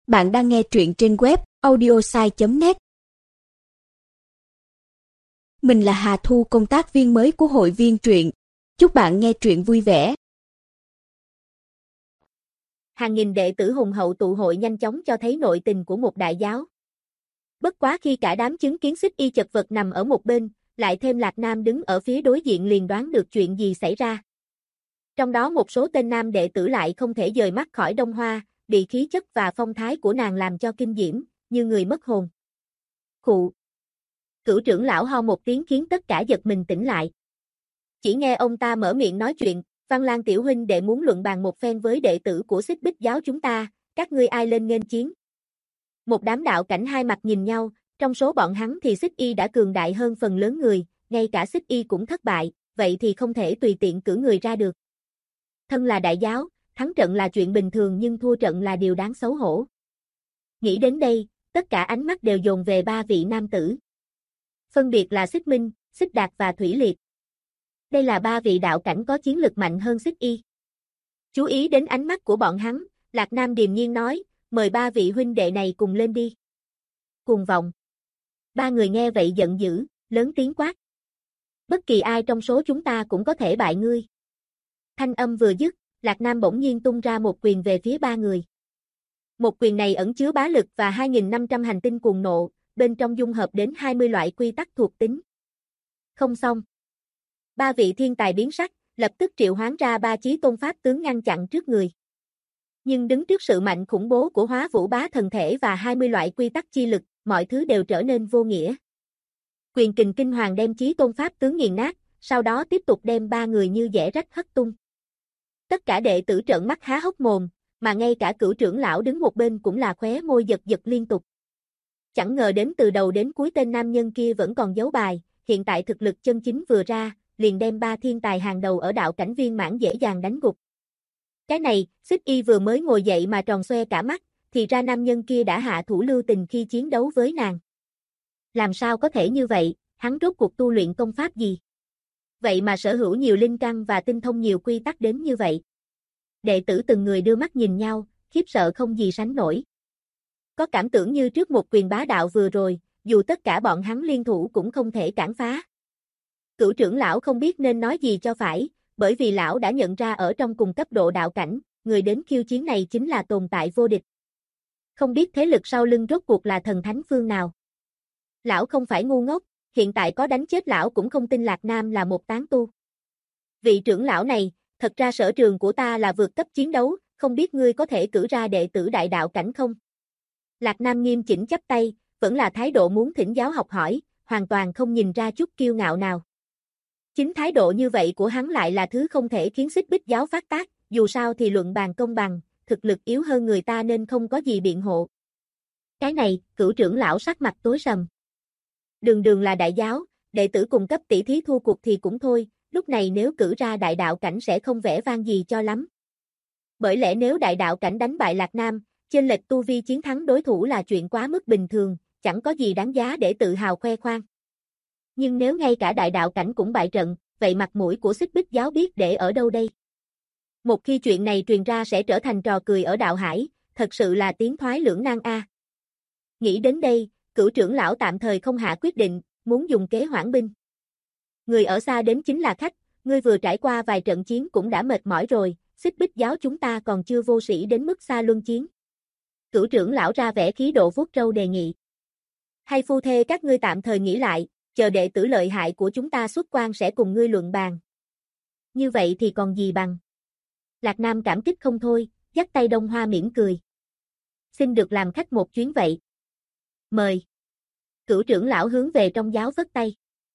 Bạn đang nghe truyện trên web audiosai.net. Mình là Hà Thu, công tác viên mới của hội viên truyện. Chúc bạn nghe truyện vui vẻ. Hàng nghìn đệ tử hùng hậu tụ hội nhanh chóng cho thấy nội tình của một đại giáo. Bất quá khi cả đám chứng kiến Xích Y chật vật nằm ở một bên, lại thêm Lạc Nam đứng ở phía đối diện liền đoán được chuyện gì xảy ra. Trong đó một số tên nam đệ tử lại không thể dời mắt khỏi Đông Hoa, bị khí chất và phong thái của nàng làm cho kinh diễm, như người mất hồn. Khụ. Cửu trưởng lão ho một tiếng khiến tất cả giật mình tỉnh lại. Chỉ nghe ông ta mở miệng nói chuyện, Văn Lang tiểu huynh đệ muốn luận bàn một phen với đệ tử của Xích Bích giáo chúng ta, các ngươi ai lên nghênh chiến. Một đám đạo cảnh hai mặt nhìn nhau, trong số bọn hắn thì Xích Y đã cường đại hơn phần lớn người, ngay cả Xích Y cũng thất bại, vậy thì không thể tùy tiện cử người ra được. Thân là đại giáo, thắng trận là chuyện bình thường nhưng thua trận là điều đáng xấu hổ. Nghĩ đến đây, tất cả ánh mắt đều dồn về ba vị nam tử. Phân biệt là Xích Minh, Xích Đạt và Thủy Liệt. Đây là ba vị đạo cảnh có chiến lực mạnh hơn Xích Y. Chú ý đến ánh mắt của bọn hắn, Lạc Nam điềm nhiên nói, mời ba vị huynh đệ này cùng lên đi. Cuồng vọng. Ba người nghe vậy giận dữ, lớn tiếng quát. Bất kỳ ai trong số chúng ta cũng có thể bại ngươi. Thanh âm vừa dứt, Lạc Nam bỗng nhiên tung ra một quyền về phía ba người. Một quyền này ẩn chứa bá lực và 2.500 hành tinh cuồng nộ, bên trong dung hợp đến 20 loại quy tắc thuộc tính. Không xong. Ba vị thiên tài biến sắc, lập tức triệu hoán ra ba chí tôn pháp tướng ngăn chặn trước người. Nhưng đứng trước sự mạnh khủng bố của Hóa Vũ Bá thần thể và 20 loại quy tắc chi lực, mọi thứ đều trở nên vô nghĩa. Quyền kình kinh hoàng đem chí tôn pháp tướng nghiền nát, sau đó tiếp tục đem ba người như dẻ rách hất tung. Tất cả đệ tử trợn mắt há hốc mồm, mà ngay cả cửu trưởng lão đứng một bên cũng là khóe môi giật giật liên tục. Chẳng ngờ đến từ đầu đến cuối tên nam nhân kia vẫn còn giấu bài, hiện tại thực lực chân chính vừa ra, liền đem ba thiên tài hàng đầu ở đạo cảnh viên mãn dễ dàng đánh gục. Cái này, Xích Y vừa mới ngồi dậy mà tròn xoe cả mắt, thì ra nam nhân kia đã hạ thủ lưu tình khi chiến đấu với nàng. Làm sao có thể như vậy, hắn rốt cuộc tu luyện công pháp gì? Vậy mà sở hữu nhiều linh căn và tinh thông nhiều quy tắc đến như vậy. Đệ tử từng người đưa mắt nhìn nhau, khiếp sợ không gì sánh nổi. Có cảm tưởng như trước một quyền bá đạo vừa rồi, dù tất cả bọn hắn liên thủ cũng không thể cản phá. Cửu trưởng lão không biết nên nói gì cho phải, bởi vì lão đã nhận ra ở trong cùng cấp độ đạo cảnh, người đến khiêu chiến này chính là tồn tại vô địch. Không biết thế lực sau lưng rốt cuộc là thần thánh phương nào. Lão không phải ngu ngốc, hiện tại có đánh chết lão cũng không tin Lạc Nam là một tán tu. Vị trưởng lão này, thật ra sở trường của ta là vượt cấp chiến đấu, không biết ngươi có thể cử ra đệ tử đại đạo cảnh không? Lạc Nam nghiêm chỉnh chắp tay, vẫn là thái độ muốn thỉnh giáo học hỏi, hoàn toàn không nhìn ra chút kiêu ngạo nào. Chính thái độ như vậy của hắn lại là thứ không thể khiến Xích Bích giáo phát tác, dù sao thì luận bàn công bằng, thực lực yếu hơn người ta nên không có gì biện hộ. Cái này, cửu trưởng lão sắc mặt tối sầm. Đường đường là đại giáo, đệ tử cùng cấp tỷ thí thua cuộc thì cũng thôi, lúc này nếu cử ra đại đạo cảnh sẽ không vẻ vang gì cho lắm. Bởi lẽ nếu đại đạo cảnh đánh bại Lạc Nam, chênh lệch tu vi chiến thắng đối thủ là chuyện quá mức bình thường, chẳng có gì đáng giá để tự hào khoe khoang. Nhưng nếu ngay cả đại đạo cảnh cũng bại trận, vậy mặt mũi của Xích Bích giáo biết để ở đâu đây? Một khi chuyện này truyền ra sẽ trở thành trò cười ở đạo hải, thật sự là tiến thoái lưỡng nan a. Nghĩ đến đây, cửu trưởng lão tạm thời không hạ quyết định, muốn dùng kế hoãn binh. Người ở xa đến chính là khách, ngươi vừa trải qua vài trận chiến cũng đã mệt mỏi rồi, Xích Bích giáo chúng ta còn chưa vô sĩ đến mức xa luân chiến. Cửu trưởng lão ra vẻ khí độ vuốt râu đề nghị. Hay phu thê các ngươi tạm thời nghỉ lại, chờ đệ tử lợi hại của chúng ta xuất quan sẽ cùng ngươi luận bàn. Như vậy thì còn gì bằng. Lạc Nam cảm kích không thôi, dắt tay Đông Hoa mỉm cười. Xin được làm khách một chuyến vậy. Mời. Cửu trưởng lão hướng về trong giáo vất tay.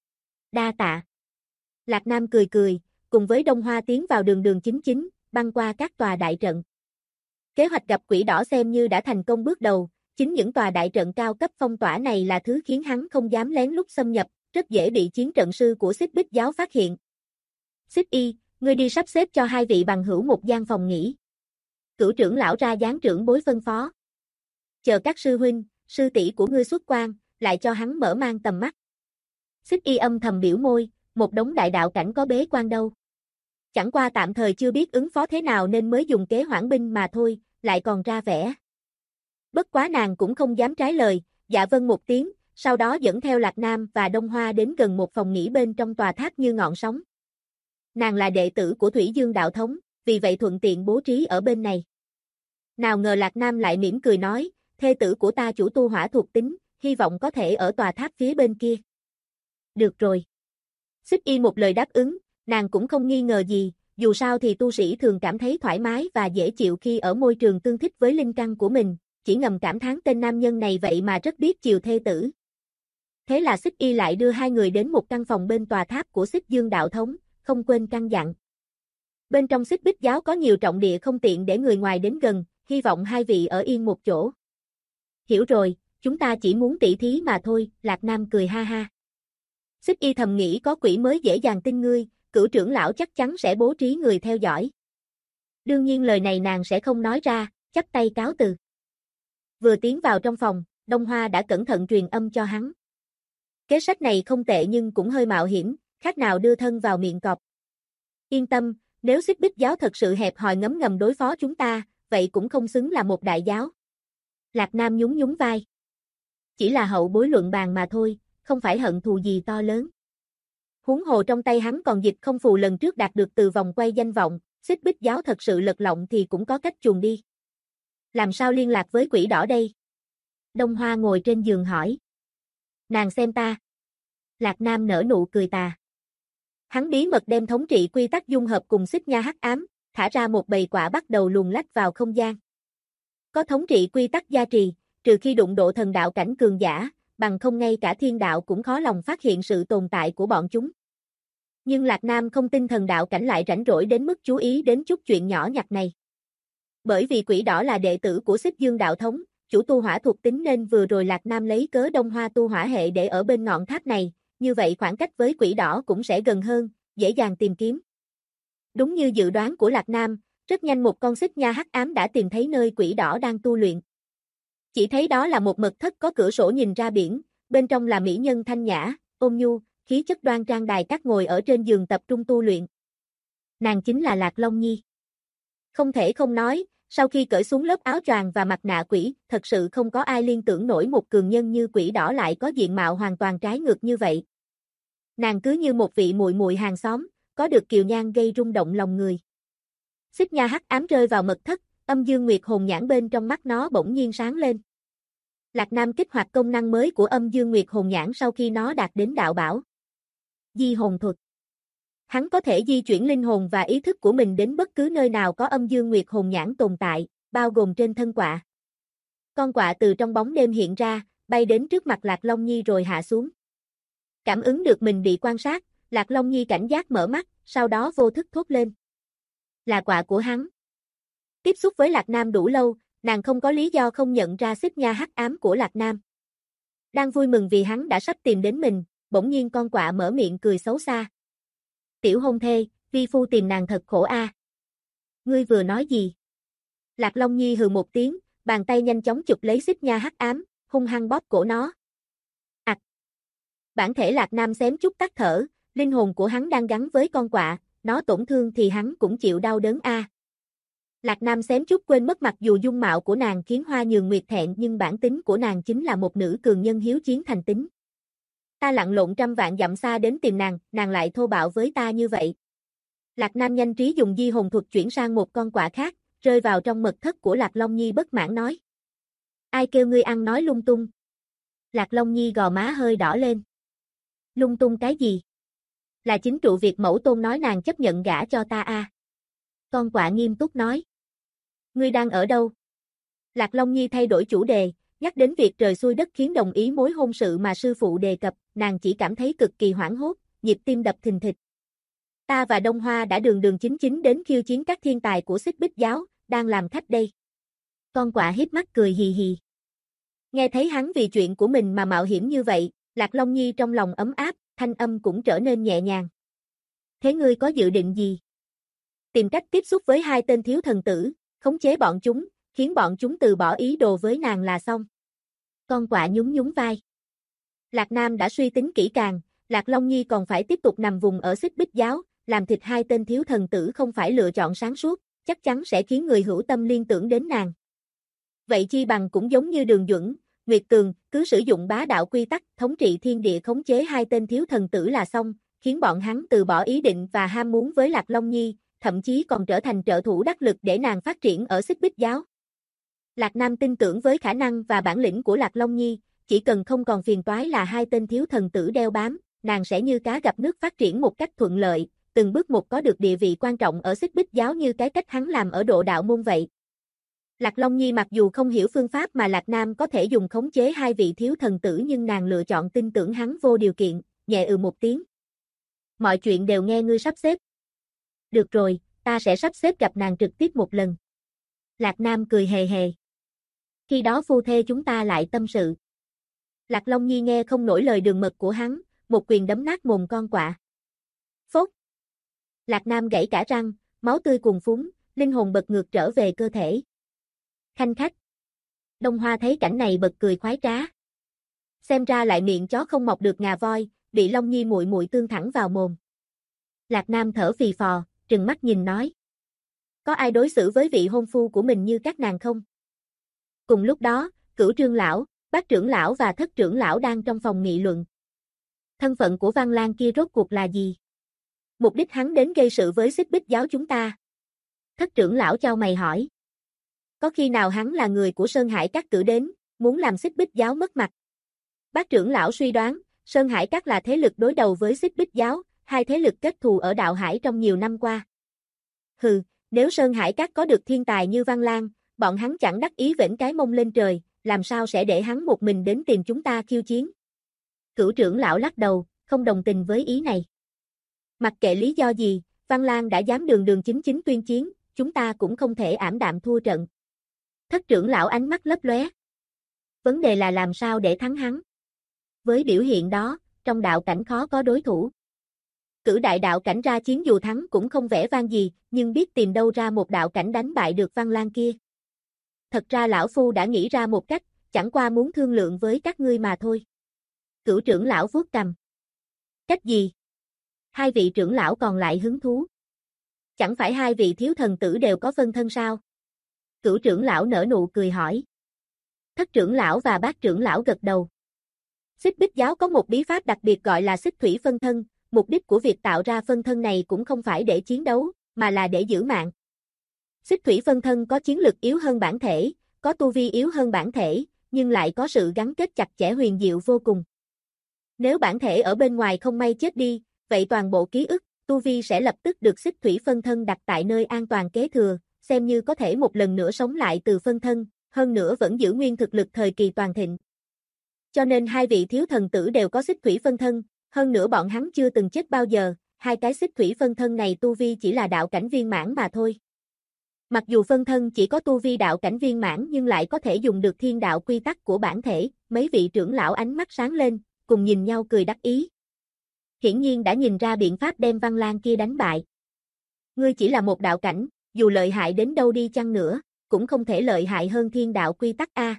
Đa tạ. Lạc Nam cười cười, cùng với Đông Hoa tiến vào đường chính chính, băng qua các tòa đại trận. Kế hoạch gặp quỷ đỏ xem như đã thành công bước đầu, chính những tòa đại trận cao cấp phong tỏa này là thứ khiến hắn không dám lén lút xâm nhập, rất dễ bị chiến trận sư của Xích Bích giáo phát hiện. Xích Y, ngươi đi sắp xếp cho hai vị bằng hữu một gian phòng nghỉ. Cửu trưởng lão ra dáng trưởng bối phân phó. Chờ các sư huynh, sư tỷ của ngươi xuất quan, lại cho hắn mở mang tầm mắt. Xích Y âm thầm biểu môi, một đống đại đạo cảnh có bế quan đâu. Chẳng qua tạm thời chưa biết ứng phó thế nào nên mới dùng kế hoãn binh mà thôi, lại còn ra vẻ. Bất quá nàng cũng không dám trái lời, dạ vâng một tiếng, sau đó dẫn theo Lạc Nam và Đông Hoa đến gần một phòng nghỉ bên trong tòa tháp như ngọn sóng. Nàng là đệ tử của Thủy Dương Đạo Thống, vì vậy thuận tiện bố trí ở bên này. Nào ngờ Lạc Nam lại mỉm cười nói, thê tử của ta chủ tu hỏa thuộc tính, hy vọng có thể ở tòa tháp phía bên kia. Được rồi. Xích Y một lời đáp ứng, nàng cũng không nghi ngờ gì, dù sao thì tu sĩ thường cảm thấy thoải mái và dễ chịu khi ở môi trường tương thích với linh căn của mình, chỉ ngầm cảm thán tên nam nhân này vậy mà rất biết chiều thê tử. Thế là Xích Y lại đưa hai người đến một căn phòng bên tòa tháp của Xích Dương Đạo Thống, không quên căn dặn. Bên trong Xích Bích Giáo có nhiều trọng địa không tiện để người ngoài đến gần, hy vọng hai vị ở yên một chỗ. Hiểu rồi, chúng ta chỉ muốn tỉ thí mà thôi, Lạc Nam cười ha ha. Xích Y thầm nghĩ có quỷ mới dễ dàng tin ngươi, Cửu trưởng lão chắc chắn sẽ bố trí người theo dõi. Đương nhiên lời này nàng sẽ không nói ra, chắp tay cáo từ. Vừa tiến vào trong phòng, Đông Hoa đã cẩn thận truyền âm cho hắn. Kế sách này không tệ nhưng cũng hơi mạo hiểm, khác nào đưa thân vào miệng cọp. Yên tâm, nếu Xích Bích Giáo thật sự hẹp hòi ngấm ngầm đối phó chúng ta, vậy cũng không xứng là một đại giáo. Lạc Nam nhún nhún vai. Chỉ là hậu bối luận bàn mà thôi, không phải hận thù gì to lớn. Huống hồ trong tay hắn còn dịch không phù lần trước đạt được từ vòng quay danh vọng, Xích Bích Giáo thật sự lật lọng thì cũng có cách chuồn đi. Làm sao liên lạc với quỷ đỏ đây? Đông Hoa ngồi trên giường hỏi. Nàng xem ta. Lạc Nam nở nụ cười tà. Hắn bí mật đem thống trị quy tắc dung hợp cùng xích nha hắc ám, thả ra một bầy quả bắt đầu luồn lách vào không gian. Có thống trị quy tắc gia trì, trừ khi đụng độ thần đạo cảnh cường giả, bằng không ngay cả thiên đạo cũng khó lòng phát hiện sự tồn tại của bọn chúng. Nhưng Lạc Nam không tin thần đạo cảnh lại rảnh rỗi đến mức chú ý đến chút chuyện nhỏ nhặt này. Bởi vì quỷ đỏ là đệ tử của Xích Dương Đạo Thống, chủ tu hỏa thuộc tính nên vừa rồi Lạc Nam lấy cớ Đông Hoa tu hỏa hệ để ở bên ngọn tháp này, như vậy khoảng cách với quỷ đỏ cũng sẽ gần hơn, dễ dàng tìm kiếm. Đúng như dự đoán của Lạc Nam, rất nhanh một con xích nha hắc ám đã tìm thấy nơi quỷ đỏ đang tu luyện. Chỉ thấy đó là một mật thất có cửa sổ nhìn ra biển, bên trong là mỹ nhân thanh nhã, ôn nhu, khí chất đoan trang đài cát ngồi ở trên giường tập trung tu luyện. Nàng chính là Lạc Long Nhi. Không thể không nói, sau khi cởi xuống lớp áo choàng và mặt nạ quỷ, thật sự không có ai liên tưởng nổi một cường nhân như quỷ đỏ lại có diện mạo hoàn toàn trái ngược như vậy. Nàng cứ như một vị muội muội hàng xóm, có được kiều nhan gây rung động lòng người. Xích nha hắc ám rơi vào mật thất, âm dương nguyệt hồn nhãn bên trong mắt nó bỗng nhiên sáng lên. Lạc Nam kích hoạt công năng mới của âm dương nguyệt hồn nhãn sau khi nó đạt đến đạo bảo. Di hồn thuật. Hắn có thể di chuyển linh hồn và ý thức của mình đến bất cứ nơi nào có âm dương nguyệt hồn nhãn tồn tại, bao gồm trên thân quạ. Con quạ từ trong bóng đêm hiện ra, bay đến trước mặt Lạc Long Nhi rồi hạ xuống. Cảm ứng được mình bị quan sát, Lạc Long Nhi cảnh giác mở mắt, sau đó vô thức thốt lên. Là quạ của hắn. Tiếp xúc với Lạc Nam đủ lâu, nàng không có lý do không nhận ra xích nha hắc ám của Lạc Nam. Đang vui mừng vì hắn đã sắp tìm đến mình, bỗng nhiên con quạ mở miệng cười xấu xa. Tiểu hôn thê, vi phu tìm nàng thật khổ a. Ngươi vừa nói gì? Lạc Long Nhi hừ một tiếng, bàn tay nhanh chóng chụp lấy xích nha hắc ám, hung hăng bóp cổ nó. Bản thể Lạc Nam xém chút tắt thở, linh hồn của hắn đang gắn với con quạ, nó tổn thương thì hắn cũng chịu đau đớn a. Lạc Nam xém chút quên mất mặc dù dung mạo của nàng khiến Hoa Nhường Nguyệt thẹn nhưng bản tính của nàng chính là một nữ cường nhân hiếu chiến thành tính. Ta lặn lộn trăm vạn dặm xa đến tìm nàng, nàng lại thô bạo với ta như vậy. Lạc Nam nhanh trí dùng di hồn thuật chuyển sang một con quạ khác, rơi vào trong mật thất của Lạc Long Nhi bất mãn nói. Ai kêu ngươi ăn nói lung tung? Lạc Long Nhi gò má hơi đỏ lên. Lung tung cái gì? Là chính trụ Việt mẫu tôn nói nàng chấp nhận gả cho ta a. Con quạ nghiêm túc nói. Ngươi đang ở đâu? Lạc Long Nhi thay đổi chủ đề, nhắc đến việc trời xuôi đất khiến đồng ý mối hôn sự mà sư phụ đề cập, nàng chỉ cảm thấy cực kỳ hoảng hốt, nhịp tim đập thình thịch. Ta và Đông Hoa đã đường đường chính chính đến khiêu chiến các thiên tài của Xích Bích Giáo, đang làm khách đây. Con quạ híp mắt cười hì hì. Nghe thấy hắn vì chuyện của mình mà mạo hiểm như vậy, Lạc Long Nhi trong lòng ấm áp, thanh âm cũng trở nên nhẹ nhàng. Thế ngươi có dự định gì? Tìm cách tiếp xúc với hai tên thiếu thần tử, khống chế bọn chúng, khiến bọn chúng từ bỏ ý đồ với nàng là xong. Con quạ nhún nhún vai. Lạc Nam đã suy tính kỹ càng, Lạc Long Nhi còn phải tiếp tục nằm vùng ở Xích Bích Giáo, làm thịt hai tên thiếu thần tử không phải lựa chọn sáng suốt, chắc chắn sẽ khiến người hữu tâm liên tưởng đến nàng. Vậy chi bằng cũng giống như Đường Duẩn, Nguyệt Tường, cứ sử dụng bá đạo quy tắc thống trị thiên địa khống chế hai tên thiếu thần tử là xong, khiến bọn hắn từ bỏ ý định và ham muốn với Lạc Long Nhi, thậm chí còn trở thành trợ thủ đắc lực để nàng phát triển ở Xích Bích Giáo. Lạc Nam tin tưởng với khả năng và bản lĩnh của Lạc Long Nhi, chỉ cần không còn phiền toái là hai tên thiếu thần tử đeo bám, nàng sẽ như cá gặp nước phát triển một cách thuận lợi, từng bước một có được địa vị quan trọng ở Xích Bích Giáo như cái cách hắn làm ở Độ Đạo Môn vậy. Lạc Long Nhi mặc dù không hiểu phương pháp mà Lạc Nam có thể dùng khống chế hai vị thiếu thần tử nhưng nàng lựa chọn tin tưởng hắn vô điều kiện, nhẹ một tiếng. Mọi chuyện đều nghe ngươi sắp xếp. Được rồi, ta sẽ sắp xếp gặp nàng trực tiếp một lần. Lạc Nam cười hề hề. Khi đó phu thê chúng ta lại tâm sự. Lạc Long Nhi nghe không nổi lời đường mật của hắn, một quyền đấm nát mồm con quạ. Phốt. Lạc Nam gãy cả răng, máu tươi cuồn phúng, linh hồn bật ngược trở về cơ thể. Khanh khách. Đông Hoa thấy cảnh này bật cười khoái trá. Xem ra lại miệng chó không mọc được ngà voi, bị Long Nhi muội muội tương thẳng vào mồm. Lạc Nam thở phì phò, trừng mắt nhìn nói. Có ai đối xử với vị hôn phu của mình như các nàng không? Cùng lúc đó, Cửu trưởng lão, Bát trưởng lão và Thất trưởng lão đang trong phòng nghị luận. Thân phận của Văn Lang kia rốt cuộc là gì? Mục đích hắn đến gây sự với Xích Bích Giáo chúng ta. Thất trưởng lão chau mày hỏi. Có khi nào hắn là người của Sơn Hải Các cử đến, muốn làm Xích Bích Giáo mất mặt? Bát trưởng lão suy đoán, Sơn Hải Các là thế lực đối đầu với Xích Bích Giáo, hai thế lực kết thù ở Đạo Hải trong nhiều năm qua. Hừ, nếu Sơn Hải Các có được thiên tài như Văn Lang, bọn hắn chẳng đắc ý vểnh cái mông lên trời, làm sao sẽ để hắn một mình đến tìm chúng ta khiêu chiến? Cửu trưởng lão lắc đầu, không đồng tình với ý này. Mặc kệ lý do gì, Văn Lang đã dám đường đường chính chính tuyên chiến, chúng ta cũng không thể ảm đạm thua trận. Thất trưởng lão ánh mắt lấp lóe. Vấn đề là làm sao để thắng hắn. Với biểu hiện đó, trong đạo cảnh khó có đối thủ. Cử đại đạo cảnh ra chiến dù thắng cũng không vẻ vang gì, nhưng biết tìm đâu ra một đạo cảnh đánh bại được Văn Lang kia. Thật ra lão phu đã nghĩ ra một cách, chẳng qua muốn thương lượng với các ngươi mà thôi. Cửu trưởng lão vuốt cằm. Cách gì? Hai vị trưởng lão còn lại hứng thú. Chẳng phải hai vị thiếu thần tử đều có phân thân sao? Cửu trưởng lão nở nụ cười hỏi. Thất trưởng lão và bát trưởng lão gật đầu. Xích Bích Giáo có một bí pháp đặc biệt gọi là xích thủy phân thân, mục đích của việc tạo ra phân thân này cũng không phải để chiến đấu, mà là để giữ mạng. Xích thủy phân thân có chiến lực yếu hơn bản thể, có tu vi yếu hơn bản thể, nhưng lại có sự gắn kết chặt chẽ huyền diệu vô cùng. Nếu bản thể ở bên ngoài không may chết đi, vậy toàn bộ ký ức, tu vi sẽ lập tức được xích thủy phân thân đặt tại nơi an toàn kế thừa, xem như có thể một lần nữa sống lại từ phân thân, hơn nữa vẫn giữ nguyên thực lực thời kỳ toàn thịnh. Cho nên hai vị thiếu thần tử đều có xích thủy phân thân, hơn nữa bọn hắn chưa từng chết bao giờ, hai cái xích thủy phân thân này tu vi chỉ là đạo cảnh viên mãn mà thôi. Mặc dù phân thân chỉ có tu vi đạo cảnh viên mãn nhưng lại có thể dùng được thiên đạo quy tắc của bản thể, mấy vị trưởng lão ánh mắt sáng lên, cùng nhìn nhau cười đắc ý. Hiển nhiên đã nhìn ra biện pháp đem Văn Lang kia đánh bại. Ngươi chỉ là một đạo cảnh, dù lợi hại đến đâu đi chăng nữa, cũng không thể lợi hại hơn thiên đạo quy tắc a.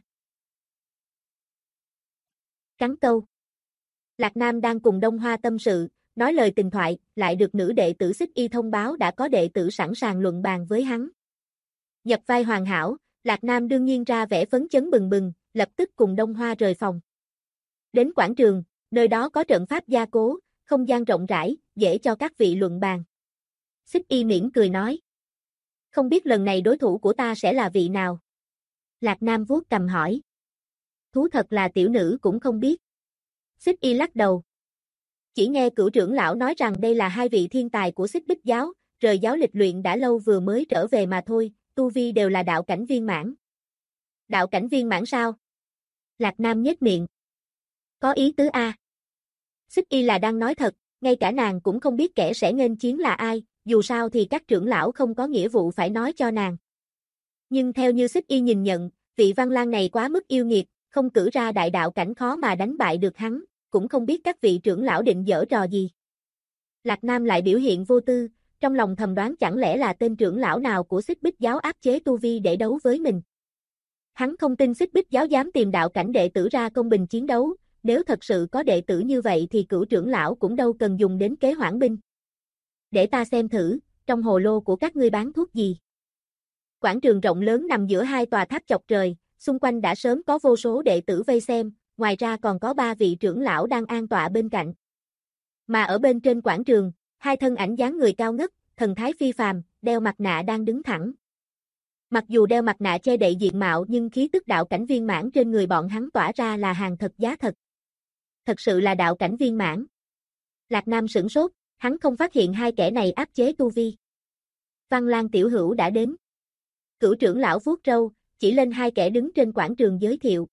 Cắn câu. Lạc Nam đang cùng Đông Hoa tâm sự, nói lời tình thoại, lại được nữ đệ tử Xích Y thông báo đã có đệ tử sẵn sàng luận bàn với hắn. Nhập vai hoàn hảo, Lạc Nam đương nhiên ra vẻ phấn chấn bừng bừng, lập tức cùng Đông Hoa rời phòng. Đến quảng trường, nơi đó có trận pháp gia cố, không gian rộng rãi, dễ cho các vị luận bàn. Xích Y mỉm cười nói. Không biết lần này đối thủ của ta sẽ là vị nào? Lạc Nam vuốt cầm hỏi. Thú thật là tiểu nữ cũng không biết. Xích Y lắc đầu. Chỉ nghe cửu trưởng lão nói rằng đây là hai vị thiên tài của Xích Bích Giáo, rời giáo lịch luyện đã lâu vừa mới trở về mà thôi, tu vi đều là đạo cảnh viên mãn. Đạo cảnh viên mãn sao? Lạc Nam nhếch miệng. Có ý tứ a. Xích Y là đang nói thật, ngay cả nàng cũng không biết kẻ sẽ nghênh chiến là ai, dù sao thì các trưởng lão không có nghĩa vụ phải nói cho nàng. Nhưng theo như Xích Y nhìn nhận, vị Văn Lang này quá mức yêu nghiệt, không cử ra đại đạo cảnh khó mà đánh bại được hắn, cũng không biết các vị trưởng lão định giở trò gì. Lạc Nam lại biểu hiện vô tư, trong lòng thầm đoán chẳng lẽ là tên trưởng lão nào của Xích Bích Giáo áp chế tu vi để đấu với mình. Hắn không tin Xích Bích Giáo dám tìm đạo cảnh đệ tử ra công bình chiến đấu, nếu thật sự có đệ tử như vậy thì cửu trưởng lão cũng đâu cần dùng đến kế hoãn binh. Để ta xem thử, trong hồ lô của các ngươi bán thuốc gì. Quảng trường rộng lớn nằm giữa hai tòa tháp chọc trời, xung quanh đã sớm có vô số đệ tử vây xem, ngoài ra còn có 3 vị trưởng lão đang an tọa bên cạnh. Mà ở bên trên quảng trường, 2 thân ảnh dáng người cao ngất, thần thái phi phàm, đeo mặt nạ đang đứng thẳng. Mặc dù đeo mặt nạ che đậy diện mạo nhưng khí tức đạo cảnh viên mãn trên người bọn hắn tỏa ra là hàng thật giá thật. Thật sự là đạo cảnh viên mãn. Lạc Nam sửng sốt, hắn không phát hiện 2 kẻ này áp chế tu vi. Văn Lang tiểu hữu đã đến. Cửu trưởng lão vuốt râu, chỉ lên 2 kẻ đứng trên quảng trường giới thiệu.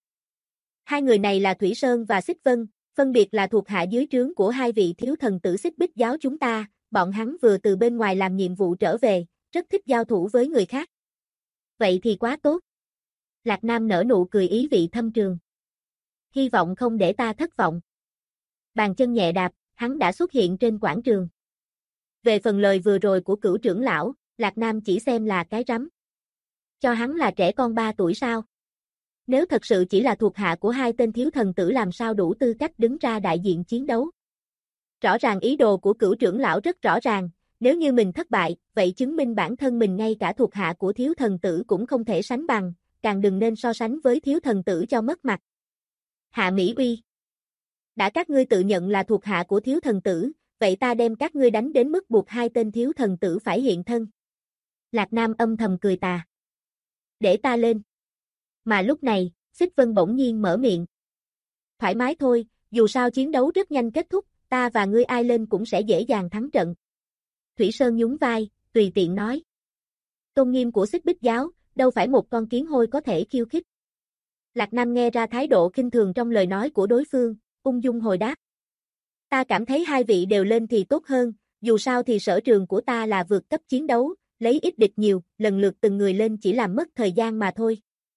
2 người này là Thủy Sơn và Xích Vân, phân biệt là thuộc hạ dưới trướng của 2 vị thiếu thần tử Xích Bích giáo chúng ta, bọn hắn vừa từ bên ngoài làm nhiệm vụ trở về, rất thích giao thủ với người khác. Vậy thì quá tốt. Lạc Nam nở nụ cười ý vị thâm trường. Hy vọng không để ta thất vọng. Bàn chân nhẹ đạp, hắn đã xuất hiện trên quảng trường. Về phần lời vừa rồi của cửu trưởng lão, Lạc Nam chỉ xem là cái rắm. Cho hắn là trẻ con 3 tuổi sao? Nếu thật sự chỉ là thuộc hạ của 2 tên thiếu thần tử làm sao đủ tư cách đứng ra đại diện chiến đấu? Rõ ràng ý đồ của cửu trưởng lão rất rõ ràng, nếu như mình thất bại, vậy chứng minh bản thân mình ngay cả thuộc hạ của thiếu thần tử cũng không thể sánh bằng, càng đừng nên so sánh với thiếu thần tử cho mất mặt. Hạ Mỹ Uy, đã các ngươi tự nhận là thuộc hạ của thiếu thần tử, vậy ta đem các ngươi đánh đến mức buộc 2 tên thiếu thần tử phải hiện thân. Lạc Nam âm thầm cười tà. Để ta lên. Mà lúc này, Xích Vân bỗng nhiên mở miệng. Thoải mái thôi, dù sao chiến đấu rất nhanh kết thúc, ta và ngươi ai lên cũng sẽ dễ dàng thắng trận. Thủy Sơn nhún vai, tùy tiện nói. Tôn nghiêm của Xích Bích giáo, đâu phải một con kiến hôi có thể khiêu khích. Lạc Nam nghe ra thái độ khinh thường trong lời nói của đối phương, ung dung hồi đáp. Ta cảm thấy 2 vị đều lên thì tốt hơn, dù sao thì sở trường của ta là vượt cấp chiến đấu, lấy ít địch nhiều, lần lượt từng người lên chỉ làm mất thời gian mà thôi.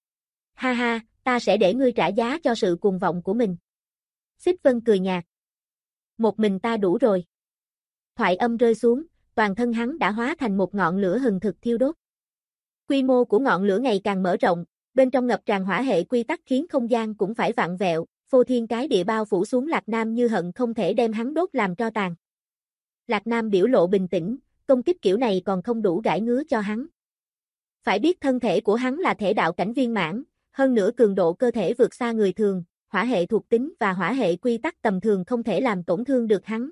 Ha ha, ta sẽ để ngươi trả giá cho sự cuồng vọng của mình. Xích Vân cười nhạt. Một mình ta đủ rồi. Thoại âm rơi xuống, toàn thân hắn đã hóa thành một ngọn lửa hừng thực thiêu đốt. Quy mô của ngọn lửa ngày càng mở rộng, bên trong ngập tràn hỏa hệ quy tắc khiến không gian cũng phải vặn vẹo, phô thiên cái địa bao phủ xuống Lạc Nam như hận không thể đem hắn đốt làm tro tàn. Lạc Nam biểu lộ bình tĩnh, công kích kiểu này còn không đủ gãi ngứa cho hắn. Phải biết thân thể của hắn là thể đạo cảnh viên mãn, hơn nữa cường độ cơ thể vượt xa người thường, hỏa hệ thuộc tính và hỏa hệ quy tắc tầm thường không thể làm tổn thương được hắn.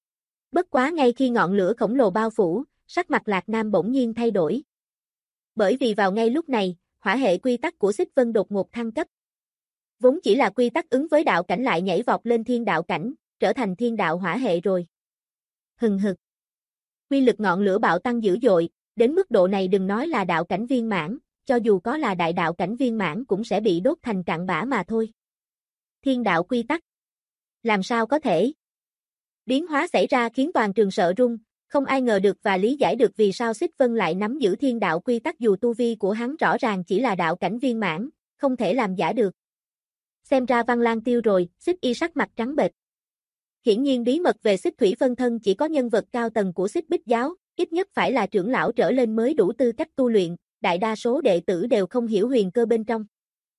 Bất quá ngay khi ngọn lửa khổng lồ bao phủ, sắc mặt Lạc Nam bỗng nhiên thay đổi. Bởi vì vào ngay lúc này, hỏa hệ quy tắc của Xích Vân đột ngột thăng cấp. Vốn chỉ là quy tắc ứng với đạo cảnh lại nhảy vọt lên thiên đạo cảnh, trở thành thiên đạo hỏa hệ rồi. Hừng hực. Quy lực ngọn lửa bạo tăng dữ dội, đến mức độ này đừng nói là đạo cảnh viên mãn, cho dù có là đại đạo cảnh viên mãn cũng sẽ bị đốt thành cặn bã mà thôi. Thiên đạo quy tắc. Làm sao có thể? Biến hóa xảy ra khiến toàn trường sợ run, không ai ngờ được và lý giải được vì sao Xích Vân lại nắm giữ thiên đạo quy tắc dù tu vi của hắn rõ ràng chỉ là đạo cảnh viên mãn, không thể làm giả được. Xem ra Văn Lang tiêu rồi, Xích Y sắc mặt trắng bệch. Hiển nhiên bí mật về Xích Thủy phân thân chỉ có nhân vật cao tầng của Xích Bích giáo, ít nhất phải là trưởng lão trở lên mới đủ tư cách tu luyện, đại đa số đệ tử đều không hiểu huyền cơ bên trong.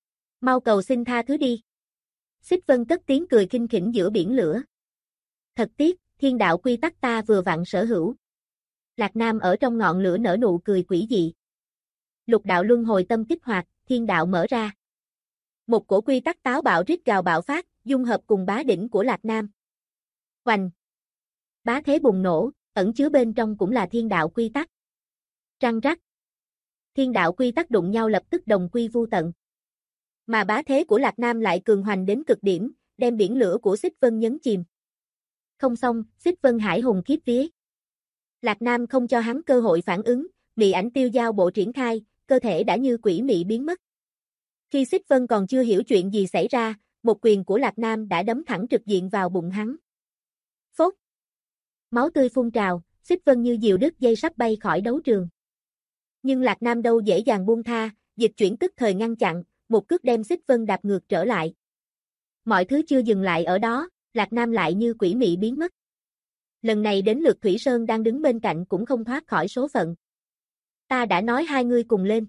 Mau cầu xin tha thứ đi. Xích Vân cất tiếng cười khinh khỉnh giữa biển lửa. Thật tiếc, thiên đạo quy tắc ta vừa vặn sở hữu. Lạc Nam ở trong ngọn lửa nở nụ cười quỷ dị. Lục đạo luân hồi tâm kích hoạt, thiên đạo mở ra. Một cổ quy tắc táo bạo rít gào bạo phát, dung hợp cùng bá đỉnh của Lạc Nam. Hoành. Bá thế bùng nổ, ẩn chứa bên trong cũng là thiên đạo quy tắc. Răng rắc. Thiên đạo quy tắc đụng nhau lập tức đồng quy vu tận. Mà bá thế của Lạc Nam lại cường hoành đến cực điểm, đem biển lửa của Xích Vân nhấn chìm. Không xong, Xích Vân hải hùng khiếp vía. Lạc Nam không cho hắn cơ hội phản ứng, mị ảnh tiêu giao bộ triển khai, cơ thể đã như quỷ mị biến mất. Khi Xích Vân còn chưa hiểu chuyện gì xảy ra, một quyền của Lạc Nam đã đấm thẳng trực diện vào bụng hắn. Phốt. Máu tươi phun trào, Xích Vân như diều đứt dây sắp bay khỏi đấu trường. Nhưng Lạc Nam đâu dễ dàng buông tha, dịch chuyển tức thời ngăn chặn, một cước đem Xích Vân đạp ngược trở lại. Mọi thứ chưa dừng lại ở đó, Lạc Nam lại như quỷ mị biến mất. Lần này đến lượt Thủy Sơn đang đứng bên cạnh cũng không thoát khỏi số phận. Ta đã nói 2 ngươi cùng lên.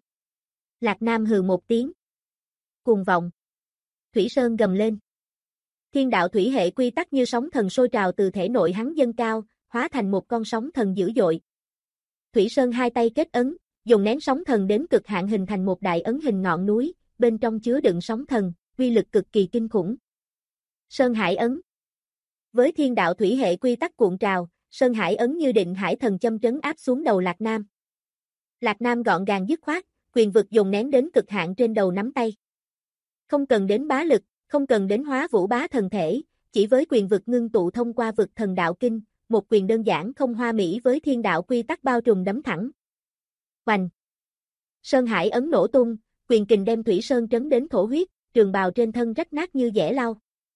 Lạc Nam hừ một tiếng. Cuồng vọng. Thủy Sơn gầm lên. Thiên đạo thủy hệ quy tắc như sóng thần sôi trào từ thể nội hắn dâng cao, hóa thành một con sóng thần dữ dội. Thủy Sơn hai tay kết ấn, dùng nén sóng thần đến cực hạn hình thành một đại ấn hình ngọn núi, bên trong chứa đựng sóng thần, uy lực cực kỳ kinh khủng. Sơn Hải ấn. Với thiên đạo thủy hệ quy tắc cuộn trào, Sơn Hải ấn như định hải thần châm trấn áp xuống đầu Lạc Nam. Lạc Nam gọn gàng dứt khoát, quyền vực dồn nén đến cực hạn trên đầu nắm tay. Không cần đến bá lực, không cần đến hóa vũ bá thần thể, chỉ với quyền vực ngưng tụ thông qua vực thần đạo kinh, một quyền đơn giản không hoa mỹ với thiên đạo quy tắc bao trùm đấm thẳng. Oành! Sơn Hải ấn nổ tung, quyền kình đem Thủy Sơn trấn đến thổ huyết, trường bào trên thân rách nát như dẻ lau.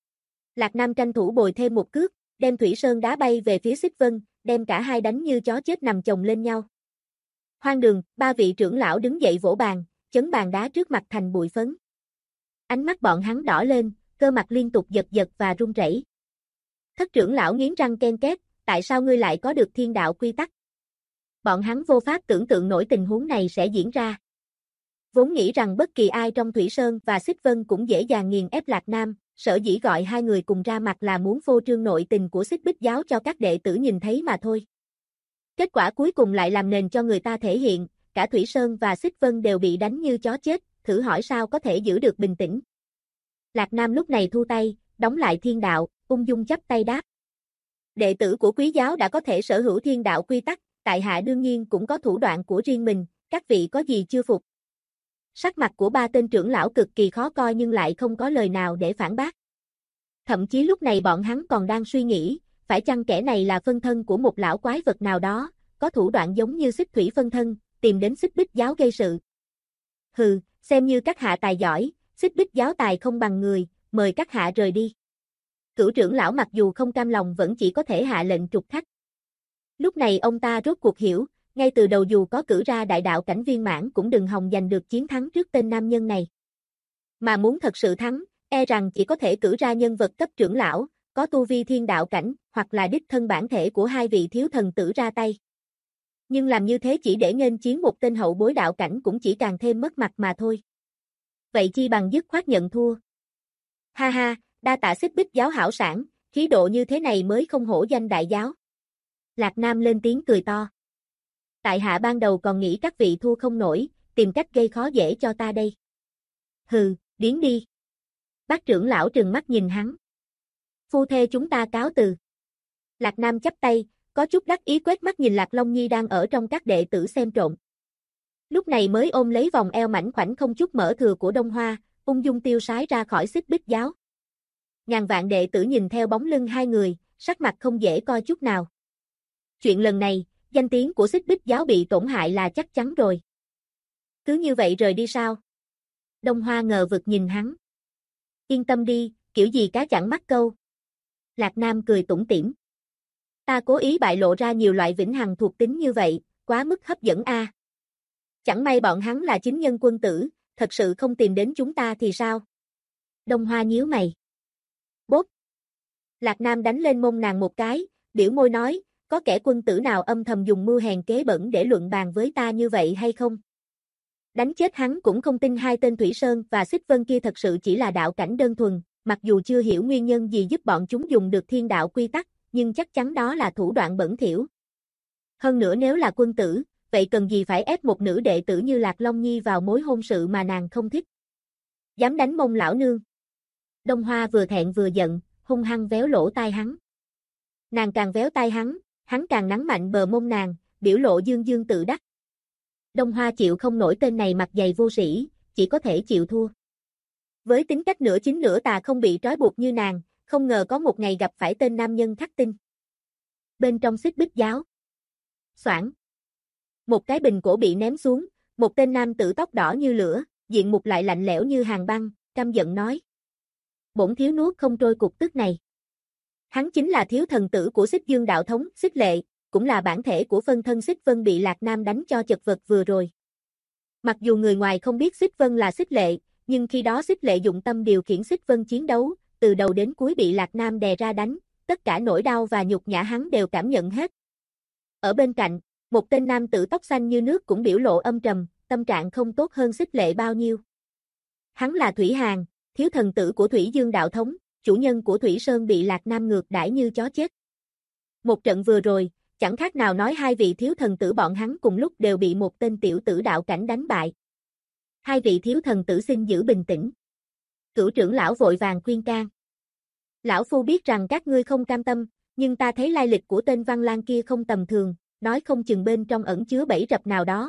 Lạc Nam tranh thủ bồi thêm một cước, đem Thủy Sơn đá bay về phía Xích Vân, đem cả hai đánh như chó chết nằm chồng lên nhau. Hoang đường, ba vị trưởng lão đứng dậy vỗ bàn, chấn bàn đá trước mặt thành bụi phấn. Ánh mắt bọn hắn đỏ lên, cơ mặt liên tục giật giật và run rẩy. Thất trưởng lão nghiến răng ken két, tại sao ngươi lại có được thiên đạo quy tắc? Bọn hắn vô pháp tưởng tượng nổi tình huống này sẽ diễn ra. Vốn nghĩ rằng bất kỳ ai trong Thủy Sơn và Xích Vân cũng dễ dàng nghiền ép Lạc Nam, sở dĩ gọi hai người cùng ra mặt là muốn phô trương nội tình của Xích Bích giáo cho các đệ tử nhìn thấy mà thôi. Kết quả cuối cùng lại làm nền cho người ta thể hiện, cả Thủy Sơn và Xích Vân đều bị đánh như chó chết, thử hỏi sao có thể giữ được bình tĩnh. Lạc Nam lúc này thu tay, đóng lại thiên đạo, ung dung chắp tay đáp. Đệ tử của quý giáo đã có thể sở hữu thiên đạo quy tắc, tại hạ đương nhiên cũng có thủ đoạn của riêng mình, các vị có gì chưa phục? Sắc mặt của ba tên trưởng lão cực kỳ khó coi nhưng lại không có lời nào để phản bác. Thậm chí lúc này bọn hắn còn đang suy nghĩ, phải chăng kẻ này là phân thân của một lão quái vật nào đó, có thủ đoạn giống như Xích Thủy phân thân, tìm đến Xích Bích giáo gây sự. Hừ, xem như các hạ tài giỏi, Xích Bích giáo tài không bằng người, mời các hạ rời đi. Cửu trưởng lão mặc dù không cam lòng vẫn chỉ có thể hạ lệnh trục khách. Lúc này ông ta rốt cuộc hiểu, ngay từ đầu dù có cử ra đại đạo cảnh viên mãn cũng đừng hòng giành được chiến thắng trước tên nam nhân này. Mà muốn thật sự thắng, e rằng chỉ có thể cử ra nhân vật cấp trưởng lão, có tu vi thiên đạo cảnh, hoặc là đích thân bản thể của hai vị thiếu thần tử ra tay. Nhưng làm như thế chỉ để nghênh chiến một tên hậu bối đạo cảnh cũng chỉ càng thêm mất mặt mà thôi. Vậy chi bằng dứt khoát nhận thua. Ha ha, đa tạ Xích Bích giáo hảo sản, khí độ như thế này mới không hổ danh đại giáo. Lạc Nam lên tiếng cười to. Tại hạ ban đầu còn nghĩ các vị thua không nổi, tìm cách gây khó dễ cho ta đây. Hừ, điến đi. Bác trưởng lão trừng mắt nhìn hắn. Phu thê chúng ta cáo từ. Lạc Nam chắp tay, có chút đắc ý quét mắt nhìn Lạc Long Nhi đang ở trong các đệ tử xem trộm. Lúc này mới ôm lấy vòng eo mảnh khảnh không chút mỡ thừa của Đông Hoa, ung dung tiêu sái ra khỏi Xích Bích giáo. Ngàn vạn đệ tử nhìn theo bóng lưng hai người, sắc mặt không dễ coi chút nào. Chuyện lần này, danh tiếng của Xích Bích giáo bị tổn hại là chắc chắn rồi. Cứ như vậy rời đi sao? Đông Hoa ngờ vực nhìn hắn. Yên tâm đi, kiểu gì cá chẳng mắc câu. Lạc Nam cười tủm tỉm. Ta cố ý bại lộ ra nhiều loại vĩnh hằng thuộc tính như vậy, quá mức hấp dẫn a. Chẳng may bọn hắn là chính nhân quân tử, thật sự không tìm đến chúng ta thì sao? Đông Hoa nhíu mày. Bốp. Lạc Nam đánh lên mông nàng một cái, biểu môi nói, có kẻ quân tử nào âm thầm dùng mưu hèn kế bẩn để luận bàn với ta như vậy hay không? Đánh chết hắn cũng không tin hai tên Thủy Sơn và Xích Vân kia thật sự chỉ là đạo cảnh đơn thuần, mặc dù chưa hiểu nguyên nhân gì giúp bọn chúng dùng được thiên đạo quy tắc, nhưng chắc chắn đó là thủ đoạn bẩn thỉu. Hơn nữa nếu là quân tử, vậy cần gì phải ép một nữ đệ tử như Lạc Long Nhi vào mối hôn sự mà nàng không thích? Dám đánh mông lão nương. Đông Hoa vừa thẹn vừa giận, hung hăng véo lỗ tai hắn. Nàng càng véo tai hắn càng nắn mạnh bờ mông nàng, biểu lộ dương dương tự đắc. Đông Hoa chịu không nổi tên này mặt dày vô sĩ, chỉ có thể chịu thua. Với tính cách nửa chính nửa tà không bị trói buộc như nàng, không ngờ có một ngày gặp phải tên nam nhân khắc tinh. Bên trong Xích Bích giáo. Xoảng. Một cái bình cổ bị ném xuống, một tên nam tử tóc đỏ như lửa, diện mục lại lạnh lẽo như hàng băng, căm giận nói. Bổn thiếu nuốt không trôi cục tức này. Hắn chính là thiếu thần tử của Xích Dương đạo thống, Xích Lệ, cũng là bản thể của phân thân Xích Vân bị Lạc Nam đánh cho chật vật vừa rồi. Mặc dù người ngoài không biết Xích Vân là Xích Lệ, nhưng khi đó Xích Lệ dụng tâm điều khiển Xích Vân chiến đấu, từ đầu đến cuối bị Lạc Nam đè ra đánh, tất cả nỗi đau và nhục nhã hắn đều cảm nhận hết. Ở bên cạnh, một tên nam tử tóc xanh như nước cũng biểu lộ âm trầm, tâm trạng không tốt hơn Xích Lệ bao nhiêu. Hắn là Thủy Hàn, thiếu thần tử của Thủy Dương đạo thống, chủ nhân của Thủy Sơn bị Lạc Nam ngược đãi như chó chết. Một trận vừa rồi, chẳng khác nào nói hai vị thiếu thần tử bọn hắn cùng lúc đều bị một tên tiểu tử đạo cảnh đánh bại. Hai vị thiếu thần tử xin giữ bình tĩnh. Cửu trưởng lão vội vàng khuyên can. Lão phu biết rằng các ngươi không cam tâm, nhưng ta thấy lai lịch của tên Văn Lang kia không tầm thường, nói không chừng bên trong ẩn chứa bẫy rập nào đó.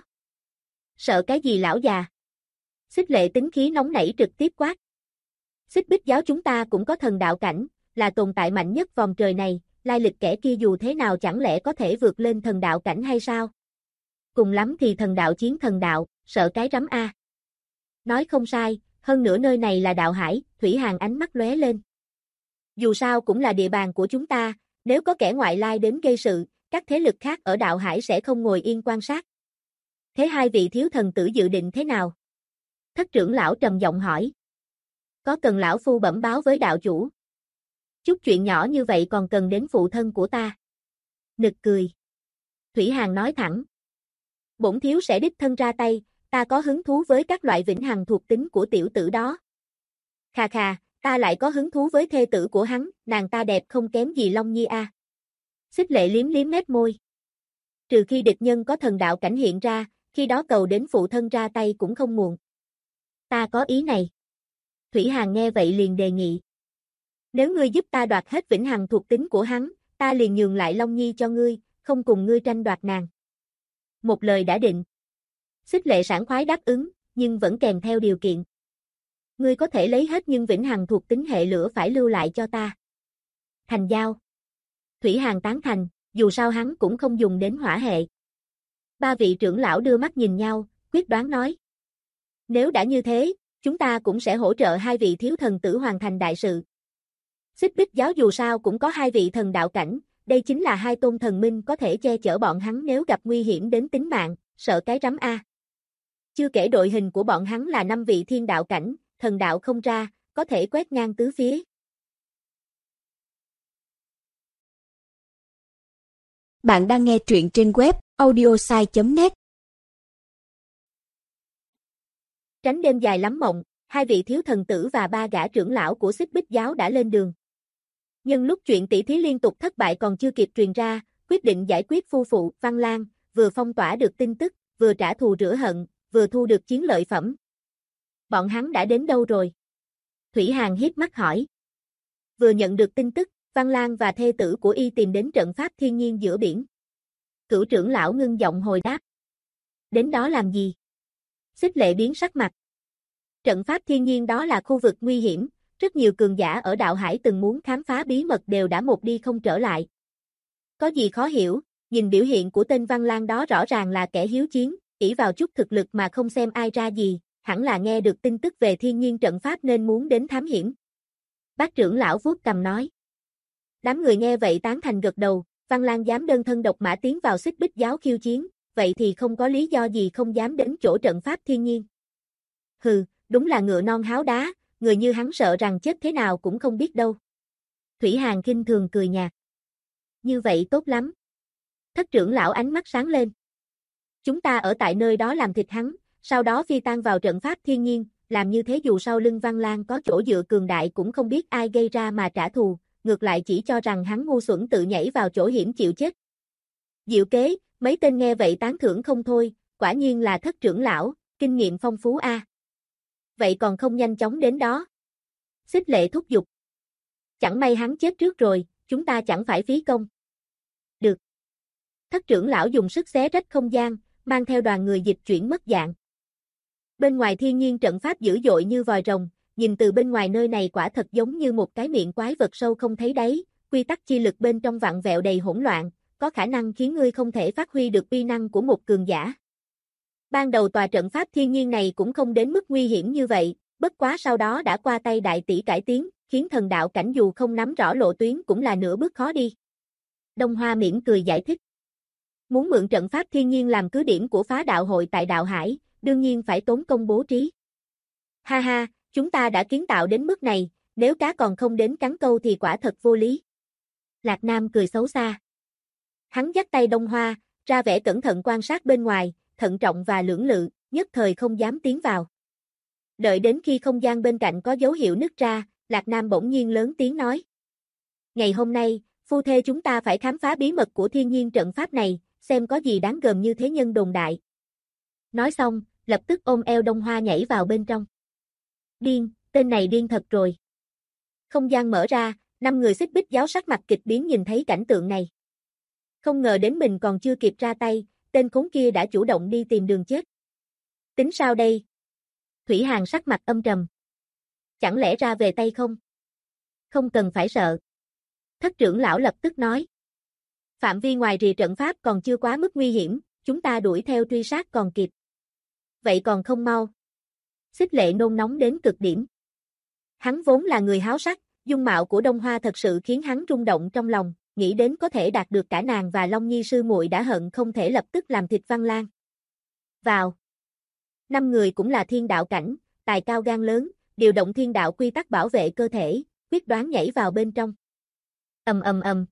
Sợ cái gì lão già? Xích Lệ tính khí nóng nảy trực tiếp quát. Xích Bích giáo chúng ta cũng có thần đạo cảnh, là tồn tại mạnh nhất vòng trời này, lai lịch kẻ kia dù thế nào chẳng lẽ có thể vượt lên thần đạo cảnh hay sao? Cùng lắm thì thần đạo chiến thần đạo, sợ cái rắm a. Nói không sai, hơn nữa nơi này là đạo hải, Thủy Hàn ánh mắt lóe lên. Dù sao cũng là địa bàn của chúng ta, nếu có kẻ ngoại lai đến gây sự, các thế lực khác ở đạo hải sẽ không ngồi yên quan sát. Thế hai vị thiếu thần tử dự định thế nào? Thất trưởng lão trầm giọng hỏi. Có cần lão phu bẩm báo với đạo chủ? Chút chuyện nhỏ như vậy còn cần đến phụ thân của ta. Nực cười. Thủy Hàn nói thẳng. Bổn thiếu sẽ đích thân ra tay, ta có hứng thú với các loại vĩnh hằng thuộc tính của tiểu tử đó. Khà khà, ta lại có hứng thú với thê tử của hắn, nàng ta đẹp không kém gì Long Nhi a. Xích Lệ liếm liếm mép môi. Trừ khi địch nhân có thần đạo cảnh hiện ra, khi đó cầu đến phụ thân ra tay cũng không muộn. Ta có ý này. Thủy Hàn nghe vậy liền đề nghị. Nếu ngươi giúp ta đoạt hết vĩnh hằng thuộc tính của hắn, ta liền nhường lại Long Nhi cho ngươi, không cùng ngươi tranh đoạt nàng. Một lời đã định. Xích Lệ sảng khoái đáp ứng, nhưng vẫn kèm theo điều kiện. Ngươi có thể lấy hết nhưng vĩnh hằng thuộc tính hệ lửa phải lưu lại cho ta. Thành giao. Thủy Hàn tán thành, dù sao hắn cũng không dùng đến hỏa hệ. Ba vị trưởng lão đưa mắt nhìn nhau, quyết đoán nói. Nếu đã như thế, chúng ta cũng sẽ hỗ trợ hai vị thiếu thần tử hoàn thành đại sự. Xích Bích giáo dù sao cũng có hai vị thần đạo cảnh, đây chính là hai tôn thần minh có thể che chở bọn hắn nếu gặp nguy hiểm đến tính mạng, sợ cái rắm a. Chưa kể đội hình của bọn hắn là 5 vị thiên đạo cảnh, thần đạo không ra, có thể quét ngang tứ phía. Bạn đang nghe truyện trên web audiosai.net. Tránh đêm dài lắm mộng, hai vị thiếu thần tử và ba gã trưởng lão của Xích Bích giáo đã lên đường. Nhưng lúc chuyện tỷ thí liên tục thất bại còn chưa kịp truyền ra, quyết định giải quyết phu phụ Văn Lang, vừa phong tỏa được tin tức, vừa trả thù rửa hận, vừa thu được chiến lợi phẩm. Bọn hắn đã đến đâu rồi? Thủy Hàn híp mắt hỏi. Vừa nhận được tin tức, Văn Lang và thê tử của y tìm đến trận pháp thiên nhiên giữa biển. Cửu trưởng lão ngưng giọng hồi đáp. Đến đó làm gì? Xích Lệ biến sắc mặt. Trận pháp thiên nhiên đó là khu vực nguy hiểm, rất nhiều cường giả ở đạo hải từng muốn khám phá bí mật đều đã một đi không trở lại. Có gì khó hiểu, nhìn biểu hiện của tên Văn Lang đó rõ ràng là kẻ hiếu chiến, ỷ vào chút thực lực mà không xem ai ra gì, hẳn là nghe được tin tức về thiên nhiên trận pháp nên muốn đến thám hiểm. Bác trưởng lão vuốt cằm nói. Đám người nghe vậy tán thành gật đầu, Văn Lang dám đơn thân độc mã tiến vào Xích Bích giáo khiêu chiến, vậy thì không có lý do gì không dám đến chỗ trận pháp thiên nhiên. Hừ, đúng là ngựa non háo đá, người như hắn sợ rằng chết thế nào cũng không biết đâu. Thủy Hàn khinh thường cười nhạt. Như vậy tốt lắm. Thất trưởng lão ánh mắt sáng lên. Chúng ta ở tại nơi đó làm thịt hắn, sau đó phi tan vào trận pháp thiên nhiên, làm như thế dù sau lưng Văn Lang có chỗ dựa cường đại cũng không biết ai gây ra mà trả thù, ngược lại chỉ cho rằng hắn ngu xuẩn tự nhảy vào chỗ hiểm chịu chết. Diệu kế, mấy tên nghe vậy tán thưởng không thôi, quả nhiên là thất trưởng lão, kinh nghiệm phong phú a. Vậy còn không nhanh chóng đến đó. Xích Lệ thúc giục. Chẳng may hắn chết trước rồi, chúng ta chẳng phải phí công. Được. Thất trưởng lão dùng sức xé rách không gian, mang theo đoàn người dịch chuyển mất dạng. Bên ngoài thiên nhiên trận pháp dữ dội như vòi rồng, nhìn từ bên ngoài nơi này quả thật giống như một cái miệng quái vật sâu không thấy đáy, quy tắc chi lực bên trong vặn vẹo đầy hỗn loạn, có khả năng khiến ngươi không thể phát huy được uy năng của một cường giả. Ban đầu tòa trận pháp thiên nhiên này cũng không đến mức nguy hiểm như vậy, bất quá sau đó đã qua tay đại tỷ cải tiến, khiến thần đạo cảnh dù không nắm rõ lộ tuyến cũng là nửa bước khó đi. Đông Hoa mỉm cười giải thích. Muốn mượn trận pháp thiên nhiên làm cứ điểm của phá đạo hội tại đạo hải, đương nhiên phải tốn công bố trí. Ha ha, chúng ta đã kiến tạo đến mức này, nếu cá còn không đến cắn câu thì quả thật vô lý. Lạc Nam cười xấu xa. Hắn dắt tay Đông Hoa, ra vẻ cẩn thận quan sát bên ngoài, thận trọng và lưỡng lự, nhất thời không dám tiến vào. Đợi đến khi không gian bên cạnh có dấu hiệu nứt ra, Lạc Nam bỗng nhiên lớn tiếng nói. Ngày hôm nay, phu thê chúng ta phải khám phá bí mật của thiên nhiên trận pháp này, xem có gì đáng gờm như thế nhân đồn đại. Nói xong, lập tức ôm eo Đông Hoa nhảy vào bên trong. Điên, tên này điên thật rồi. Không gian mở ra, 5 người Xích Bích giáo sắc mặt kịch biến nhìn thấy cảnh tượng này. Không ngờ đến mình còn chưa kịp ra tay, tên khốn kia đã chủ động đi tìm đường chết. Tính sao đây? Thủy Hàn sắc mặt âm trầm. Chẳng lẽ ra về tay không? Không cần phải sợ. Thất trưởng lão lập tức nói. Phạm vi ngoài rìa trận pháp còn chưa quá mức nguy hiểm, chúng ta đuổi theo truy sát còn kịp. Vậy còn không mau. Xích Lệ nôn nóng đến cực điểm. Hắn vốn là người háo sắc, dung mạo của Đông Hoa thật sự khiến hắn rung động trong lòng, nghĩ đến có thể đạt được cả nàng và Long Nhi sư muội đã hận không thể lập tức làm thịt Văn Lang. Vào. 5 người cũng là thiên đạo cảnh, tài cao gan lớn, điều động thiên đạo quy tắc bảo vệ cơ thể, quyết đoán nhảy vào bên trong. Ầm ầm ầm.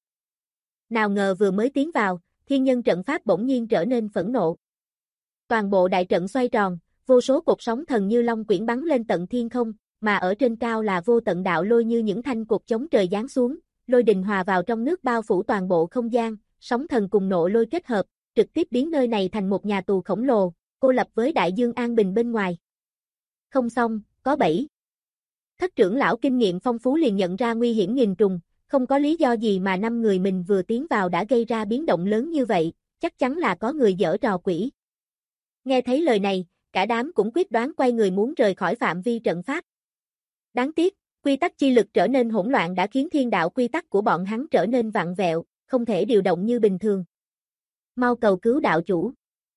Nào ngờ vừa mới tiến vào, thiên nhân trận pháp bỗng nhiên trở nên phẫn nộ. Toàn bộ đại trận xoay tròn, vô số cột sóng thần như long quyển bắn lên tận thiên không, mà ở trên cao là vô tận đạo lôi như những thanh cột chống trời giáng xuống, lôi đình hòa vào trong nước bao phủ toàn bộ không gian, sóng thần cùng nộ lôi kết hợp, trực tiếp biến nơi này thành một nhà tù khổng lồ, cô lập với đại dương an bình bên ngoài. Không xong, có bẫy. Thất trưởng lão kinh nghiệm phong phú liền nhận ra nguy hiểm nghìn trùng, không có lý do gì mà 5 người mình vừa tiến vào đã gây ra biến động lớn như vậy, chắc chắn là có người giở trò quỷ. Nghe thấy lời này, cả đám cũng quyết đoán quay người muốn rời khỏi phạm vi trận pháp. Đáng tiếc, quy tắc chi lực trở nên hỗn loạn đã khiến thiên đạo quy tắc của bọn hắn trở nên vặn vẹo, không thể điều động như bình thường. Mau cầu cứu đạo chủ.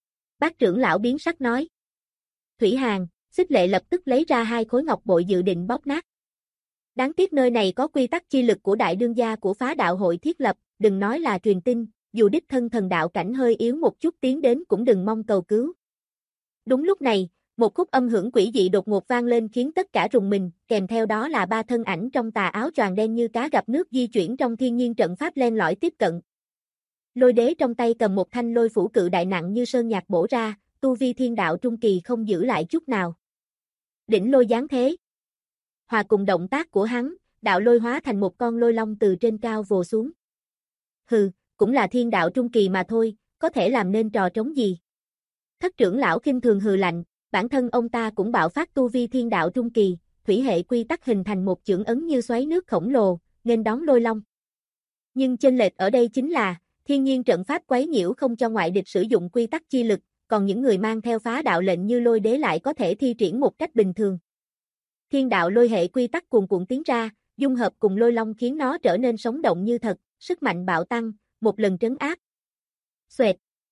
Bác trưởng lão biến sắc nói. Thủy Hàn, Xích Lệ lập tức lấy ra 2 khối ngọc bội dự định bóp nát. Đáng tiếc nơi này có quy tắc chi lực của đại đương gia của phá đạo hội thiết lập, đừng nói là truyền tin, dù đích thân thần đạo cảnh hơi yếu một chút tiến đến cũng đừng mong cầu cứu. Đúng lúc này, một khúc âm hưởng quỷ dị đột ngột vang lên khiến tất cả rùng mình, kèm theo đó là 3 thân ảnh trong tà áo choàng đen như cá gặp nước di chuyển trong thiên nhiên trận pháp len lỏi tiếp cận. Lôi đế trong tay cầm một thanh lôi phủ cự đại nặng như sơn nhạc bổ ra, tu vi thiên đạo trung kỳ không giữ lại chút nào. Đỉnh lôi giáng thế. Hòa cùng động tác của hắn, đạo lôi hóa thành một con lôi long từ trên cao vồ xuống. Hừ, cũng là thiên đạo trung kỳ mà thôi, có thể làm nên trò trống gì. Thất trưởng lão khinh thường hừ lạnh, bản thân ông ta cũng bạo phát tu vi thiên đạo trung kỳ, thủy hệ quy tắc hình thành một chưởng ấn như xoáy nước khổng lồ, nên đón lôi long. Nhưng chênh lệch ở đây chính là, thiên nhiên trận pháp quấy nhiễu không cho ngoại địch sử dụng quy tắc chi lực, còn những người mang theo phá đạo lệnh như lôi đế lại có thể thi triển một cách bình thường. Thiên đạo lôi hệ quy tắc cuồn cuộn tiến ra, dung hợp cùng lôi long khiến nó trở nên sống động như thật, sức mạnh bạo tăng, một lần trấn áp. Xoẹt.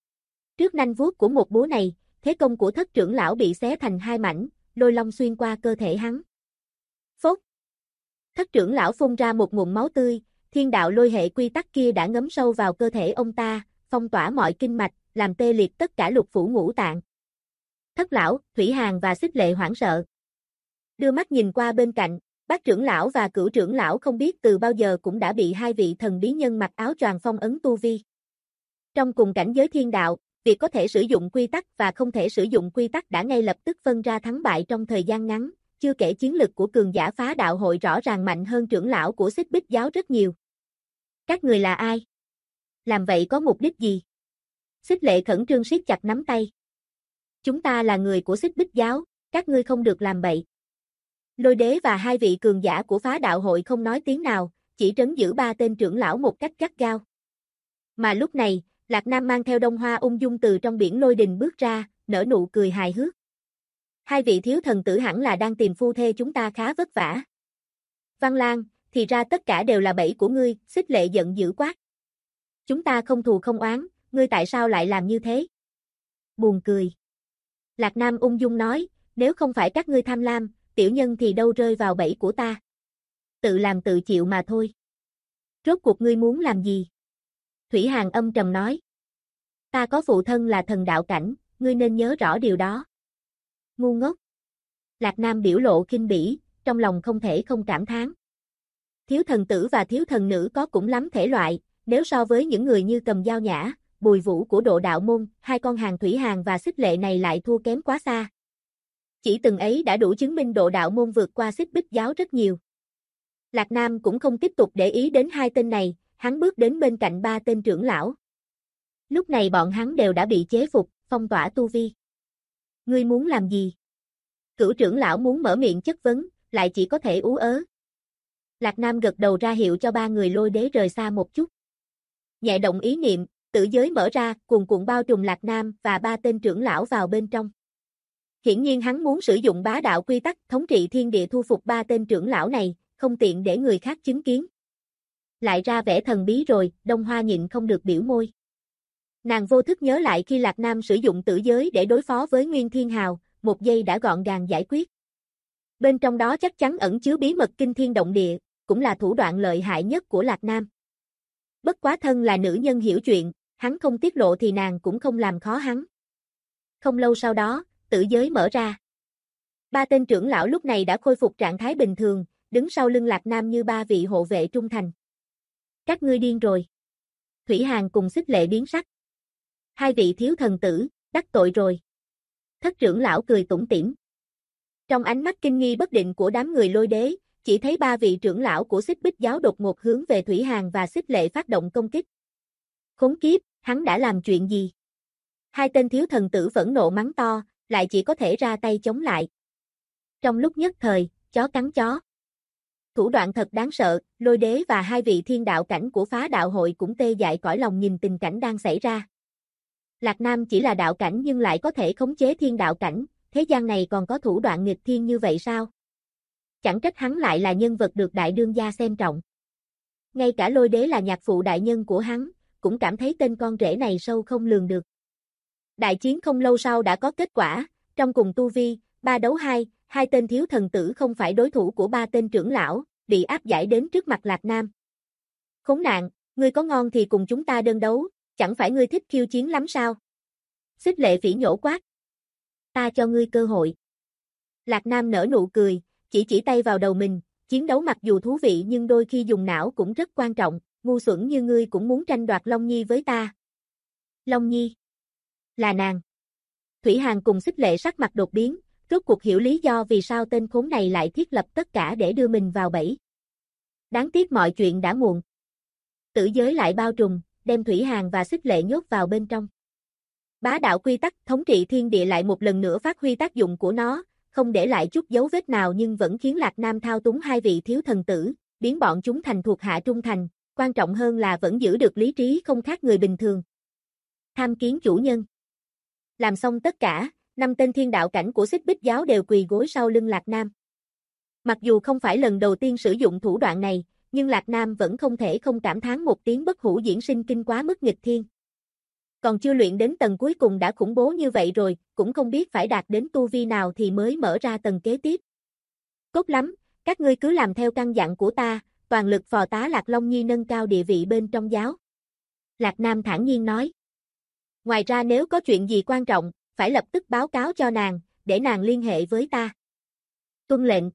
Trước nanh vuốt của một búa này, thế công của thất trưởng lão bị xé thành 2 mảnh, lôi long xuyên qua cơ thể hắn. Phốt. Thất trưởng lão phun ra một ngụm máu tươi, thiên đạo lôi hệ quy tắc kia đã ngấm sâu vào cơ thể ông ta, phong tỏa mọi kinh mạch, làm tê liệt tất cả lục phủ ngũ tạng. Thất lão, Thủy Hàn và Xích Lệ hoảng sợ. Đưa mắt nhìn qua bên cạnh, bác trưởng lão và cửu trưởng lão không biết từ bao giờ cũng đã bị 2 vị thần bí nhân mặc áo choàng phong ấn tu vi. Trong cùng cảnh giới thiên đạo, việc có thể sử dụng quy tắc và không thể sử dụng quy tắc đã ngay lập tức phân ra thắng bại trong thời gian ngắn, chưa kể chiến lực của cường giả phá đạo hội rõ ràng mạnh hơn trưởng lão của Xích Bích giáo rất nhiều. Các người là ai? Làm vậy có mục đích gì? Xích Lệ khẩn trương siết chặt nắm tay. Chúng ta là người của Xích Bích giáo, các ngươi không được làm bậy. Lôi đế và 2 vị cường giả của phá đạo hội không nói tiếng nào, chỉ trấn giữ 3 tên trưởng lão một cách gắt gao. Mà lúc này, Lạc Nam mang theo Đông Hoa ung dung từ trong biển lôi đình bước ra, nở nụ cười hài hước. 2 vị thiếu thần tử hẳn là đang tìm phu thê chúng ta khá vất vả. Văn Lang, thì ra tất cả đều là bẫy của ngươi, Xích Lệ giận dữ quát. Chúng ta không thù không oán, ngươi tại sao lại làm như thế? Buồn cười. Lạc Nam ung dung nói, nếu không phải các ngươi tham lam, tiểu nhân thì đâu rơi vào bẫy của ta. Tự làm tự chịu mà thôi. Rốt cuộc ngươi muốn làm gì? Thủy Hàn âm trầm nói. Ta có phụ thân là thần đạo cảnh, ngươi nên nhớ rõ điều đó. Ngu ngốc. Lạc Nam biểu lộ khinh bỉ, trong lòng không thể không cảm thán. Thiếu thần tử và thiếu thần nữ có cũng lắm thể loại, nếu so với những người như Cầm Dao Nhã, Bùi Vũ của Độ Đạo môn, 2 con hàng Thủy Hàn và Xích Lệ này lại thua kém quá xa. Chỉ từng ấy đã đủ chứng minh Độ Đạo môn vượt qua Xích Bích giáo rất nhiều. Lạc Nam cũng không tiếp tục để ý đến 2 tên này, hắn bước đến bên cạnh 3 tên trưởng lão. Lúc này bọn hắn đều đã bị chế phục, phong tỏa tu vi. Ngươi muốn làm gì? Cửu trưởng lão muốn mở miệng chất vấn, lại chỉ có thể ú ớ. Lạc Nam gật đầu ra hiệu cho ba người lôi đế rời xa một chút. Nhẹ động ý niệm, tử giới mở ra, cuồn cuộn bao trùm Lạc Nam và ba tên trưởng lão vào bên trong. Hiển nhiên hắn muốn sử dụng bá đạo quy tắc thống trị thiên địa thu phục ba tên trưởng lão này, không tiện để người khác chứng kiến. Lại ra vẻ thần bí rồi, Đông Hoa nhịn không được biểu môi. Nàng vô thức nhớ lại khi Lạc Nam sử dụng tử giới để đối phó với Nguyên Thiên Hào, một giây đã gọn gàng giải quyết. Bên trong đó chắc chắn ẩn chứa bí mật kinh thiên động địa, cũng là thủ đoạn lợi hại nhất của Lạc Nam. Bất quá thân là nữ nhân hiểu chuyện, hắn không tiết lộ thì nàng cũng không làm khó hắn. Không lâu sau đó, tử giới mở ra. Ba tên trưởng lão lúc này đã khôi phục trạng thái bình thường, đứng sau lưng Lạc Nam như ba vị hộ vệ trung thành. Các ngươi điên rồi. Thủy Hàn cùng Xích Lệ biến sắc. Hai vị thiếu thần tử, đắc tội rồi. Thất trưởng lão cười tủm tỉm. Trong ánh mắt kinh nghi bất định của đám người lôi đế, chỉ thấy ba vị trưởng lão của Xích Bích giáo đột ngột hướng về Thủy Hàn và Xích Lệ phát động công kích. Khốn kiếp, hắn đã làm chuyện gì? Hai tên thiếu thần tử phẫn nộ mắng to, lại chỉ có thể ra tay chống lại. Trong lúc nhất thời, chó cắn chó. Thủ đoạn thật đáng sợ, lôi đế và hai vị thiên đạo cảnh của phá đạo hội cũng tê dại cõi lòng nhìn tình cảnh đang xảy ra. Lạc Nam chỉ là đạo cảnh nhưng lại có thể khống chế thiên đạo cảnh, thế gian này còn có thủ đoạn nghịch thiên như vậy sao? Chẳng trách hắn lại là nhân vật được đại đương gia xem trọng. Ngay cả lôi đế là nhạc phụ đại nhân của hắn, cũng cảm thấy tên con rể này sâu không lường được. Đại chiến không lâu sau đã có kết quả, trong cùng tu vi, 3 đấu 2, hai tên thiếu thần tử không phải đối thủ của ba tên trưởng lão, bị áp giải đến trước mặt Lạc Nam. Khốn nạn, ngươi có ngon thì cùng chúng ta đơn đấu, chẳng phải ngươi thích khiêu chiến lắm sao? Xích Lệ phỉ nhổ quát. Ta cho ngươi cơ hội. Lạc Nam nở nụ cười, chỉ tay vào đầu mình, chiến đấu mặc dù thú vị nhưng đôi khi dùng não cũng rất quan trọng, ngu xuẩn như ngươi cũng muốn tranh đoạt Long Nhi với ta. Long Nhi? Là nàng. Thủy Hàn cùng Xích Lệ sắc mặt đột biến, rốt cuộc hiểu lý do vì sao tên khốn này lại thiết lập tất cả để đưa mình vào bẫy. Đáng tiếc mọi chuyện đã muộn. Tử giới lại bao trùm, đem Thủy Hàn và Xích Lệ nhốt vào bên trong. Bá đạo quy tắc thống trị thiên địa lại một lần nữa phát huy tác dụng của nó, không để lại chút dấu vết nào nhưng vẫn khiến Lạc Nam thao túng hai vị thiếu thần tử, biến bọn chúng thành thuộc hạ trung thành, quan trọng hơn là vẫn giữ được lý trí không khác người bình thường. Tham kiến chủ nhân. Làm xong tất cả, 5 tên thiên đạo cảnh của Xích Bích giáo đều quỳ gối sau lưng Lạc Nam. Mặc dù không phải lần đầu tiên sử dụng thủ đoạn này, nhưng Lạc Nam vẫn không thể không cảm thán một tiếng bất hủ diễn sinh kinh quá mức nghịch thiên. Còn chưa luyện đến tầng cuối cùng đã khủng bố như vậy rồi, cũng không biết phải đạt đến tu vi nào thì mới mở ra tầng kế tiếp. Tốt lắm, các ngươi cứ làm theo căn dặn của ta, toàn lực phò tá Lạc Long Nhi nâng cao địa vị bên trong giáo. Lạc Nam thản nhiên nói. Ngoài ra nếu có chuyện gì quan trọng, phải lập tức báo cáo cho nàng, để nàng liên hệ với ta. Tuân lệnh.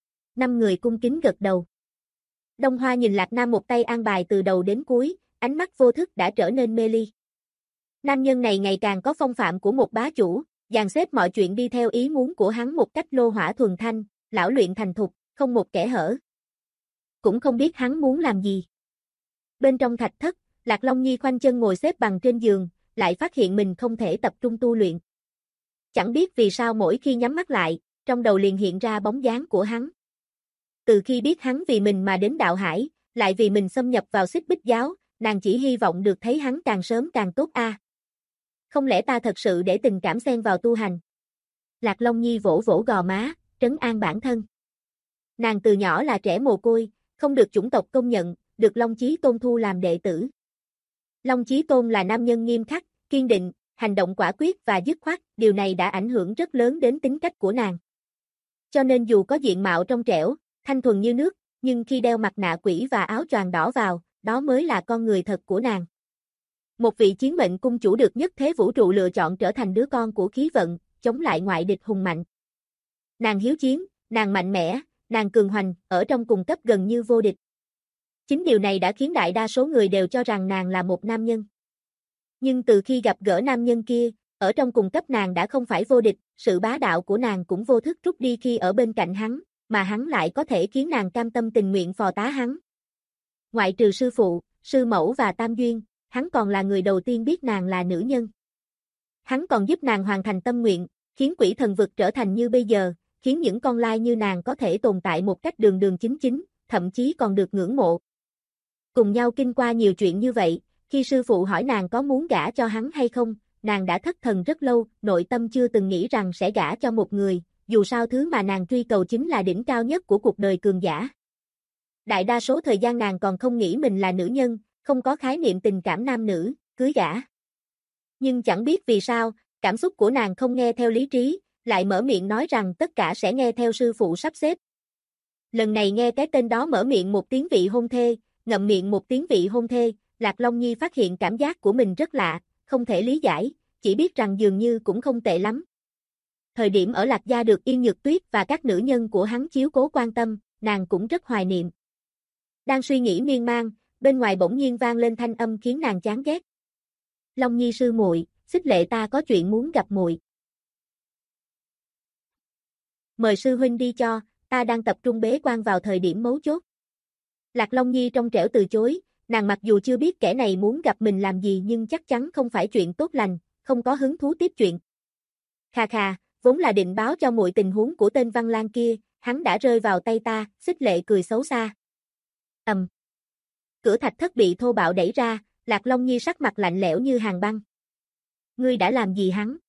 5 người cung kính gật đầu. Đông Hoa nhìn Lạc Nam một tay an bài từ đầu đến cuối, ánh mắt vô thức đã trở nên mê ly. Nam nhân này ngày càng có phong phạm của một bá chủ, dàn xếp mọi chuyện đi theo ý muốn của hắn một cách lô hỏa thuần thanh, lão luyện thành thục, không một kẽ hở. Cũng không biết hắn muốn làm gì. Bên trong thạch thất, Lạc Long Nhi khoanh chân ngồi xếp bằng trên giường, lại phát hiện mình không thể tập trung tu luyện. Chẳng biết vì sao mỗi khi nhắm mắt lại, trong đầu liền hiện ra bóng dáng của hắn. Từ khi biết hắn vì mình mà đến đạo hải, lại vì mình xâm nhập vào Xích Bích giáo, nàng chỉ hy vọng được thấy hắn càng sớm càng tốt a. Không lẽ ta thật sự để tình cảm xen vào tu hành? Lạc Long Nhi vỗ vỗ gò má, trấn an bản thân. Nàng từ nhỏ là trẻ mồ côi, không được chủng tộc công nhận, được Long Chí Tôn thu làm đệ tử. Long Chí Tôn là nam nhân nghiêm khắc, kiên định, hành động quả quyết và dứt khoát, điều này đã ảnh hưởng rất lớn đến tính cách của nàng. Cho nên dù có diện mạo trong trẻo, thanh thuần như nước, nhưng khi đeo mặt nạ quỷ và áo choàng đỏ vào, đó mới là con người thật của nàng. Một vị chiến mệnh cung chủ được nhất thế vũ trụ lựa chọn trở thành đứa con của khí vận, chống lại ngoại địch hùng mạnh. Nàng hiếu chiến, nàng mạnh mẽ, nàng cường hoành, ở trong cùng cấp gần như vô địch. Chính điều này đã khiến đại đa số người đều cho rằng nàng là một nam nhân. Nhưng từ khi gặp gỡ nam nhân kia, ở trong cùng cấp nàng đã không phải vô địch, sự bá đạo của nàng cũng vô thức rút đi khi ở bên cạnh hắn, mà hắn lại có thể khiến nàng cam tâm tình nguyện phò tá hắn. Ngoại trừ sư phụ, sư mẫu và Tam Duyên, hắn còn là người đầu tiên biết nàng là nữ nhân. Hắn còn giúp nàng hoàn thành tâm nguyện, khiến quỷ thần vực trở thành như bây giờ, khiến những con lai như nàng có thể tồn tại một cách đường đường chính chính, thậm chí còn được ngưỡng mộ. Cùng nhau kinh qua nhiều chuyện như vậy, khi sư phụ hỏi nàng có muốn gả cho hắn hay không, nàng đã thất thần rất lâu, nội tâm chưa từng nghĩ rằng sẽ gả cho một người, dù sao thứ mà nàng truy cầu chính là đỉnh cao nhất của cuộc đời cường giả. Đại đa số thời gian nàng còn không nghĩ mình là nữ nhân, không có khái niệm tình cảm nam nữ, cưới gả. Nhưng chẳng biết vì sao, cảm xúc của nàng không nghe theo lý trí, lại mở miệng nói rằng tất cả sẽ nghe theo sư phụ sắp xếp. Lần này nghe cái tên đó mở miệng một tiếng vị hôn thê, ngậm miệng một tiếng vị hôn thê, Lạc Long Nhi phát hiện cảm giác của mình rất lạ, không thể lý giải, chỉ biết rằng dường như cũng không tệ lắm. Thời điểm ở Lạc Gia được Yên Nhược Tuyết và các nữ nhân của hắn chiếu cố quan tâm, nàng cũng rất hoài niệm. Đang suy nghĩ miên man, bên ngoài bỗng nhiên vang lên thanh âm khiến nàng chán ghét. Long Nhi sư muội, Xích Lệ ta có chuyện muốn gặp muội. Mời sư huynh đi cho, ta đang tập trung bế quan vào thời điểm mấu chốt. Lạc Long Nhi trong trẻo từ chối, nàng mặc dù chưa biết kẻ này muốn gặp mình làm gì nhưng chắc chắn không phải chuyện tốt lành, không có hứng thú tiếp chuyện. Khà khà, vốn là định báo cho muội tình huống của tên Văn Lang kia, hắn đã rơi vào tay ta, Xích Lệ cười xấu xa. Cửa thạch thất bị thô bạo đẩy ra, Lạc Long Nhi sắc mặt lạnh lẽo như hàng băng. Ngươi đã làm gì hắn?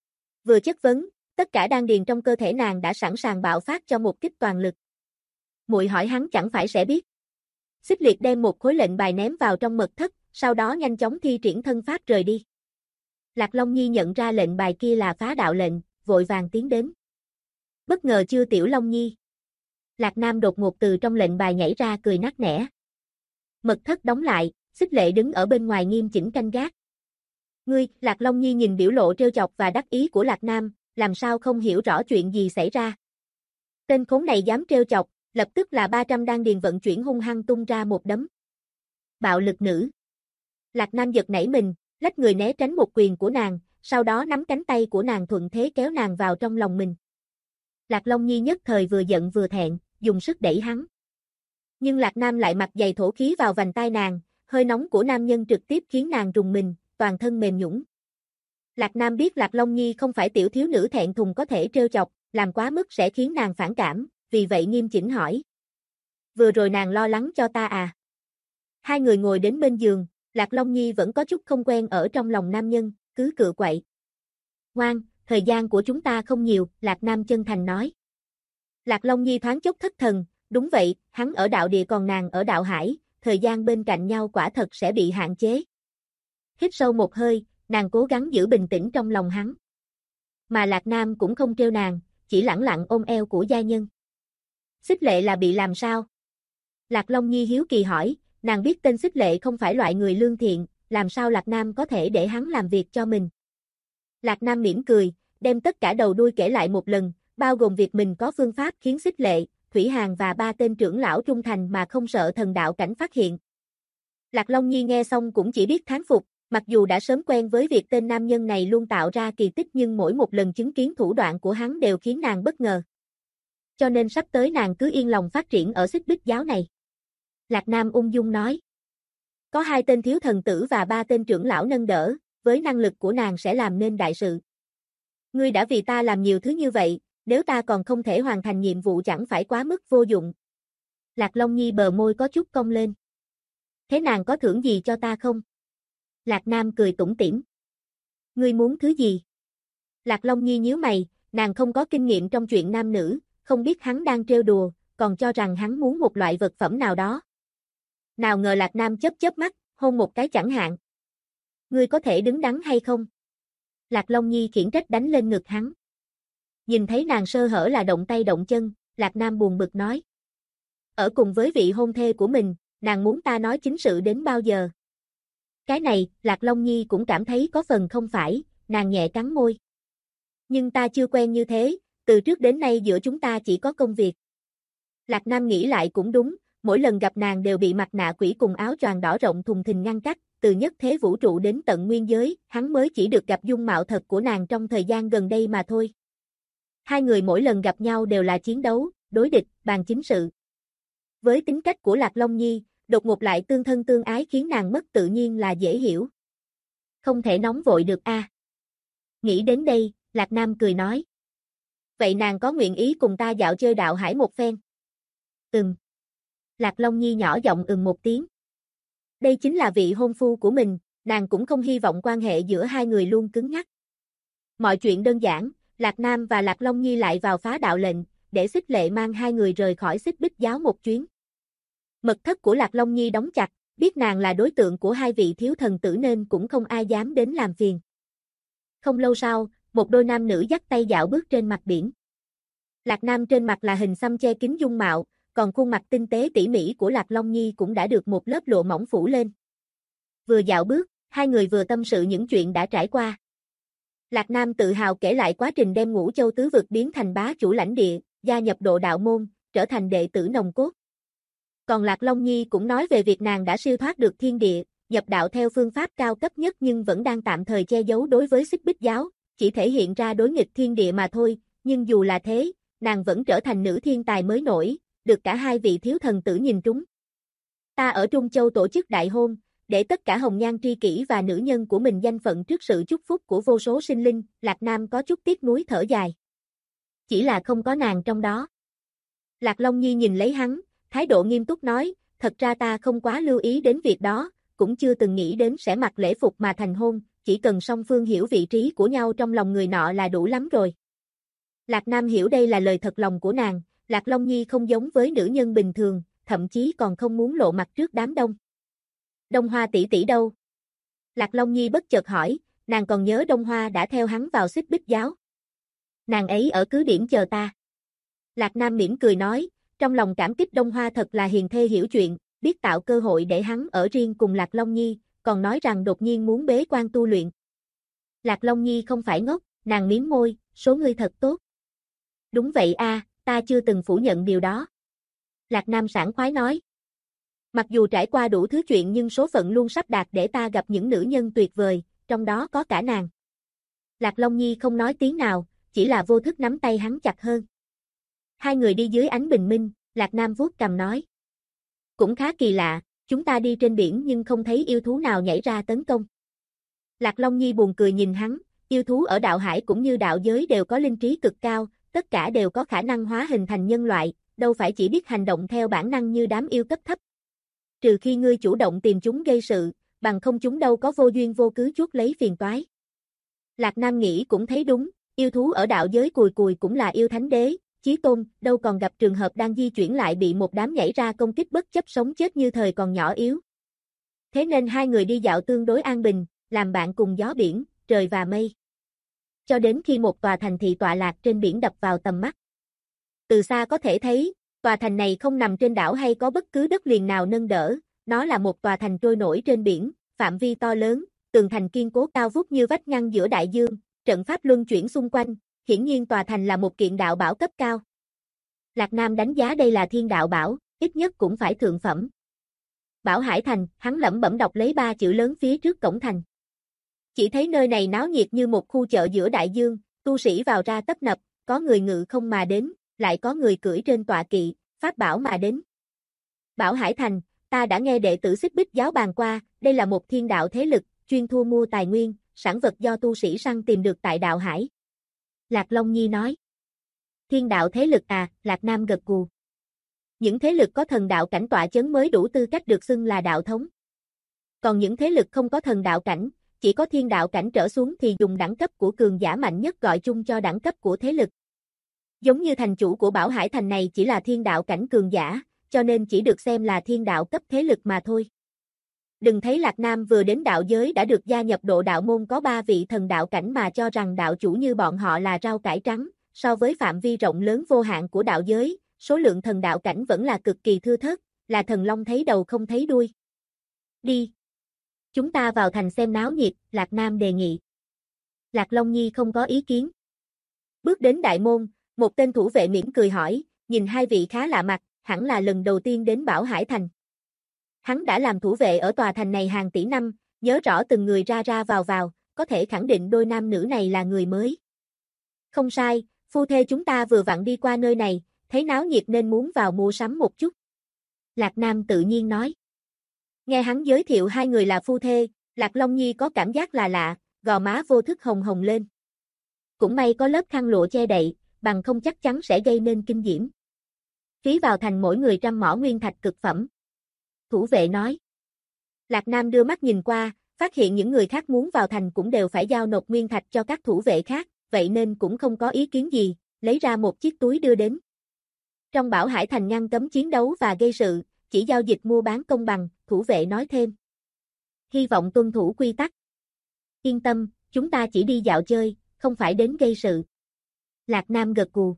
Vừa chất vấn, tất cả đan điền trong cơ thể nàng đã sẵn sàng bạo phát cho một kích toàn lực. Muội hỏi hắn chẳng phải sẽ biết. Xích Liệt đem một khối lệnh bài ném vào trong mật thất, sau đó nhanh chóng thi triển thân pháp rời đi. Lạc Long Nhi nhận ra lệnh bài kia là phá đạo lệnh, vội vàng tiến đến. Bất ngờ chưa Tiểu Long Nhi. Lạc Nam đột ngột từ trong lệnh bài nhảy ra cười nắc nẻ. Mật thất đóng lại, Xích Lệ đứng ở bên ngoài nghiêm chỉnh canh gác. Ngươi, Lạc Long Nhi nhìn biểu lộ trêu chọc và đắc ý của Lạc Nam, làm sao không hiểu rõ chuyện gì xảy ra. Tên khốn này dám trêu chọc, lập tức là 300 đan điền vận chuyển hung hăng tung ra một đấm. Bạo lực nữ. Lạc Nam giật nảy mình, lách người né tránh một quyền của nàng, sau đó nắm cánh tay của nàng thuận thế kéo nàng vào trong lòng mình. Lạc Long Nhi nhất thời vừa giận vừa thẹn, dùng sức đẩy hắn. Nhưng Lạc Nam lại mặc dày thổ khí vào vành tai nàng, hơi nóng của nam nhân trực tiếp khiến nàng rùng mình, toàn thân mềm nhũn. Lạc Nam biết Lạc Long Nhi không phải tiểu thiếu nữ thẹn thùng có thể trêu chọc, làm quá mức sẽ khiến nàng phản cảm, vì vậy nghiêm chỉnh hỏi. Vừa rồi nàng lo lắng cho ta à? Hai người ngồi đến bên giường, Lạc Long Nhi vẫn có chút không quen ở trong lòng nam nhân, cứ cựa quậy. Ngoan, thời gian của chúng ta không nhiều, Lạc Nam chân thành nói. Lạc Long Nhi thoáng chốc thất thần, đúng vậy, hắn ở đạo địa còn nàng ở đạo hải, thời gian bên cạnh nhau quả thật sẽ bị hạn chế. Hít sâu một hơi, nàng cố gắng giữ bình tĩnh trong lòng hắn. Mà Lạc Nam cũng không trêu nàng, chỉ lẳng lặng ôm eo của gia nhân. Xích Lệ là bị làm sao? Lạc Long Nhi hiếu kỳ hỏi, nàng biết tên Xích Lệ không phải loại người lương thiện, làm sao Lạc Nam có thể để hắn làm việc cho mình. Lạc Nam mỉm cười, đem tất cả đầu đuôi kể lại một lần, bao gồm việc mình có phương pháp khiến Xích Lệ, Thủy Hàn và 3 tên trưởng lão trung thành mà không sợ thần đạo cảnh phát hiện. Lạc Long Nhi nghe xong cũng chỉ biết thán phục, mặc dù đã sớm quen với việc tên nam nhân này luôn tạo ra kỳ tích nhưng mỗi một lần chứng kiến thủ đoạn của hắn đều khiến nàng bất ngờ. Cho nên sắp tới nàng cứ yên lòng phát triển ở Xích Bích giáo này. Lạc Nam ung dung nói. Có 2 tên thiếu thần tử và 3 tên trưởng lão nâng đỡ, với năng lực của nàng sẽ làm nên đại sự. Ngươi đã vì ta làm nhiều thứ như vậy, nếu ta còn không thể hoàn thành nhiệm vụ chẳng phải quá mức vô dụng. Lạc Long Nhi bờ môi có chút cong lên. Thế nàng có thưởng gì cho ta không? Lạc Nam cười tủm tỉm. Ngươi muốn thứ gì? Lạc Long Nhi nhíu mày, nàng không có kinh nghiệm trong chuyện nam nữ, không biết hắn đang trêu đùa, còn cho rằng hắn muốn một loại vật phẩm nào đó. Nào ngờ Lạc Nam chớp chớp mắt, hôn một cái chẳng hạn. Ngươi có thể đứng đắn hay không? Lạc Long Nhi khiển trách đánh lên ngực hắn. Nhìn thấy nàng sơ hở là động tay động chân, Lạc Nam buồn bực nói. Ở cùng với vị hôn thê của mình, nàng muốn ta nói chính sự đến bao giờ? Cái này, Lạc Long Nhi cũng cảm thấy có phần không phải, nàng nhẹ cắn môi. Nhưng ta chưa quen như thế, từ trước đến nay giữa chúng ta chỉ có công việc. Lạc Nam nghĩ lại cũng đúng, mỗi lần gặp nàng đều bị mặt nạ quỷ cùng áo choàng đỏ rộng thùng thình ngăn cách, từ nhất thế vũ trụ đến tận nguyên giới, hắn mới chỉ được gặp dung mạo thật của nàng trong thời gian gần đây mà thôi. Hai người mỗi lần gặp nhau đều là chiến đấu, đối địch, bàn chính sự. Với tính cách của Lạc Long Nhi, đột ngột lại tương thân tương ái khiến nàng mất tự nhiên là dễ hiểu. Không thể nóng vội được a. Nghĩ đến đây, Lạc Nam cười nói. Vậy nàng có nguyện ý cùng ta dạo chơi đạo hải một phen? Lạc Long Nhi nhỏ giọng một tiếng. Đây chính là vị hôn phu của mình, nàng cũng không hy vọng quan hệ giữa hai người luôn cứng nhắc. Mọi chuyện đơn giản, Lạc Nam và Lạc Long Nhi lại vào phá đạo lệnh, để Xích Lệ mang hai người rời khỏi Xích Bích giáo một chuyến. Mật thất của Lạc Long Nhi đóng chặt, biết nàng là đối tượng của hai vị thiếu thần tử nên cũng không ai dám đến làm phiền. Không lâu sau, một đôi nam nữ dắt tay dạo bước trên mặt biển. Lạc Nam trên mặt là hình xăm che kín dung mạo, còn khuôn mặt tinh tế tỉ mỉ của Lạc Long Nhi cũng đã được một lớp lụa mỏng phủ lên. Vừa dạo bước, hai người vừa tâm sự những chuyện đã trải qua. Lạc Nam tự hào kể lại quá trình đem Ngũ Châu tứ vực biến thành bá chủ lãnh địa, gia nhập Độ Đạo môn, trở thành đệ tử nòng cốt. Còn Lạc Long Nhi cũng nói về việc nàng đã siêu thoát được thiên địa, nhập đạo theo phương pháp cao cấp nhất nhưng vẫn đang tạm thời che giấu đối với Xích Bích giáo, chỉ thể hiện ra đối nghịch thiên địa mà thôi, nhưng dù là thế, nàng vẫn trở thành nữ thiên tài mới nổi, được cả hai vị thiếu thần tử nhìn trúng. Ta ở Trung Châu tổ chức đại hôn, để tất cả hồng nhan tri kỷ và nữ nhân của mình danh phận trước sự chúc phúc của vô số sinh linh, Lạc Nam có chút tiếc nuối thở dài. Chỉ là không có nàng trong đó. Lạc Long Nhi nhìn lấy hắn, thái độ nghiêm túc nói, thật ra ta không quá lưu ý đến việc đó, cũng chưa từng nghĩ đến sẽ mặc lễ phục mà thành hôn, chỉ cần song phương hiểu vị trí của nhau trong lòng người nọ là đủ lắm rồi. Lạc Nam hiểu đây là lời thật lòng của nàng, Lạc Long Nhi không giống với nữ nhân bình thường, thậm chí còn không muốn lộ mặt trước đám đông. Đông Hoa tỷ tỷ đâu? Lạc Long Nhi bất chợt hỏi, nàng còn nhớ Đông Hoa đã theo hắn vào Xích Bích giáo. Nàng ấy ở cứ điểm chờ ta. Lạc Nam mỉm cười nói, trong lòng cảm kích Đông Hoa thật là hiền thê hiểu chuyện, biết tạo cơ hội để hắn ở riêng cùng Lạc Long Nhi, còn nói rằng đột nhiên muốn bế quan tu luyện. Lạc Long Nhi không phải ngốc, nàng mím môi, số ngươi thật tốt. Đúng vậy a, ta chưa từng phủ nhận điều đó. Lạc Nam sảng khoái nói. Mặc dù trải qua đủ thứ chuyện nhưng số phận luôn sắp đặt để ta gặp những nữ nhân tuyệt vời, trong đó có cả nàng. Lạc Long Nhi không nói tiếng nào, chỉ là vô thức nắm tay hắn chặt hơn. Hai người đi dưới ánh bình minh, Lạc Nam vuốt cằm nói. Cũng khá kỳ lạ, chúng ta đi trên biển nhưng không thấy yêu thú nào nhảy ra tấn công. Lạc Long Nhi buồn cười nhìn hắn, yêu thú ở đạo hải cũng như đạo giới đều có linh trí cực cao, tất cả đều có khả năng hóa hình thành nhân loại, đâu phải chỉ biết hành động theo bản năng như đám yêu cấp thấp. Trừ khi ngươi chủ động tìm chúng gây sự, bằng không chúng đâu có vô duyên vô cớ chuốc lấy phiền toái. Lạc Nam nghĩ cũng thấy đúng, yêu thú ở đạo giới cùi cùi cũng là yêu thánh đế, chí tôn, đâu còn gặp trường hợp đang di chuyển lại bị một đám nhảy ra công kích bất chấp sống chết như thời còn nhỏ yếu. Thế nên hai người đi dạo tương đối an bình, làm bạn cùng gió biển, trời và mây. Cho đến khi một tòa thành thị tọa lạc trên biển đập vào tầm mắt. Từ xa có thể thấy, tòa thành này không nằm trên đảo hay có bất cứ đất liền nào nâng đỡ, nó là một tòa thành trôi nổi trên biển, phạm vi to lớn, tường thành kiên cố cao vút như vách ngăn giữa đại dương, trận pháp luân chuyển xung quanh, hiển nhiên tòa thành là một kiện đạo bảo cấp cao. Lạc Nam đánh giá đây là thiên đạo bảo, ít nhất cũng phải thượng phẩm. Bảo Hải Thành, hắn lẩm bẩm đọc lấy 3 chữ lớn phía trước cổng thành. Chỉ thấy nơi này náo nhiệt như một khu chợ giữa đại dương, tu sĩ vào ra tấp nập, có người ngự không mà đến, lại có người cưỡi trên tọa kỵ, pháp bảo mà đến. Bảo Hải Thành, ta đã nghe đệ tử Xích Bích giáo bàn qua, đây là một thiên đạo thế lực, chuyên thu mua tài nguyên, sản vật do tu sĩ săn tìm được tại đạo hải. Lạc Long Nhi nói. Thiên đạo thế lực à, Lạc Nam gật gù. Những thế lực có thần đạo cảnh tọa chấn mới đủ tư cách được xưng là đạo thống. Còn những thế lực không có thần đạo cảnh, chỉ có thiên đạo cảnh trở xuống thì dùng đẳng cấp của cường giả mạnh nhất gọi chung cho đẳng cấp của thế lực. Giống như thành chủ của Bảo Hải Thành này chỉ là thiên đạo cảnh cường giả, cho nên chỉ được xem là thiên đạo cấp thế lực mà thôi. Đừng thấy Lạc Nam vừa đến đạo giới đã được gia nhập Độ Đạo môn có 3 vị thần đạo cảnh mà cho rằng đạo chủ như bọn họ là rau cải trắng, so với phạm vi rộng lớn vô hạn của đạo giới, số lượng thần đạo cảnh vẫn là cực kỳ thưa thớt, là thần long thấy đầu không thấy đuôi. Đi. Chúng ta vào thành xem náo nhiệt, Lạc Nam đề nghị. Lạc Long Nhi không có ý kiến. Bước đến đại môn, một tên thủ vệ mỉm cười hỏi, nhìn hai vị khá lạ mặt, hẳn là lần đầu tiên đến Bảo Hải Thành. Hắn đã làm thủ vệ ở tòa thành này hàng tỷ năm, nhớ rõ từng người ra ra vào, có thể khẳng định đôi nam nữ này là người mới. Không sai, phu thê chúng ta vừa vặn đi qua nơi này, thấy náo nhiệt nên muốn vào mua sắm một chút. Lạc Nam tự nhiên nói. Nghe hắn giới thiệu hai người là phu thê, Lạc Long Nhi có cảm giác là lạ, gò má vô thức hồng hồng lên. cũng may có lớp khăn lụa che đậy, bằng không chắc chắn sẽ gây nên kinh diễm. Phí vào thành mỗi người 100 mỏ nguyên thạch cực phẩm. Thủ vệ nói. Lạc Nam đưa mắt nhìn qua, phát hiện những người khác muốn vào thành cũng đều phải giao nộp nguyên thạch cho các thủ vệ khác, vậy nên cũng không có ý kiến gì, lấy ra một chiếc túi đưa đến. Trong Bảo Hải Thành ngăn cấm chiến đấu và gây sự, chỉ giao dịch mua bán công bằng, thủ vệ nói thêm. Hy vọng tuân thủ quy tắc. Yên tâm, chúng ta chỉ đi dạo chơi, không phải đến gây sự. Lạc Nam gật gù.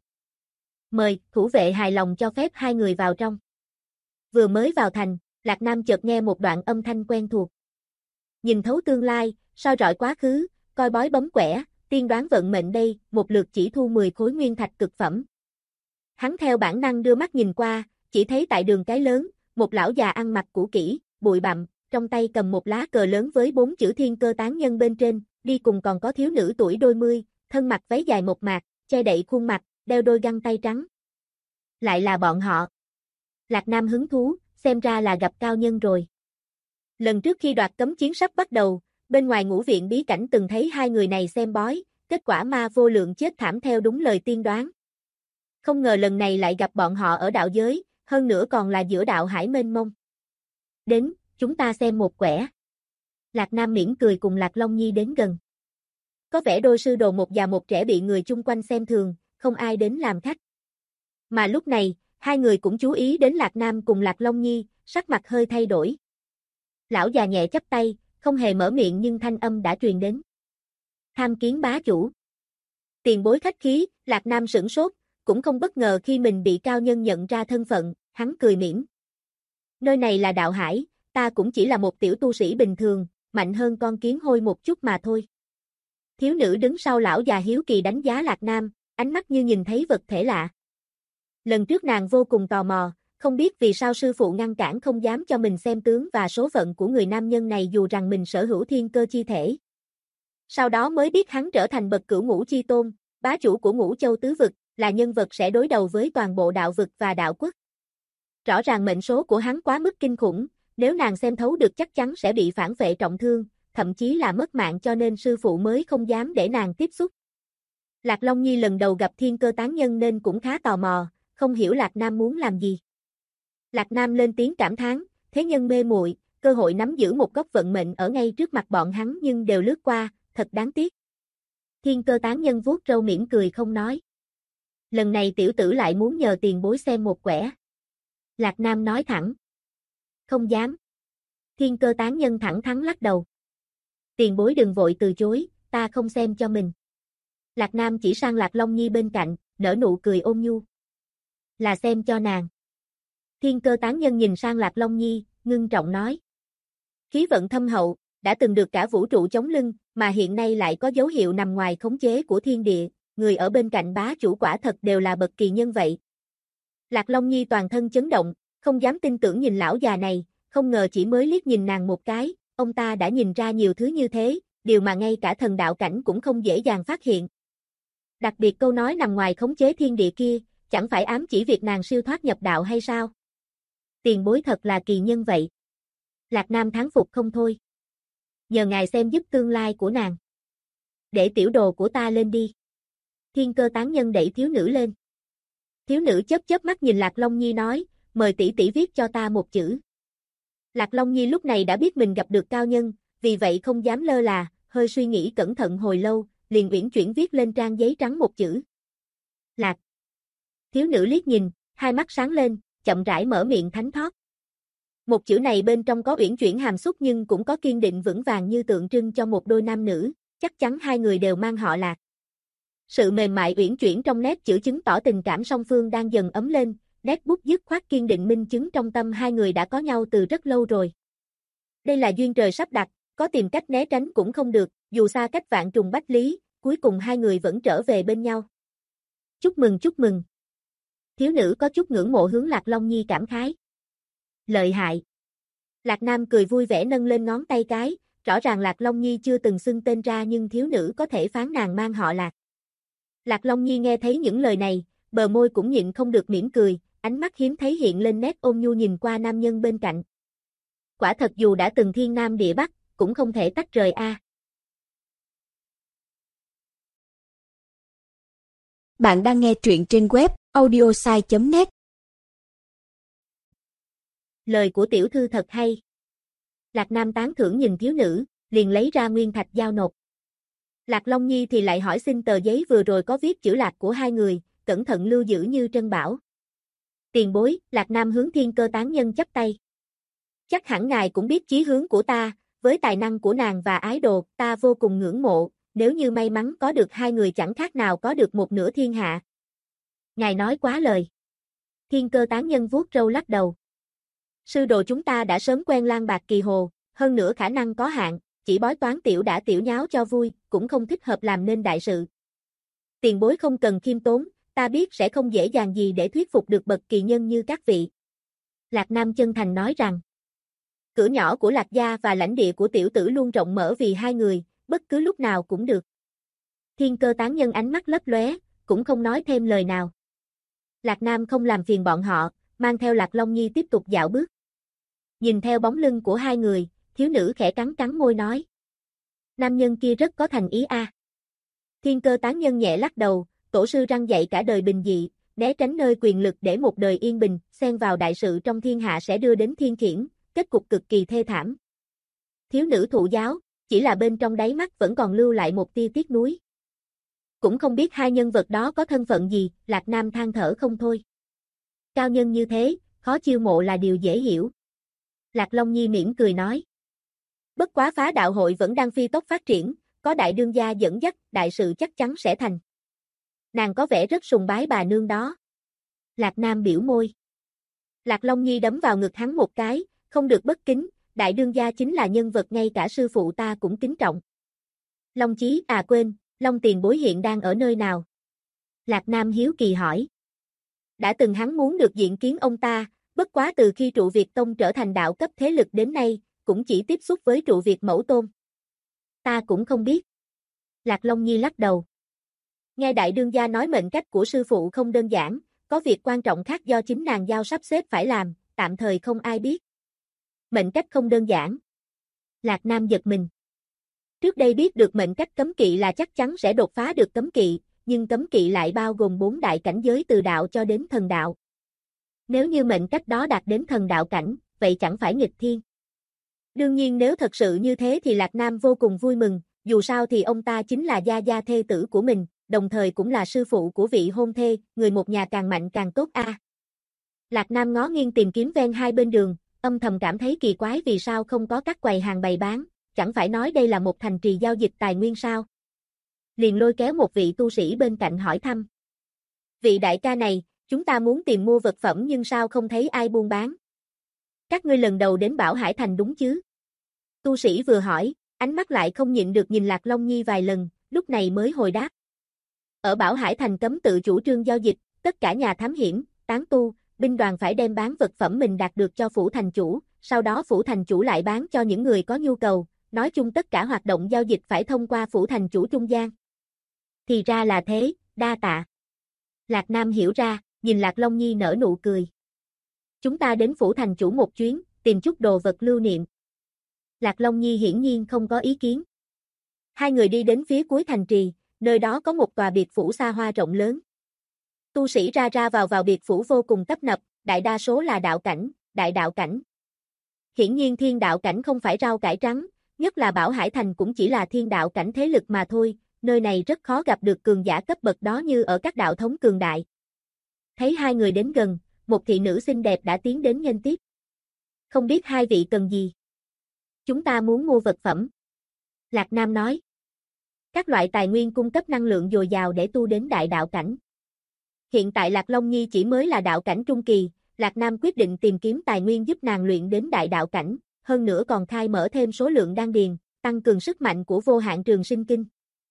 Mời, thủ vệ hài lòng cho phép hai người vào trong. Vừa mới vào thành, Lạc Nam chợt nghe một đoạn âm thanh quen thuộc. Nhìn thấu tương lai, soi rọi quá khứ, coi bói bấm quẻ, tiên đoán vận mệnh đây, một lượt chỉ thu 10 khối nguyên thạch cực phẩm. Hắn theo bản năng đưa mắt nhìn qua, chỉ thấy tại đường cái lớn, một lão già ăn mặc cũ kỹ, bụi bặm, trong tay cầm một lá cờ lớn với 4 chữ Thiên Cơ Tán Nhân bên trên, đi cùng còn có thiếu nữ tuổi đôi mươi, thân mặc váy dài mộc mạc, che đậy khuôn mặt, đeo đôi găng tay trắng. Lại là bọn họ. Lạc Nam hứng thú, xem ra là gặp cao nhân rồi. Lần trước khi đoạt cấm chiến sắp bắt đầu, bên ngoài ngũ viện bí cảnh từng thấy hai người này xem bói, kết quả ma vô lượng chết thảm theo đúng lời tiên đoán. Không ngờ lần này lại gặp bọn họ ở đạo giới, hơn nữa còn là giữa đạo hải mênh mông. Đến, chúng ta xem một quẻ. Lạc Nam mỉm cười cùng Lạc Long Nhi đến gần. Có vẻ đôi sư đồ một già một trẻ bị người chung quanh xem thường, không ai đến làm khách. Mà lúc này, hai người cũng chú ý đến Lạc Nam cùng Lạc Long Nhi, sắc mặt hơi thay đổi. Lão già nhẹ chắp tay, không hề mở miệng nhưng thanh âm đã truyền đến. Tham kiến bá chủ. Tiền bối khách khí, Lạc Nam sửng sốt, cũng không bất ngờ khi mình bị cao nhân nhận ra thân phận, hắn cười mỉm. Nơi này là đạo hải, ta cũng chỉ là một tiểu tu sĩ bình thường, mạnh hơn con kiến hôi một chút mà thôi. Thiếu nữ đứng sau lão già hiếu kỳ đánh giá Lạc Nam, ánh mắt như nhìn thấy vật thể lạ. Lần trước nàng vô cùng tò mò, không biết vì sao sư phụ ngăn cản không dám cho mình xem tướng và số phận của người nam nhân này dù rằng mình sở hữu thiên cơ chi thể. Sau đó mới biết hắn trở thành bậc cửu ngũ chi tôn, bá chủ của ngũ châu tứ vực, là nhân vật sẽ đối đầu với toàn bộ đạo vực và đạo quốc. Rõ ràng mệnh số của hắn quá mức kinh khủng, nếu nàng xem thấu được chắc chắn sẽ bị phản vệ trọng thương, thậm chí là mất mạng cho nên sư phụ mới không dám để nàng tiếp xúc. Lạc Long Nhi lần đầu gặp thiên cơ tán nhân nên cũng khá tò mò, không hiểu Lạc Nam muốn làm gì. Lạc Nam lên tiếng cảm thán, thế nhân mê muội, cơ hội nắm giữ một góc vận mệnh ở ngay trước mặt bọn hắn nhưng đều lướt qua, thật đáng tiếc. Thiên cơ tán nhân vuốt râu mỉm cười không nói. Lần này tiểu tử lại muốn nhờ tiền bối xem một quẻ. Lạc Nam nói thẳng. Không dám. Thiên cơ tán nhân thẳng thắn lắc đầu. Tiền bối đừng vội từ chối, ta không xem cho mình. Lạc Nam chỉ sang Lạc Long Nhi bên cạnh, nở nụ cười ôn nhu. Là xem cho nàng. Thiên cơ tán nhân nhìn sang Lạc Long Nhi, ngưng trọng nói. Khí vận thâm hậu, đã từng được cả vũ trụ chống lưng, mà hiện nay lại có dấu hiệu nằm ngoài khống chế của thiên địa, người ở bên cạnh bá chủ quả thật đều là bậc kỳ nhân vậy. Lạc Long Nhi toàn thân chấn động, không dám tin tưởng nhìn lão già này, không ngờ chỉ mới liếc nhìn nàng một cái, ông ta đã nhìn ra nhiều thứ như thế, điều mà ngay cả thần đạo cảnh cũng không dễ dàng phát hiện. Đặc biệt câu nói nằm ngoài khống chế thiên địa kia, chẳng phải ám chỉ việc nàng siêu thoát nhập đạo hay sao? Tiền bối thật là kỳ nhân vậy. Lạc Nam thán phục không thôi. Nhờ ngài xem giúp tương lai của nàng. Để tiểu đồ của ta lên đi. Thiên cơ tán nhân đẩy thiếu nữ lên. Thiếu nữ chớp chớp mắt nhìn Lạc Long Nhi nói, mời tỷ tỷ viết cho ta một chữ. Lạc Long Nhi lúc này đã biết mình gặp được cao nhân, vì vậy không dám lơ là, hơi suy nghĩ cẩn thận hồi lâu, liền uyển chuyển viết lên trang giấy trắng một chữ. Lạc. Thiếu nữ liếc nhìn, hai mắt sáng lên, chậm rãi mở miệng thánh thót. Một chữ này bên trong có uyển chuyển hàm xúc nhưng cũng có kiên định vững vàng như tượng trưng cho một đôi nam nữ, chắc chắn hai người đều mang họ Lạc. Sự mềm mại uyển chuyển trong nét chữ chứng tỏ tình cảm song phương đang dần ấm lên, nét bút dứt khoát kiên định minh chứng trong tâm hai người đã có nhau từ rất lâu rồi. Đây là duyên trời sắp đặt, có tìm cách né tránh cũng không được, dù xa cách vạn trùng bách lý, cuối cùng hai người vẫn trở về bên nhau. Chúc mừng chúc mừng. Thiếu nữ có chút ngưỡng mộ hướng Lạc Long Nhi cảm khái. Lợi hại. Lạc Nam cười vui vẻ nâng lên ngón tay cái, rõ ràng Lạc Long Nhi chưa từng xưng tên ra nhưng thiếu nữ có thể phán nàng mang họ Lạc. Lạc Long Nhi nghe thấy những lời này, bờ môi cũng nhịn không được mỉm cười, ánh mắt hiếm thấy hiện lên nét ôn nhu nhìn qua nam nhân bên cạnh. Quả thật dù đã từng thiên nam địa bắc, cũng không thể tách rời a. Bạn đang nghe truyện trên web audiosai.net. Lời của tiểu thư thật hay. Lạc Nam tán thưởng nhìn thiếu nữ, liền lấy ra nguyên thạch giao nộp. Lạc Long Nhi thì lại hỏi xin tờ giấy vừa rồi có viết chữ Lạc của hai người, cẩn thận lưu giữ như trân bảo. Tiền bối, Lạc Nam hướng Thiên Cơ tán nhân chắp tay. Chắc hẳn ngài cũng biết chí hướng của ta, với tài năng của nàng và ái đồ, ta vô cùng ngưỡng mộ, nếu như may mắn có được hai người chẳng khác nào có được một nửa thiên hạ. Ngài nói quá lời. Thiên Cơ tán nhân vuốt râu lắc đầu. Sư đồ chúng ta đã sớm quen lang bạc kỳ hồ, hơn nữa khả năng có hạn, chỉ bói toán tiểu đã tiểu nháo cho vui, cũng không thích hợp làm nên đại sự. Tiền bối không cần khiêm tốn, ta biết sẽ không dễ dàng gì để thuyết phục được bậc kỳ nhân như các vị. Lạc Nam chân thành nói rằng, cửa nhỏ của Lạc gia và lãnh địa của tiểu tử luôn rộng mở vì hai người, bất cứ lúc nào cũng được. Thiên Cơ tán nhân ánh mắt lấp lóe, cũng không nói thêm lời nào. Lạc Nam không làm phiền bọn họ, mang theo Lạc Long Nhi tiếp tục dạo bước. Nhìn theo bóng lưng của hai người, thiếu nữ khẽ cắn cắn môi nói. Nam nhân kia rất có thành ý a. Thiên Cơ tán nhân nhẹ lắc đầu, tổ sư răn dạy cả đời bình dị, né tránh nơi quyền lực để một đời yên bình, xen vào đại sự trong thiên hạ sẽ đưa đến thiên khiển, kết cục cực kỳ thê thảm. Thiếu nữ thụ giáo, chỉ là bên trong đáy mắt vẫn còn lưu lại một tia tiếc nuối. Cũng không biết hai nhân vật đó có thân phận gì, Lạc Nam than thở không thôi. Cao nhân như thế, khó chiêu mộ là điều dễ hiểu. Lạc Long Nhi mỉm cười nói. Bất quá phá đạo hội vẫn đang phi tốc phát triển, có đại đương gia dẫn dắt, đại sự chắc chắn sẽ thành. Nàng có vẻ rất sùng bái bà nương đó. Lạc Nam biểu môi. Lạc Long Nhi đấm vào ngực hắn một cái, không được bất kính, đại đương gia chính là nhân vật ngay cả sư phụ ta cũng kính trọng. Long Chí à quên, Long tiền bối hiện đang ở nơi nào? Lạc Nam hiếu kỳ hỏi. Đã từng hắn muốn được diện kiến ông ta, bất quá từ khi trụ Việt Tông trở thành đạo cấp thế lực đến nay, cũng chỉ tiếp xúc với trụ Việt Mẫu Tôn. Ta cũng không biết. Lạc Long Nhi lắc đầu. Nghe đại đương gia nói mệnh cách của sư phụ không đơn giản, có việc quan trọng khác do chính nàng giao sắp xếp phải làm, tạm thời không ai biết. Mệnh cách không đơn giản. Lạc Nam giật mình. Trước đây biết được mệnh cách cấm kỵ là chắc chắn sẽ đột phá được cấm kỵ, nhưng cấm kỵ lại bao gồm 4 đại cảnh giới từ đạo cho đến thần đạo. Nếu như mệnh cách đó đạt đến thần đạo cảnh, vậy chẳng phải nghịch thiên. Đương nhiên nếu thật sự như thế thì Lạc Nam vô cùng vui mừng, dù sao thì ông ta chính là gia gia thê tử của mình, đồng thời cũng là sư phụ của vị hôn thê, người một nhà càng mạnh càng tốt a. Lạc Nam ngó nghiêng tìm kiếm ven hai bên đường, âm thầm cảm thấy kỳ quái vì sao không có các quầy hàng bày bán, chẳng phải nói đây là một thành trì giao dịch tài nguyên sao. Liền lôi kéo một vị tu sĩ bên cạnh hỏi thăm. Vị đại ca này, chúng ta muốn tìm mua vật phẩm nhưng sao không thấy ai buôn bán? Các ngươi lần đầu đến Bảo Hải Thành đúng chứ? Tu sĩ vừa hỏi, ánh mắt lại không nhịn được nhìn Lạc Long Nhi vài lần, lúc này mới hồi đáp. Ở Bảo Hải Thành cấm tự chủ trương giao dịch, tất cả nhà thám hiểm, tán tu, binh đoàn phải đem bán vật phẩm mình đạt được cho phủ thành chủ, sau đó phủ thành chủ lại bán cho những người có nhu cầu, nói chung tất cả hoạt động giao dịch phải thông qua phủ thành chủ trung gian. Thì ra là thế, đa tạ. Lạc Nam hiểu ra, nhìn Lạc Long Nhi nở nụ cười. Chúng ta đến phủ thành chủ một chuyến, tìm chút đồ vật lưu niệm. Lạc Long Nhi hiển nhiên không có ý kiến. Hai người đi đến phía cuối thành trì, nơi đó có một tòa biệt phủ xa hoa rộng lớn. Tu sĩ ra ra vào biệt phủ vô cùng tấp nập, đại đa số là đạo cảnh, đại đạo cảnh. Hiển nhiên thiên đạo cảnh không phải rau cải trắng, nhất là Bảo Hải Thành cũng chỉ là thiên đạo cảnh thế lực mà thôi, nơi này rất khó gặp được cường giả cấp bậc đó như ở các đạo thống cường đại. Thấy hai người đến gần, một thị nữ xinh đẹp đã tiến đến nghênh tiếp. Không biết hai vị cần gì? Chúng ta muốn mua vật phẩm. Lạc Nam nói. Các loại tài nguyên cung cấp năng lượng dồi dào để tu đến đại đạo cảnh. Hiện tại Lạc Long Nhi chỉ mới là đạo cảnh trung kỳ, Lạc Nam quyết định tìm kiếm tài nguyên giúp nàng luyện đến đại đạo cảnh, hơn nữa còn khai mở thêm số lượng đan điền, tăng cường sức mạnh của vô hạn trường sinh kinh.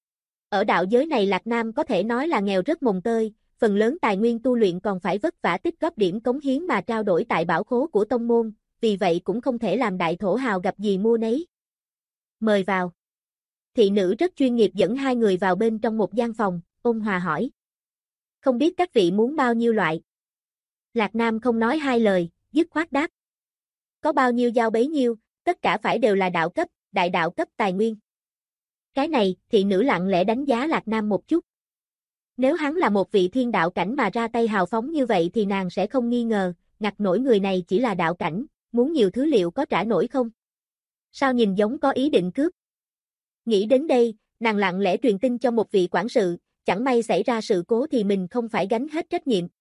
Ở đạo giới này Lạc Nam có thể nói là nghèo rất mồng tơi, phần lớn tài nguyên tu luyện còn phải vất vả tích góp điểm cống hiến mà trao đổi tại bảo khố của tông môn, vì vậy cũng không thể làm đại thổ hào gặp gì mua nấy. Mời vào. Thị nữ rất chuyên nghiệp dẫn hai người vào bên trong một gian phòng, ôn hòa hỏi. Không biết các vị muốn bao nhiêu loại? Lạc Nam không nói hai lời, dứt khoát đáp. Có bao nhiêu giao bấy nhiêu, tất cả phải đều là đạo cấp, đại đạo cấp tài nguyên. Cái này, thị nữ lặng lẽ đánh giá Lạc Nam một chút. Nếu hắn là một vị thiên đạo cảnh mà ra tay hào phóng như vậy thì nàng sẽ không nghi ngờ, ngặt nổi người này chỉ là đạo cảnh, muốn nhiều thứ liệu có trả nổi không? Sao nhìn giống có ý định cướp? Nghĩ đến đây, nàng lặng lẽ truyền tin cho một vị quản sự, chẳng may xảy ra sự cố thì mình không phải gánh hết trách nhiệm.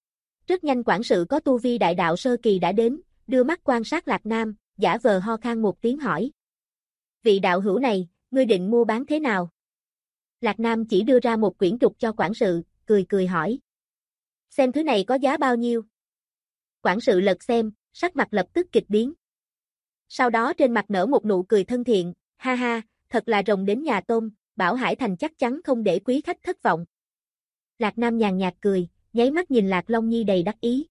Rất nhanh quản sự có tu vi đại đạo sơ kỳ đã đến, đưa mắt quan sát Lạc Nam, giả vờ ho khan một tiếng hỏi. Vị đạo hữu này, ngươi định mua bán thế nào? Lạc Nam chỉ đưa ra một quyển trục cho quản sự, cười cười hỏi. Xem thứ này có giá bao nhiêu? Quản sự lật xem, sắc mặt lập tức kịch biến. Sau đó trên mặt nở một nụ cười thân thiện, ha ha, thật là rồng đến nhà tôm, Bảo Hải Thành chắc chắn không để quý khách thất vọng. Lạc Nam nhàn nhạt cười, nháy mắt nhìn Lạc Long Nhi đầy đắc ý.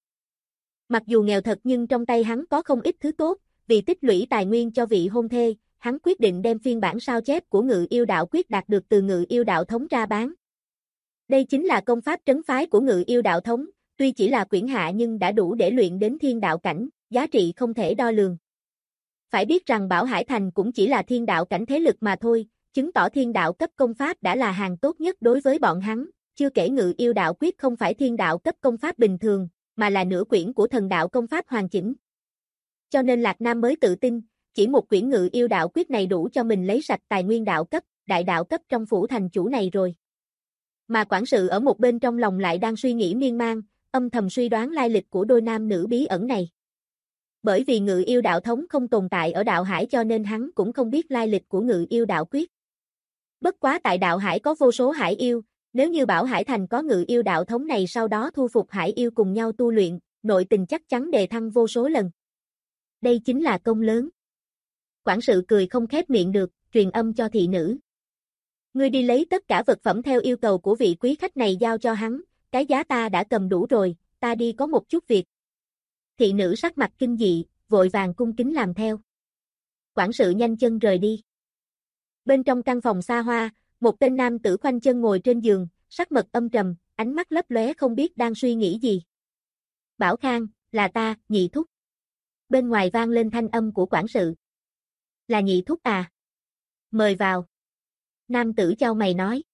Mặc dù nghèo thật nhưng trong tay hắn có không ít thứ tốt, vì tích lũy tài nguyên cho vị hôn thê, hắn quyết định đem phiên bản sao chép của Ngự Yêu Đạo Quyết đạt được từ Ngự Yêu Đạo Thống ra bán. Đây chính là công pháp trấn phái của Ngự Yêu Đạo Thống, tuy chỉ là quyển hạ nhưng đã đủ để luyện đến thiên đạo cảnh, giá trị không thể đo lường. Phải biết rằng Bảo Hải Thành cũng chỉ là thiên đạo cảnh thế lực mà thôi, chứng tỏ thiên đạo cấp công pháp đã là hàng tốt nhất đối với bọn hắn, chưa kể Ngự Yêu Đạo Quyết không phải thiên đạo cấp công pháp bình thường, mà là nửa quyển của thần đạo công pháp hoàn chỉnh. Cho nên Lạc Nam mới tự tin, chỉ một quyển Ngự Yêu Đạo Quyết này đủ cho mình lấy sạch tài nguyên đạo cấp, đại đạo cấp trong phủ thành chủ này rồi. Mà quản sự ở một bên trong lòng lại đang suy nghĩ miên man, âm thầm suy đoán lai lịch của đôi nam nữ bí ẩn này. Bởi vì Ngự Yêu Đạo Thống không tồn tại ở đạo hải cho nên hắn cũng không biết lai lịch của Ngự Yêu Đạo Quyết. Bất quá tại đạo hải có vô số hải yêu, nếu như Bảo Hải Thành có Ngự Yêu Đạo Thống này sau đó thu phục hải yêu cùng nhau tu luyện, nội tình chắc chắn đề thăng vô số lần. Đây chính là công lớn. Quản sự cười không khép miệng được, truyền âm cho thị nữ. Ngươi đi lấy tất cả vật phẩm theo yêu cầu của vị quý khách này giao cho hắn, cái giá ta đã cầm đủ rồi, ta đi có một chút việc. Thị nữ sắc mặt kinh dị, vội vàng cung kính làm theo. Quản sự nhanh chân rời đi. Bên trong căn phòng xa hoa, một tên nam tử khoanh chân ngồi trên giường, sắc mặt âm trầm, ánh mắt lấp lóe không biết đang suy nghĩ gì. Bảo Khang, là ta, Nhị Thúc. Bên ngoài vang lên thanh âm của quản sự. Là Nhị Thúc à? Mời vào. Nam tử chau mày nói.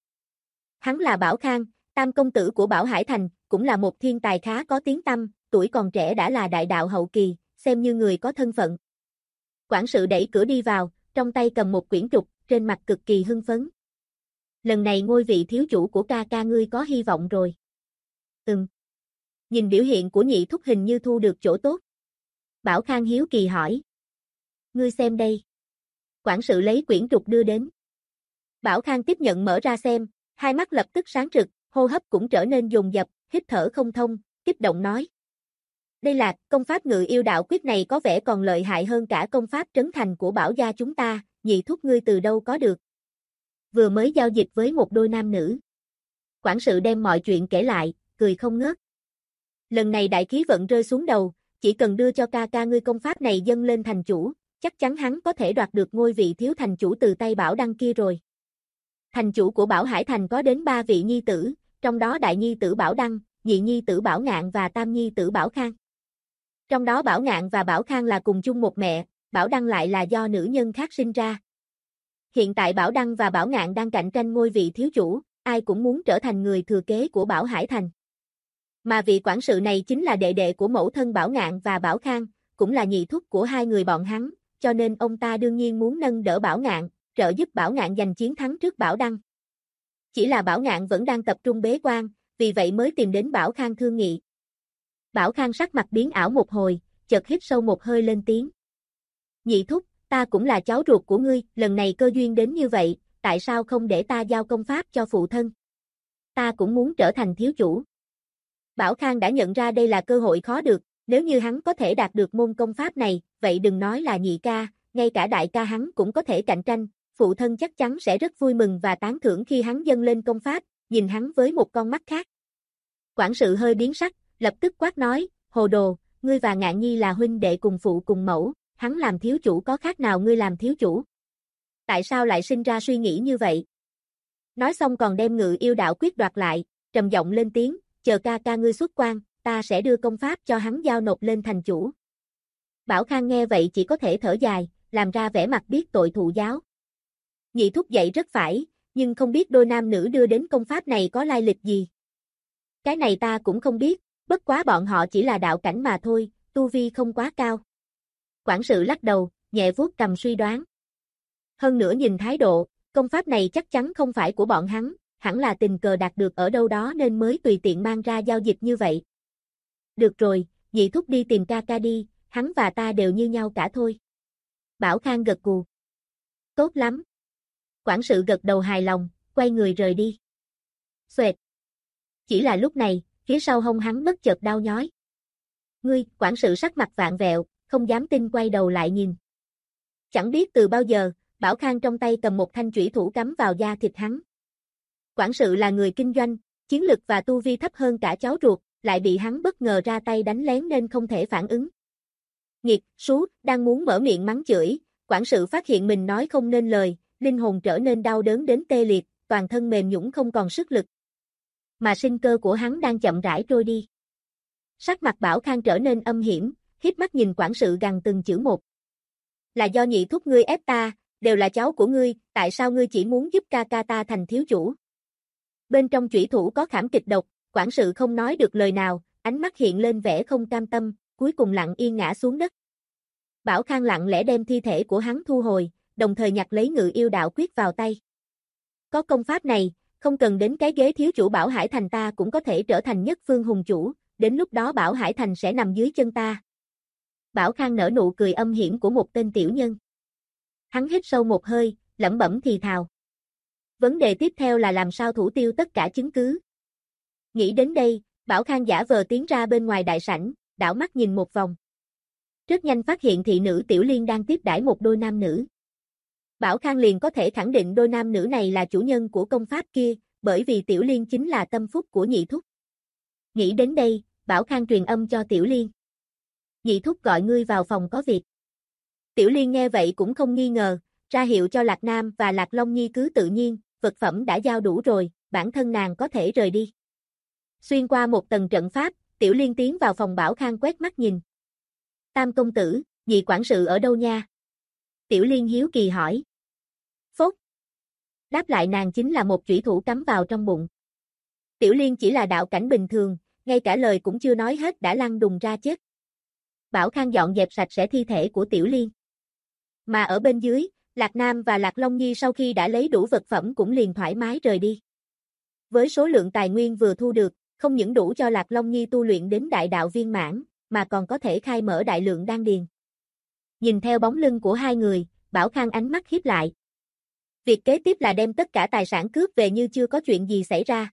Hắn là Bảo Khang, tam công tử của Bảo Hải Thành, cũng là một thiên tài khá có tiếng tăm, tuổi còn trẻ đã là đại đạo hậu kỳ, xem như người có thân phận. Quản sự đẩy cửa đi vào, trong tay cầm một quyển trục, trên mặt cực kỳ hưng phấn. Lần này ngôi vị thiếu chủ của ca ca ngươi có hy vọng rồi. Nhìn biểu hiện của Nhị Thúc hình như thu được chỗ tốt. Bảo Khang hiếu kỳ hỏi. Ngươi xem đây. Quản sự lấy quyển trục đưa đến. Bảo Khang tiếp nhận mở ra xem, hai mắt lập tức sáng rực, hô hấp cũng trở nên dồn dập, hít thở không thông, kích động nói. Đây là, công pháp Ngự Yêu Đạo Quyết này có vẻ còn lợi hại hơn cả công pháp trấn thành của Bảo gia chúng ta, Nhị Thúc ngươi từ đâu có được. Vừa mới giao dịch với một đôi nam nữ. Quản sự đem mọi chuyện kể lại, cười không ngớt. Lần này đại khí vận rơi xuống đầu, chỉ cần đưa cho ca ca ngươi công pháp này dâng lên thành chủ, chắc chắn hắn có thể đoạt được ngôi vị thiếu thành chủ từ tay Bảo Đăng kia rồi. Thành chủ của Bảo Hải Thành có đến 3 vị nhi tử, trong đó đại nhi tử Bảo Đăng, nhị nhi tử Bảo Ngạn và tam nhi tử Bảo Khang. Trong đó Bảo Ngạn và Bảo Khang là cùng chung một mẹ, Bảo Đăng lại là do nữ nhân khác sinh ra. Hiện tại Bảo Đăng và Bảo Ngạn đang cạnh tranh ngôi vị thiếu chủ, ai cũng muốn trở thành người thừa kế của Bảo Hải Thành. Mà vị quản sự này chính là đệ đệ của mẫu thân Bảo Ngạn và Bảo Khang, cũng là nhị thúc của hai người bọn hắn, cho nên ông ta đương nhiên muốn nâng đỡ Bảo Ngạn, trợ giúp Bảo Ngạn giành chiến thắng trước Bảo Đăng. Chỉ là Bảo Ngạn vẫn đang tập trung bế quan, vì vậy mới tìm đến Bảo Khang thương nghị. Bảo Khang sắc mặt biến ảo một hồi, chợt hít sâu một hơi lên tiếng. Nhị thúc, ta cũng là cháu ruột của ngươi, lần này cơ duyên đến như vậy, tại sao không để ta giao công pháp cho phụ thân? Ta cũng muốn trở thành thiếu chủ. Bảo Khang đã nhận ra đây là cơ hội khó được, nếu như hắn có thể đạt được môn công pháp này, vậy đừng nói là nhị ca, ngay cả đại ca hắn cũng có thể cạnh tranh, phụ thân chắc chắn sẽ rất vui mừng và tán thưởng khi hắn dâng lên công pháp, nhìn hắn với một con mắt khác. Quản sự hơi biến sắc, lập tức quát nói, hồ đồ, ngươi và Ngạn Nhi là huynh đệ cùng phụ cùng mẫu, hắn làm thiếu chủ có khác nào ngươi làm thiếu chủ? Tại sao lại sinh ra suy nghĩ như vậy? Nói xong còn đem Ngự Yêu Đạo Quyết đoạt lại, trầm giọng lên tiếng, chờ ca ca ngươi xuất quan, ta sẽ đưa công pháp cho hắn giao nộp lên thành chủ. Bảo Khang nghe vậy chỉ có thể thở dài, làm ra vẻ mặt biết tội thụ giáo. Nhị thúc dạy rất phải, nhưng không biết đôi nam nữ đưa đến công pháp này có lai lịch gì. Cái này ta cũng không biết, bất quá bọn họ chỉ là đạo cảnh mà thôi, tu vi không quá cao. Quản sự lắc đầu, nhẹ vuốt cầm suy đoán. Hơn nữa nhìn thái độ, công pháp này chắc chắn không phải của bọn hắn, hẳn là tình cờ đạt được ở đâu đó nên mới tùy tiện mang ra giao dịch như vậy. Được rồi, nhị thúc đi tìm ca ca đi, hắn và ta đều như nhau cả thôi. Bảo Khang gật gù. Tốt lắm. Quản sự gật đầu hài lòng, quay người rời đi. Xoẹt. Chỉ là lúc này, phía sau hông hắn bất chợt đau nhói. Ngươi, quản sự sắc mặt vạn vẹo, không dám tin quay đầu lại nhìn. Chẳng biết từ bao giờ, Bảo Khang trong tay cầm một thanh chủy thủ cắm vào da thịt hắn. Quản sự là người kinh doanh, chiến lực và tu vi thấp hơn cả cháu ruột, lại bị hắn bất ngờ ra tay đánh lén nên không thể phản ứng. Nghiệt, sú, đang muốn mở miệng mắng chửi, quản sự phát hiện mình nói không nên lời, linh hồn trở nên đau đớn đến tê liệt, toàn thân mềm nhũn không còn sức lực. Mà sinh cơ của hắn đang chậm rãi trôi đi. Sắc mặt Bảo Khang trở nên âm hiểm, híp mắt nhìn quản sự gằn từng chữ một. Là do nhị thúc ngươi ép ta, đều là cháu của ngươi, tại sao ngươi chỉ muốn giúp ca ca ta thành thiếu chủ? Bên trong chủy thủ có khảm kịch độc, quản sự không nói được lời nào, ánh mắt hiện lên vẻ không cam tâm, cuối cùng lặng yên ngã xuống đất. Bảo Khang lặng lẽ đem thi thể của hắn thu hồi, đồng thời nhặt lấy Ngự Yêu Đạo Quyết vào tay. Có công pháp này, không cần đến cái ghế thiếu chủ Bảo Hải Thành ta cũng có thể trở thành nhất phương hùng chủ, đến lúc đó Bảo Hải Thành sẽ nằm dưới chân ta. Bảo Khang nở nụ cười âm hiểm của một tên tiểu nhân. Hắn hít sâu một hơi, lẩm bẩm thì thào. Vấn đề tiếp theo là làm sao thủ tiêu tất cả chứng cứ. Nghĩ đến đây, Bảo Khang giả vờ tiến ra bên ngoài đại sảnh, đảo mắt nhìn một vòng. Rất nhanh phát hiện thị nữ Tiểu Liên đang tiếp đãi một đôi nam nữ. Bảo Khang liền có thể khẳng định đôi nam nữ này là chủ nhân của công pháp kia, bởi vì Tiểu Liên chính là tâm phúc của nhị thúc. Nghĩ đến đây, Bảo Khang truyền âm cho Tiểu Liên. Nhị thúc gọi ngươi vào phòng có việc. Tiểu Liên nghe vậy cũng không nghi ngờ, ra hiệu cho Lạc Nam và Lạc Long Nhi cứ tự nhiên, vật phẩm đã giao đủ rồi, bản thân nàng có thể rời đi. Xuyên qua một tầng trận pháp, Tiểu Liên tiến vào phòng Bảo Khang quét mắt nhìn. Tam công tử, nhị quản sự ở đâu nha? Tiểu Liên hiếu kỳ hỏi. Phốt. Đáp lại nàng chính là một chủy thủ cắm vào trong bụng. Tiểu Liên chỉ là đạo cảnh bình thường, ngay cả lời cũng chưa nói hết đã lăn đùng ra chết. Bảo Khang dọn dẹp sạch sẽ thi thể của Tiểu Liên. Mà ở bên dưới, Lạc Nam và Lạc Long Nhi sau khi đã lấy đủ vật phẩm cũng liền thoải mái rời đi. Với số lượng tài nguyên vừa thu được, không những đủ cho Lạc Long Nhi tu luyện đến đại đạo viên mãn, mà còn có thể khai mở đại lượng đan điền. Nhìn theo bóng lưng của hai người, Bảo Khang ánh mắt híp lại. Việc kế tiếp là đem tất cả tài sản cướp về như chưa có chuyện gì xảy ra.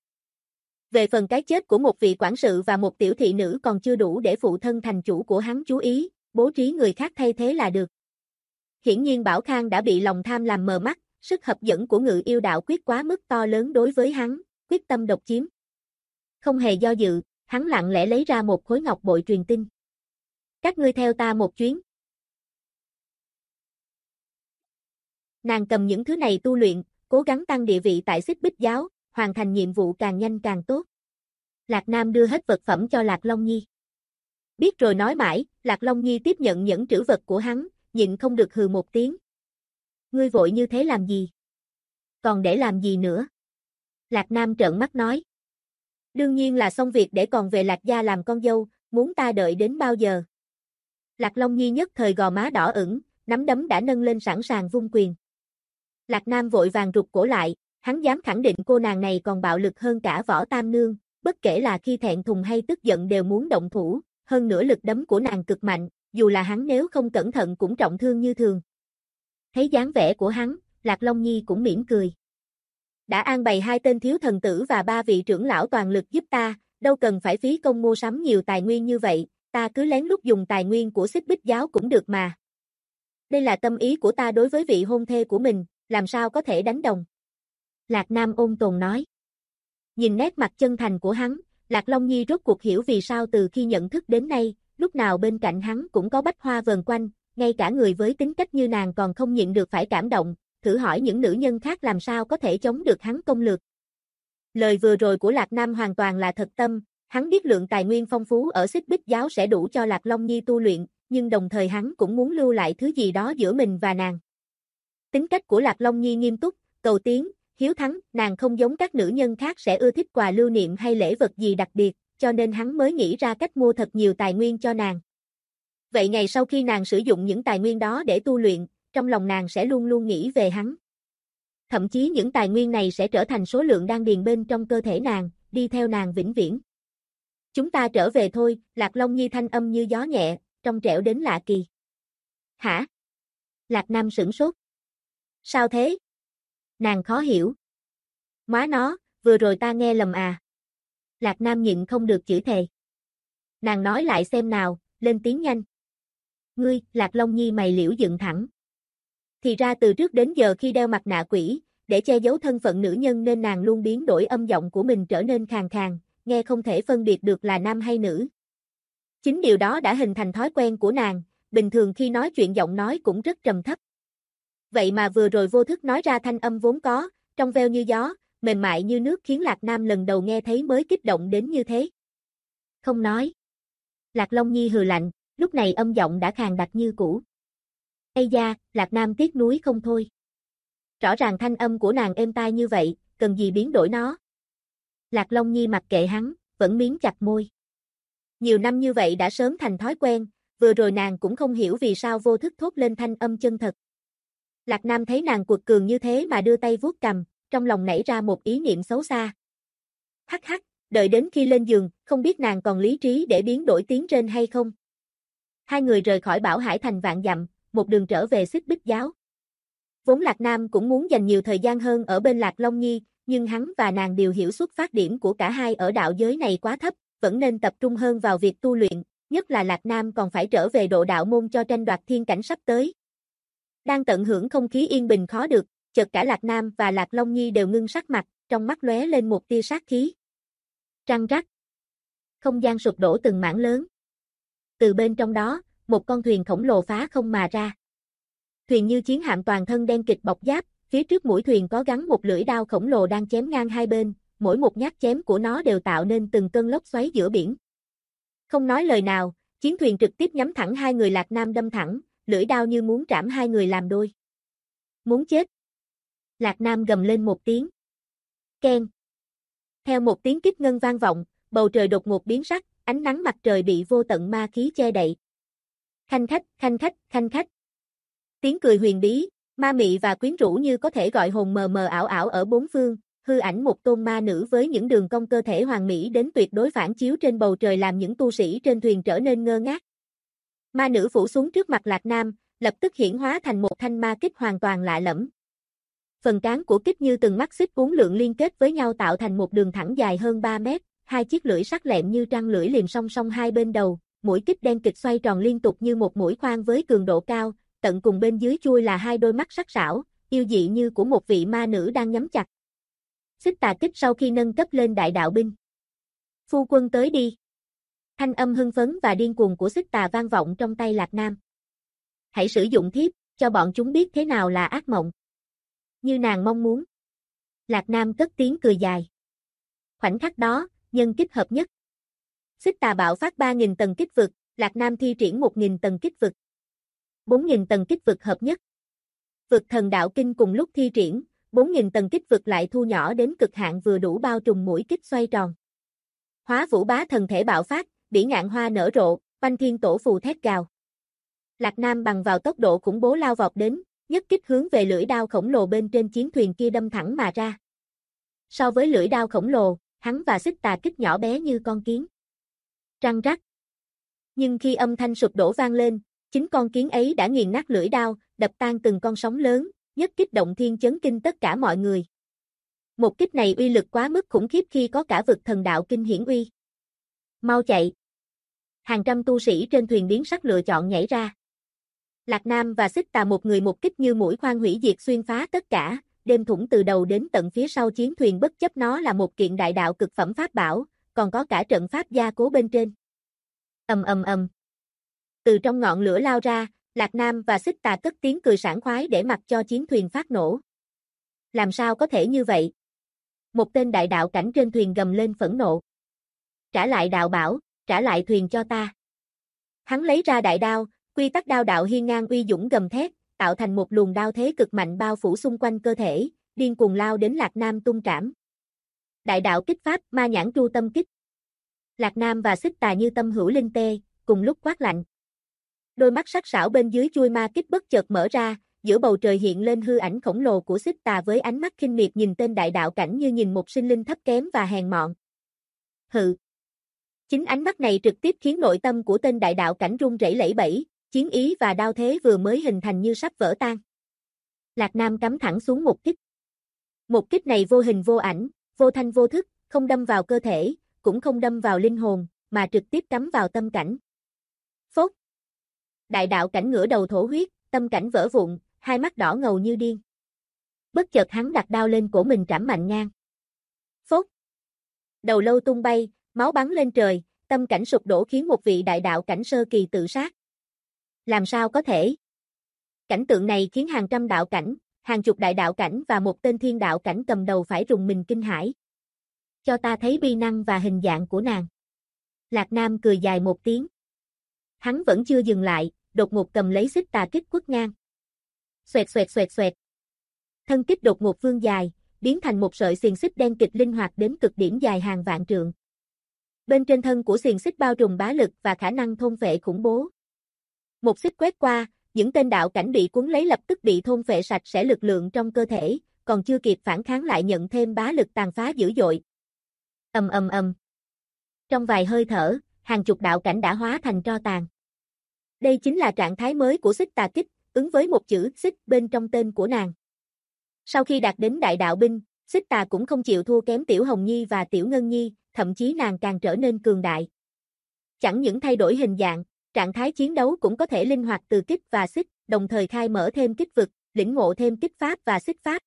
Về phần cái chết của một vị quản sự và một tiểu thị nữ còn chưa đủ để phụ thân thành chủ của hắn chú ý, bố trí người khác thay thế là được. Hiển nhiên Bảo Khang đã bị lòng tham làm mờ mắt, sức hấp dẫn của Ngự Yêu Đạo Quyết quá mức to lớn đối với hắn, quyết tâm độc chiếm. Không hề do dự, hắn lặng lẽ lấy ra một khối ngọc bội truyền tin. Các ngươi theo ta một chuyến. Nàng cầm những thứ này tu luyện, cố gắng tăng địa vị tại Xích Bích Giáo, hoàn thành nhiệm vụ càng nhanh càng tốt. Lạc Nam đưa hết vật phẩm cho Lạc Long Nhi. Biết rồi nói mãi, Lạc Long Nhi tiếp nhận những trữ vật của hắn, nhịn không được hừ một tiếng. Ngươi vội như thế làm gì? Còn để làm gì nữa? Lạc Nam trợn mắt nói. Đương nhiên là xong việc để còn về Lạc gia làm con dâu, muốn ta đợi đến bao giờ? Lạc Long Nhi nhất thời gò má đỏ ửng, nắm đấm đã nâng lên sẵn sàng vung quyền. Lạc Nam vội vàng rụt cổ lại, hắn dám khẳng định cô nàng này còn bạo lực hơn cả Võ Tam Nương, bất kể là khi thẹn thùng hay tức giận đều muốn động thủ, hơn nữa lực đấm của nàng cực mạnh, dù là hắn nếu không cẩn thận cũng trọng thương như thường. Thấy dáng vẻ của hắn, Lạc Long Nhi cũng mỉm cười. Đã an bày 2 tên thiếu thần tử và 3 vị trưởng lão toàn lực giúp ta, đâu cần phải phí công mua sắm nhiều tài nguyên như vậy, ta cứ lén lút dùng tài nguyên của Xích Bích Giáo cũng được mà. Đây là tâm ý của ta đối với vị hôn thê của mình, làm sao có thể đánh đồng. Lạc Nam ôn tồn nói. Nhìn nét mặt chân thành của hắn, Lạc Long Nhi rốt cuộc hiểu vì sao từ khi nhận thức đến nay, lúc nào bên cạnh hắn cũng có bách hoa vờn quanh, ngay cả người với tính cách như nàng còn không nhịn được phải cảm động, thử hỏi những nữ nhân khác làm sao có thể chống được hắn công lược. Lời vừa rồi của Lạc Nam hoàn toàn là thật tâm, hắn biết lượng tài nguyên phong phú ở Xích Bích Giáo sẽ đủ cho Lạc Long Nhi tu luyện, nhưng đồng thời hắn cũng muốn lưu lại thứ gì đó giữa mình và nàng. Tính cách của Lạc Long Nhi nghiêm túc, cầu tiến, hiếu thắng, nàng không giống các nữ nhân khác sẽ ưa thích quà lưu niệm hay lễ vật gì đặc biệt, cho nên hắn mới nghĩ ra cách mua thật nhiều tài nguyên cho nàng. Vậy ngày sau khi nàng sử dụng những tài nguyên đó để tu luyện, trong lòng nàng sẽ luôn luôn nghĩ về hắn. Thậm chí những tài nguyên này sẽ trở thành số lượng đan điền bên trong cơ thể nàng, đi theo nàng vĩnh viễn. Chúng ta trở về thôi, Lạc Long Nhi thanh âm như gió nhẹ, trong trẻo đến lạ kỳ. Hả? Lạc Nam sửng sốt. Sao thế? Nàng khó hiểu. Má nó, vừa rồi ta nghe lầm à? Lạc Nam nhịn không được chửi thề. Nàng nói lại xem nào, lên tiếng nhanh. Ngươi, Lạc Long Nhi mày liễu dựng thẳng. Thì ra từ trước đến giờ khi đeo mặt nạ quỷ, để che giấu thân phận nữ nhân nên nàng luôn biến đổi âm giọng của mình trở nên khàn khàn, nghe không thể phân biệt được là nam hay nữ. Chính điều đó đã hình thành thói quen của nàng, bình thường khi nói chuyện giọng nói cũng rất trầm thấp. Vậy mà vừa rồi vô thức nói ra thanh âm vốn có, trong veo như gió, mềm mại như nước khiến Lạc Nam lần đầu nghe thấy mới kích động đến như thế. Không nói. Lạc Long Nhi hừ lạnh, lúc này âm giọng đã khàn đặc như cũ. Ây da, Lạc Nam tiếc nuối không thôi. Rõ ràng thanh âm của nàng êm tai như vậy, cần gì biến đổi nó. Lạc Long Nhi mặc kệ hắn, vẫn miếm chặt môi. Nhiều năm như vậy đã sớm thành thói quen, vừa rồi nàng cũng không hiểu vì sao vô thức thốt lên thanh âm chân thật. Lạc Nam thấy nàng cuột cường như thế mà đưa tay vuốt cằm, trong lòng nảy ra một ý niệm xấu xa. Hắc hắc, đợi đến khi lên giường, không biết nàng còn lý trí để biến đổi tiếng trên hay không. Hai người rời khỏi Bảo Hải thành vạn dặm, một đường trở về Xích Bích giáo. Vốn Lạc Nam cũng muốn dành nhiều thời gian hơn ở bên Lạc Long Nhi, nhưng hắn và nàng đều hiểu xuất phát điểm của cả hai ở đạo giới này quá thấp, vẫn nên tập trung hơn vào việc tu luyện, nhất là Lạc Nam còn phải trở về độ đạo môn cho tranh đoạt thiên cảnh sắp tới. Đang tận hưởng không khí yên bình khó được, chợt cả Lạc Nam và Lạc Long Nhi đều ngưng sắc mặt, trong mắt lóe lên một tia sát khí. Răng rắc. Không gian sụp đổ từng mảng lớn. Từ bên trong đó, một con thuyền khổng lồ phá không mà ra. Thuyền như chiến hạm toàn thân đen kịt bọc giáp, phía trước mũi thuyền có gắn một lưỡi đao khổng lồ đang chém ngang hai bên, mỗi một nhát chém của nó đều tạo nên từng cơn lốc xoáy giữa biển. Không nói lời nào, chiến thuyền trực tiếp nhắm thẳng hai người Lạc Nam đâm thẳng, lưỡi đao như muốn trảm hai người làm đôi. Muốn chết. Lạc Nam gầm lên một tiếng. Keng. Theo một tiếng kích ngân vang vọng, bầu trời đột ngột biến sắc, ánh nắng mặt trời bị vô tận ma khí che đậy. Khanh khách, khanh khách, khanh khách. Tiếng cười huyền bí, ma mị và quyến rũ như có thể gọi hồn mờ mờ ảo ảo ở bốn phương, hư ảnh một tôn ma nữ với những đường cong cơ thể hoàn mỹ đến tuyệt đối phản chiếu trên bầu trời làm những tu sĩ trên thuyền trở nên ngơ ngác. Ma nữ phủ xuống trước mặt Lạc Nam, lập tức hiển hóa thành một thanh ma kích hoàn toàn lạ lẫm. Phần trán của kích như từng mắt xích uốn lượn liên kết với nhau tạo thành một đường thẳng dài hơn 3 mét, hai chiếc lưỡi sắc lẹm như trăng lưỡi liềm song song hai bên đầu, mũi kích đen kịch xoay tròn liên tục như một mũi khoan với cường độ cao, tận cùng bên dưới chui là hai đôi mắt sắc sảo, yêu dị như của một vị ma nữ đang nhắm chặt. Xích Tà kích sau khi nâng cấp lên đại đạo binh. Phu quân tới đi. Thanh âm hưng phấn và điên cuồng của Xích Tà vang vọng trong tay Lạc Nam. Hãy sử dụng thiếp, cho bọn chúng biết thế nào là ác mộng. Như nàng mong muốn. Lạc Nam cất tiếng cười dài. Khoảnh khắc đó, nhân kích hợp nhất. Xích Tà bạo phát 3.000 tầng kích vực, Lạc Nam thi triển 1.000 tầng kích vực. 4.000 tầng kích vực hợp nhất. Vực thần đạo kinh cùng lúc thi triển, 4.000 tầng kích vực lại thu nhỏ đến cực hạn vừa đủ bao trùm mũi kích xoay tròn. Hóa vũ bá thần thể bạo phát, bỉ ngạn hoa nở rộ, oanh thiên tổ phù thét gào. Lạc Nam bằng vào tốc độ khủng bố lao vọt đến, nhất kích hướng về lưỡi đao khổng lồ bên trên chiến thuyền kia đâm thẳng mà ra. So với lưỡi đao khổng lồ, hắn và Xích Tà kích nhỏ bé như con kiến. Răng rắc. Nhưng khi âm thanh sụp đổ vang lên, chính con kiến ấy đã nghiền nát lưỡi đao, đập tan từng con sóng lớn, nhất kích động thiên chấn kinh tất cả mọi người. Một kích này uy lực quá mức khủng khiếp khi có cả vực thần đạo kinh hiển uy. Mau chạy. Hàng trăm tu sĩ trên thuyền biến sắc lựa chọn nhảy ra. Lạc Nam và Xích Tà một người một kích như mũi khoan hủy diệt xuyên phá tất cả, đêm thủng từ đầu đến tận phía sau chiến thuyền bất chấp nó là một kiện đại đạo cực phẩm pháp bảo, còn có cả trận pháp gia cố bên trên. Ầm ầm ầm. Từ trong ngọn lửa lao ra, Lạc Nam và Xích Tà cất tiếng cười sảng khoái để mặc cho chiến thuyền phát nổ. Làm sao có thể như vậy? Một tên đại đạo cảnh trên thuyền gầm lên phẫn nộ. Trả lại đạo bảo, trả lại thuyền cho ta. Hắn lấy ra đại đao, quy tắc đao đạo hiên ngang uy dũng gầm thét, tạo thành một luồng đao thế cực mạnh bao phủ xung quanh cơ thể, điên cuồng lao đến Lạc Nam tung trảm. Đại đạo kích pháp, ma nhãn tru tâm kích. Lạc Nam và Xích Tà như tâm hữu linh tê, cùng lúc quát lạnh. Đôi mắt sắc sảo bên dưới chui ma kích bất chợt mở ra, giữa bầu trời hiện lên hư ảnh khổng lồ của Xích Tà với ánh mắt khinh miệt nhìn tên đại đạo cảnh như nhìn một sinh linh thấp kém và hèn mọn. Hừ. Chính ánh mắt này trực tiếp khiến nội tâm của tên đại đạo cảnh run rẩy lẩy bẩy, chiến ý và đao thế vừa mới hình thành như sắp vỡ tan. Lạc Nam cắm thẳng xuống một kích. Một kích này vô hình vô ảnh, vô thanh vô thức, không đâm vào cơ thể, cũng không đâm vào linh hồn, mà trực tiếp cắm vào tâm cảnh. Phốt. Đại đạo cảnh ngửa đầu thổ huyết, tâm cảnh vỡ vụn, hai mắt đỏ ngầu như điên. Bất chợt hắn đặt đao lên cổ mình trảm mạnh ngang. Phốt. Đầu lâu tung bay, máu bắn lên trời, tâm cảnh sụp đổ khiến một vị đại đạo cảnh sơ kỳ tự sát. Làm sao có thể? Cảnh tượng này khiến hàng trăm đạo cảnh, hàng chục đại đạo cảnh và một tên thiên đạo cảnh cầm đầu phải rùng mình kinh hãi. Cho ta thấy uy năng và hình dạng của nàng. Lạc Nam cười dài một tiếng. Hắn vẫn chưa dừng lại, đột ngột cầm lấy Xích Tà kích quất ngang. Xoẹt xoẹt xoẹt xoẹt. Thân kích đột ngột vươn dài, biến thành một sợi xiềng xích đen kịt linh hoạt đến cực điểm dài hàng vạn trượng. Bên trên thân của xiềng xích bao trùm bá lực và khả năng thôn phệ khủng bố. Một xích quét qua, những tên đạo cảnh bị cuốn lấy lập tức bị thôn phệ sạch sẽ lực lượng trong cơ thể, còn chưa kịp phản kháng lại nhận thêm bá lực tàn phá dữ dội. Ầm ầm ầm. Trong vài hơi thở, hàng chục đạo cảnh đã hóa thành tro tàn. Đây chính là trạng thái mới của Xích Tà kích, ứng với một chữ xích bên trong tên của nàng. Sau khi đạt đến đại đạo binh, Xích Tà cũng không chịu thua kém Tiểu Hồng Nhi và Tiểu Ngân Nhi, thậm chí nàng càng trở nên cường đại. Chẳng những thay đổi hình dạng, trạng thái chiến đấu cũng có thể linh hoạt từ kích và xích, đồng thời khai mở thêm kích vực, lĩnh ngộ thêm kích pháp và xích pháp.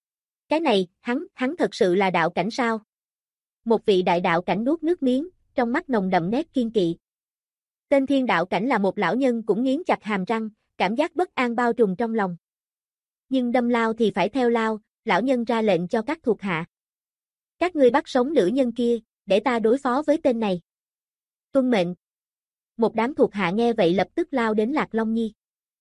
Cái này, hắn thật sự là đạo cảnh sao? Một vị đại đạo cảnh nuốt nước miếng, trong mắt nồng đậm nét kiên kỵ. Tên thiên đạo cảnh là một lão nhân cũng nghiến chặt hàm răng, cảm giác bất an bao trùm trong lòng. Nhưng đâm lao thì phải theo lao, lão nhân ra lệnh cho các thuộc hạ. Các ngươi bắt sống nữ nhân kia, để ta đối phó với tên này. Tuân mệnh. Một đám thuộc hạ nghe vậy lập tức lao đến Lạc Long Nhi.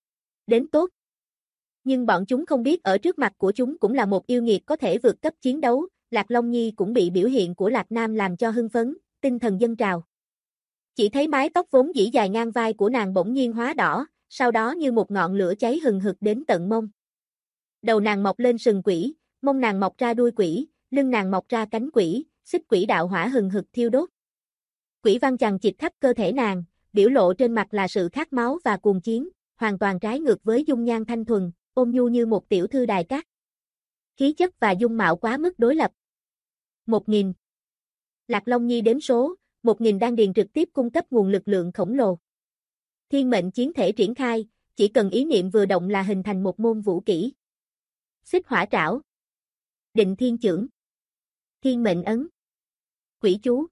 Đến tốt. Nhưng bọn chúng không biết ở trước mặt của chúng cũng là một yêu nghiệt có thể vượt cấp chiến đấu, Lạc Long Nhi cũng bị biểu hiện của Lạc Nam làm cho hưng phấn, tinh thần dâng trào. Chỉ thấy mái tóc vốn dĩ dài ngang vai của nàng bỗng nhiên hóa đỏ, sau đó như một ngọn lửa cháy hừng hực đến tận mông. Đầu nàng mọc lên sừng quỷ, mông nàng mọc ra đuôi quỷ, lưng nàng mọc ra cánh quỷ, xích quỷ đạo hỏa hừng hực thiêu đốt. Quỷ văn chằng chịt khắp cơ thể nàng, biểu lộ trên mặt là sự khát máu và cuồng chiến, hoàn toàn trái ngược với dung nhan thanh thuần, ôn nhu như một tiểu thư đài cát. Khí chất và dung mạo quá mức đối lập. 1000. Lạc Long Nhi đếm số, 1000 đan điền trực tiếp cung cấp nguồn lực lượng khổng lồ. Thiên mệnh chiến thể triển khai, chỉ cần ý niệm vừa động là hình thành một môn vũ kỹ. Xích hỏa trảo, định thiên chưởng, thiên mệnh ấn, quỷ chú,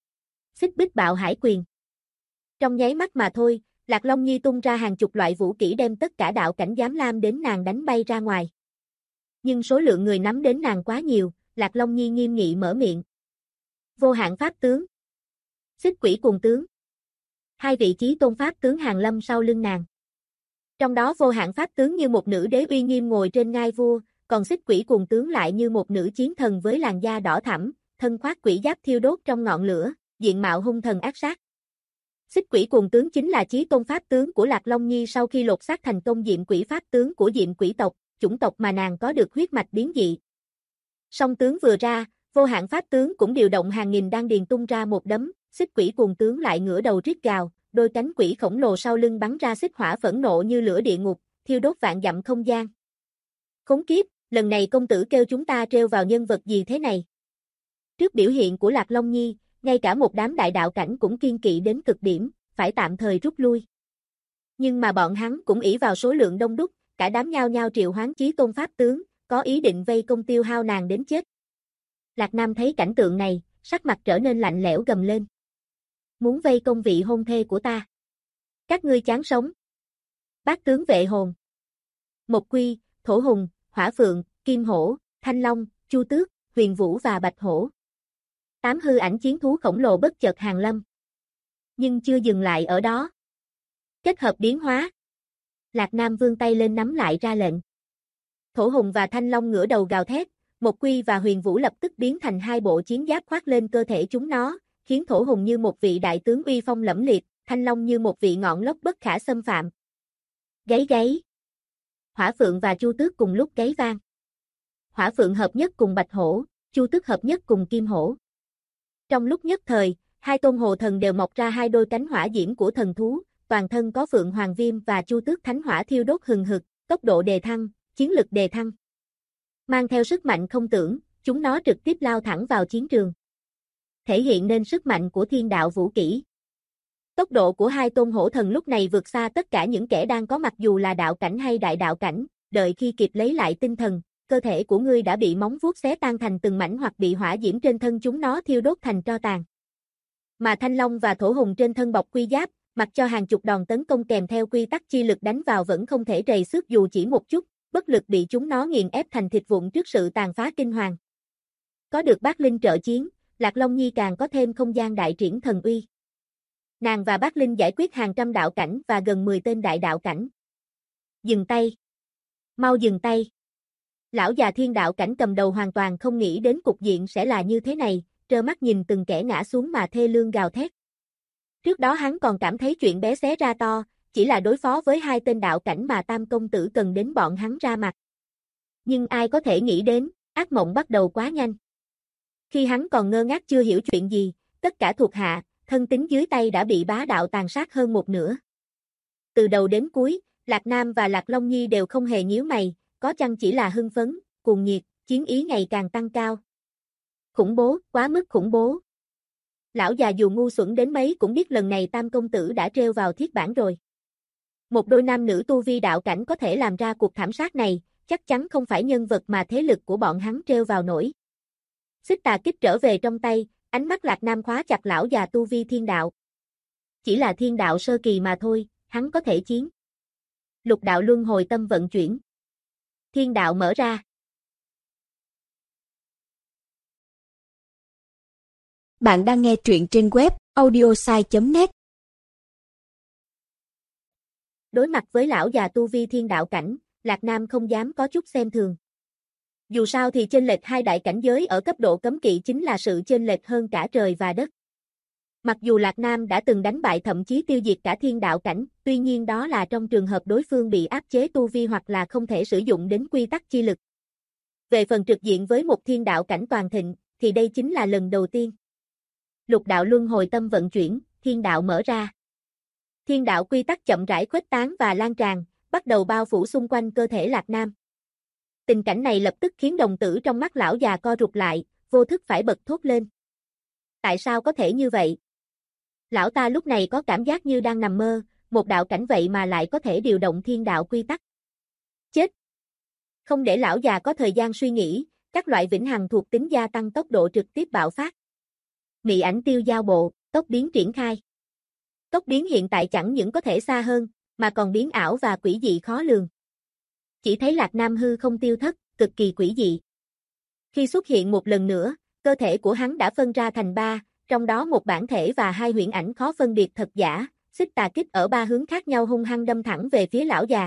xích bích bạo hải quyền. Trong nháy mắt mà thôi, Lạc Long Nhi tung ra hàng chục loại vũ kỹ đem tất cả đạo cảnh dám lam đến nàng đánh bay ra ngoài. Nhưng số lượng người nắm đến nàng quá nhiều, Lạc Long Nhi nghiêm nghị mở miệng. Vô hạn pháp tướng, xích quỷ cùng tướng. Hai vị chí tôn pháp tướng hàng lâm sau lưng nàng. Trong đó vô hạn pháp tướng như một nữ đế uy nghiêm ngồi trên ngai vua, còn xích quỷ cùng tướng lại như một nữ chiến thần với làn da đỏ thẫm, thân khoác quỷ giáp thiêu đốt trong ngọn lửa, diện mạo hung thần ác sát. Xích quỷ cùng tướng chính là chí tôn pháp tướng của Lạc Long Nhi sau khi lột xác thành công diệm quỷ pháp tướng của diệm quỷ tộc, chủng tộc mà nàng có được huyết mạch biến dị. Song tướng vừa ra, vô hạn pháp tướng cũng điều động hàng nghìn đan điền tung ra một đấm, xích quỷ cùng tướng lại ngửa đầu rít gào, đôi cánh quỷ khổng lồ sau lưng bắn ra xích hỏa phẫn nộ như lửa địa ngục, thiêu đốt vạn dặm không gian. Khốn kiếp, lần này công tử kêu chúng ta trêu vào nhân vật gì thế này? Trước biểu hiện của Lạc Long Nhi, ngay cả một đám đại đạo cảnh cũng kiên kỵ đến cực điểm, phải tạm thời rút lui. Nhưng mà bọn hắn cũng ỷ vào số lượng đông đúc, cả đám nhao nhao triệu hoán chí tôn pháp tướng, có ý định vây công tiêu hao nàng đến chết. Lạc Nam thấy cảnh tượng này, sắc mặt trở nên lạnh lẽo gầm lên. Muốn vây công vị hôn thê của ta. Các ngươi chán sống. Bát tướng vệ hồn. Mộc Quy, Thổ Hùng, Hỏa Phượng, Kim Hổ, Thanh Long, Chu Tước, Huyền Vũ và Bạch Hổ. 8 hư ảnh chiến thú khổng lồ bất chợt hàng lâm. Nhưng chưa dừng lại ở đó. Kết hợp biến hóa. Lạc Nam vươn tay lên nắm lại ra lệnh. Thổ Hùng và Thanh Long ngửa đầu gào thét, Một Quy và Huyền Vũ lập tức biến thành hai bộ chiến giáp khoác lên cơ thể chúng nó, khiến Thổ Hùng như một vị đại tướng uy phong lẫm liệt, Thanh Long như một vị ngọn lốc bất khả xâm phạm. Gáy gáy. Hỏa Phượng và Chu Tước cùng lúc gáy vang. Hỏa Phượng hợp nhất cùng Bạch Hổ, Chu Tước hợp nhất cùng Kim Hổ. Trong lúc nhất thời, hai tôn hồ thần đều mọc ra hai đôi cánh hỏa diễm của thần thú, toàn thân có Phượng Hoàng Viêm và Chu Tước Thánh Hỏa thiêu đốt hừng hực, tốc độ đề thăng, chiến lực đề thăng. Mang theo sức mạnh không tưởng, chúng nó trực tiếp lao thẳng vào chiến trường. Thể hiện nên sức mạnh của thiên đạo vũ kỹ. Tốc độ của hai tôn hổ thần lúc này vượt xa tất cả những kẻ đang có mặc dù là đạo cảnh hay đại đạo cảnh, đợi khi kịp lấy lại tinh thần, cơ thể của ngươi đã bị móng vuốt xé tan thành từng mảnh hoặc bị hỏa diễm trên thân chúng nó thiêu đốt thành tro tàn. Mà Thanh Long và Thổ Hùng trên thân bọc quy giáp, mặc cho hàng chục đòn tấn công kèm theo quy tắc chi lực đánh vào vẫn không thể trầy xước dù chỉ một chút, bất lực bị chúng nó nghiền ép thành thịt vụn trước sự tàn phá kinh hoàng. Có được Bác Linh trợ chiến, Lạc Long Nhi càng có thêm không gian đại triển thần uy. Nàng và Bác Linh giải quyết hàng trăm đạo cảnh và gần 10 tên đại đạo cảnh. Dừng tay! Mau dừng tay! Lão già thiên đạo cảnh cầm đầu hoàn toàn không nghĩ đến cục diện sẽ là như thế này, trơ mắt nhìn từng kẻ ngã xuống mà thê lương gào thét. Trước đó hắn còn cảm thấy chuyện bé xé ra to, chỉ là đối phó với hai tên đạo cảnh mà Tam công tử cần đến bọn hắn ra mặt. Nhưng ai có thể nghĩ đến, ác mộng bắt đầu quá nhanh. Khi hắn còn ngơ ngác chưa hiểu chuyện gì, tất cả thuộc hạ, thân tín dưới tay đã bị bá đạo tàn sát hơn một nửa. Từ đầu đến cuối, Lạc Nam và Lạc Long Nhi đều không hề nhíu mày, có chăng chỉ là hưng phấn, cuồng nhiệt, chiến ý ngày càng tăng cao. Khủng bố, quá mức khủng bố. Lão già dù ngu xuẩn đến mấy cũng biết lần này Tam công tử đã treo vào thiết bản rồi. Một đôi nam nữ tu vi đạo cảnh có thể làm ra cuộc thảm sát này, chắc chắn không phải nhân vật mà thế lực của bọn hắn treo vào nổi. Xích Tà Kích trở về trong tay, ánh mắt Lạc Nam khóa chặt lão già tu vi thiên đạo. Chỉ là thiên đạo sơ kỳ mà thôi, hắn có thể chiến. Lục đạo luân hồi tâm vận chuyển. Thiên đạo mở ra. Bạn đang nghe truyện trên web audiosai.net. Đối mặt với lão già tu vi thiên đạo cảnh, Lạc Nam không dám có chút xem thường. Dù sao thì chênh lệch hai đại cảnh giới ở cấp độ cấm kỵ chính là sự chênh lệch hơn cả trời và đất. Mặc dù Lạc Nam đã từng đánh bại thậm chí tiêu diệt cả thiên đạo cảnh, tuy nhiên đó là trong trường hợp đối phương bị áp chế tu vi hoặc là không thể sử dụng đến quy tắc chi lực. Về phần trực diện với một thiên đạo cảnh toàn thịnh, thì đây chính là lần đầu tiên. Lục đạo luân hồi tâm vận chuyển, thiên đạo mở ra. Thiên đạo quy tắc chậm rãi khuếch tán và lan tràn, bắt đầu bao phủ xung quanh cơ thể Lạc Nam. Tình cảnh này lập tức khiến đồng tử trong mắt lão già co rụt lại, vô thức phải bật thốt lên. Tại sao có thể như vậy? Lão ta lúc này có cảm giác như đang nằm mơ, một đạo cảnh vậy mà lại có thể điều động thiên đạo quy tắc. Chết! Không để lão già có thời gian suy nghĩ, các loại vĩnh hằng thuộc tính gia tăng tốc độ trực tiếp bạo phát. Mị ảnh tiêu giao bộ, tốc biến triển khai. Tốc biến hiện tại chẳng những có thể xa hơn, mà còn biến ảo và quỷ dị khó lường. Chỉ thấy Lạc Nam hư không tiêu thất, cực kỳ quỷ dị. Khi xuất hiện một lần nữa, cơ thể của hắn đã phân ra thành ba, trong đó một bản thể và hai huyễn ảnh khó phân biệt thật giả, Xích Tà Kích ở ba hướng khác nhau hung hăng đâm thẳng về phía lão già.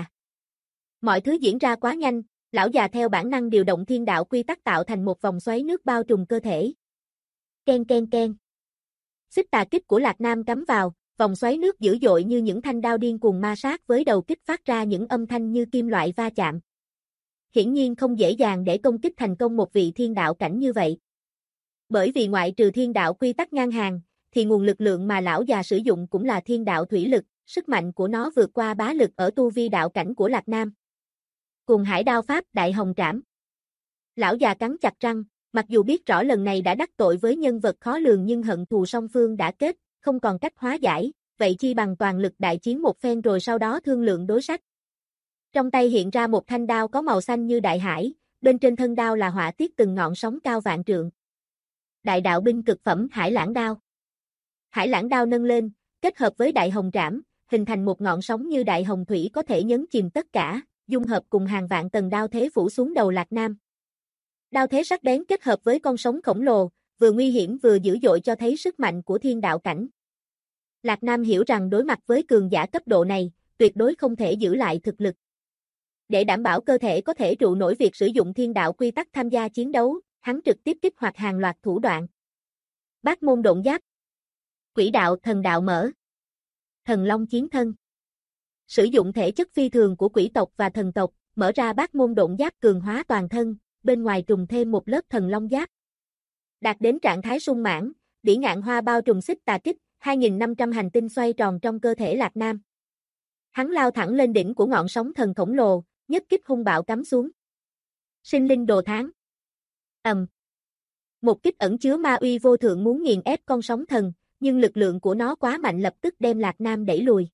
Mọi thứ diễn ra quá nhanh, lão già theo bản năng điều động thiên đạo quy tắc tạo thành một vòng xoáy nước bao trùm cơ thể. Ken ken ken. Xích Tà Kích của Lạc Nam cắm vào, vòng xoáy nước dữ dội như những thanh đao điên cuồng ma sát với đầu kích phát ra những âm thanh như kim loại va chạm. Hiển nhiên không dễ dàng để công kích thành công một vị thiên đạo cảnh như vậy. Bởi vì ngoại trừ thiên đạo quy tắc ngang hàng, thì nguồn lực lượng mà lão già sử dụng cũng là thiên đạo thủy lực, sức mạnh của nó vượt qua bá lực ở tu vi đạo cảnh của Lạc Nam. Cùng Hải Đao Pháp Đại Hồng Trảm. Lão già cắn chặt răng, mặc dù biết rõ lần này đã đắc tội với nhân vật khó lường nhưng hận thù song phương đã kết, không còn cách hóa giải, vậy chi bằng toàn lực đại chiến một phen rồi sau đó thương lượng đối sách. Trong tay hiện ra một thanh đao có màu xanh như đại hải, bên trên thân đao là họa tiết từng ngọn sóng cao vạn trượng. Đại đạo binh cực phẩm Hải Lãng Đao. Hải Lãng Đao nâng lên, kết hợp với Đại Hồng Trảm, hình thành một ngọn sóng như đại hồng thủy có thể nhấn chìm tất cả, dung hợp cùng hàng vạn tầng đao thế phủ xuống đầu Lạc Nam. Đao thế sắc bén kết hợp với con sóng khổng lồ, vừa nguy hiểm vừa dữ dội cho thấy sức mạnh của thiên đạo cảnh. Lạc Nam hiểu rằng đối mặt với cường giả cấp độ này, tuyệt đối không thể giữ lại thực lực. Để đảm bảo cơ thể có thể trụ nổi việc sử dụng thiên đạo quy tắc tham gia chiến đấu, hắn trực tiếp kích hoạt hàng loạt thủ đoạn. Bát môn độn giáp, quỷ đạo thần đạo mở, thần long chiến thân. Sử dụng thể chất phi thường của quỷ tộc và thần tộc, mở ra bát môn độn giáp cường hóa toàn thân, bên ngoài trùng thêm một lớp thần long giáp. Đạt đến trạng thái sung mãn, bỉ ngạn hoa bao trùm xích tà kích, 2.500 hành tinh xoay tròn trong cơ thể Lạc Nam. Hắn lao thẳng lên đỉnh của ngọn sóng thần khổng lồ, nhất kích hung bạo cắm xuống. Sinh linh đồ tháng. Một kích ẩn chứa ma uy vô thượng muốn nghiền ép con sóng thần, nhưng lực lượng của nó quá mạnh lập tức đem Lạc Nam đẩy lùi.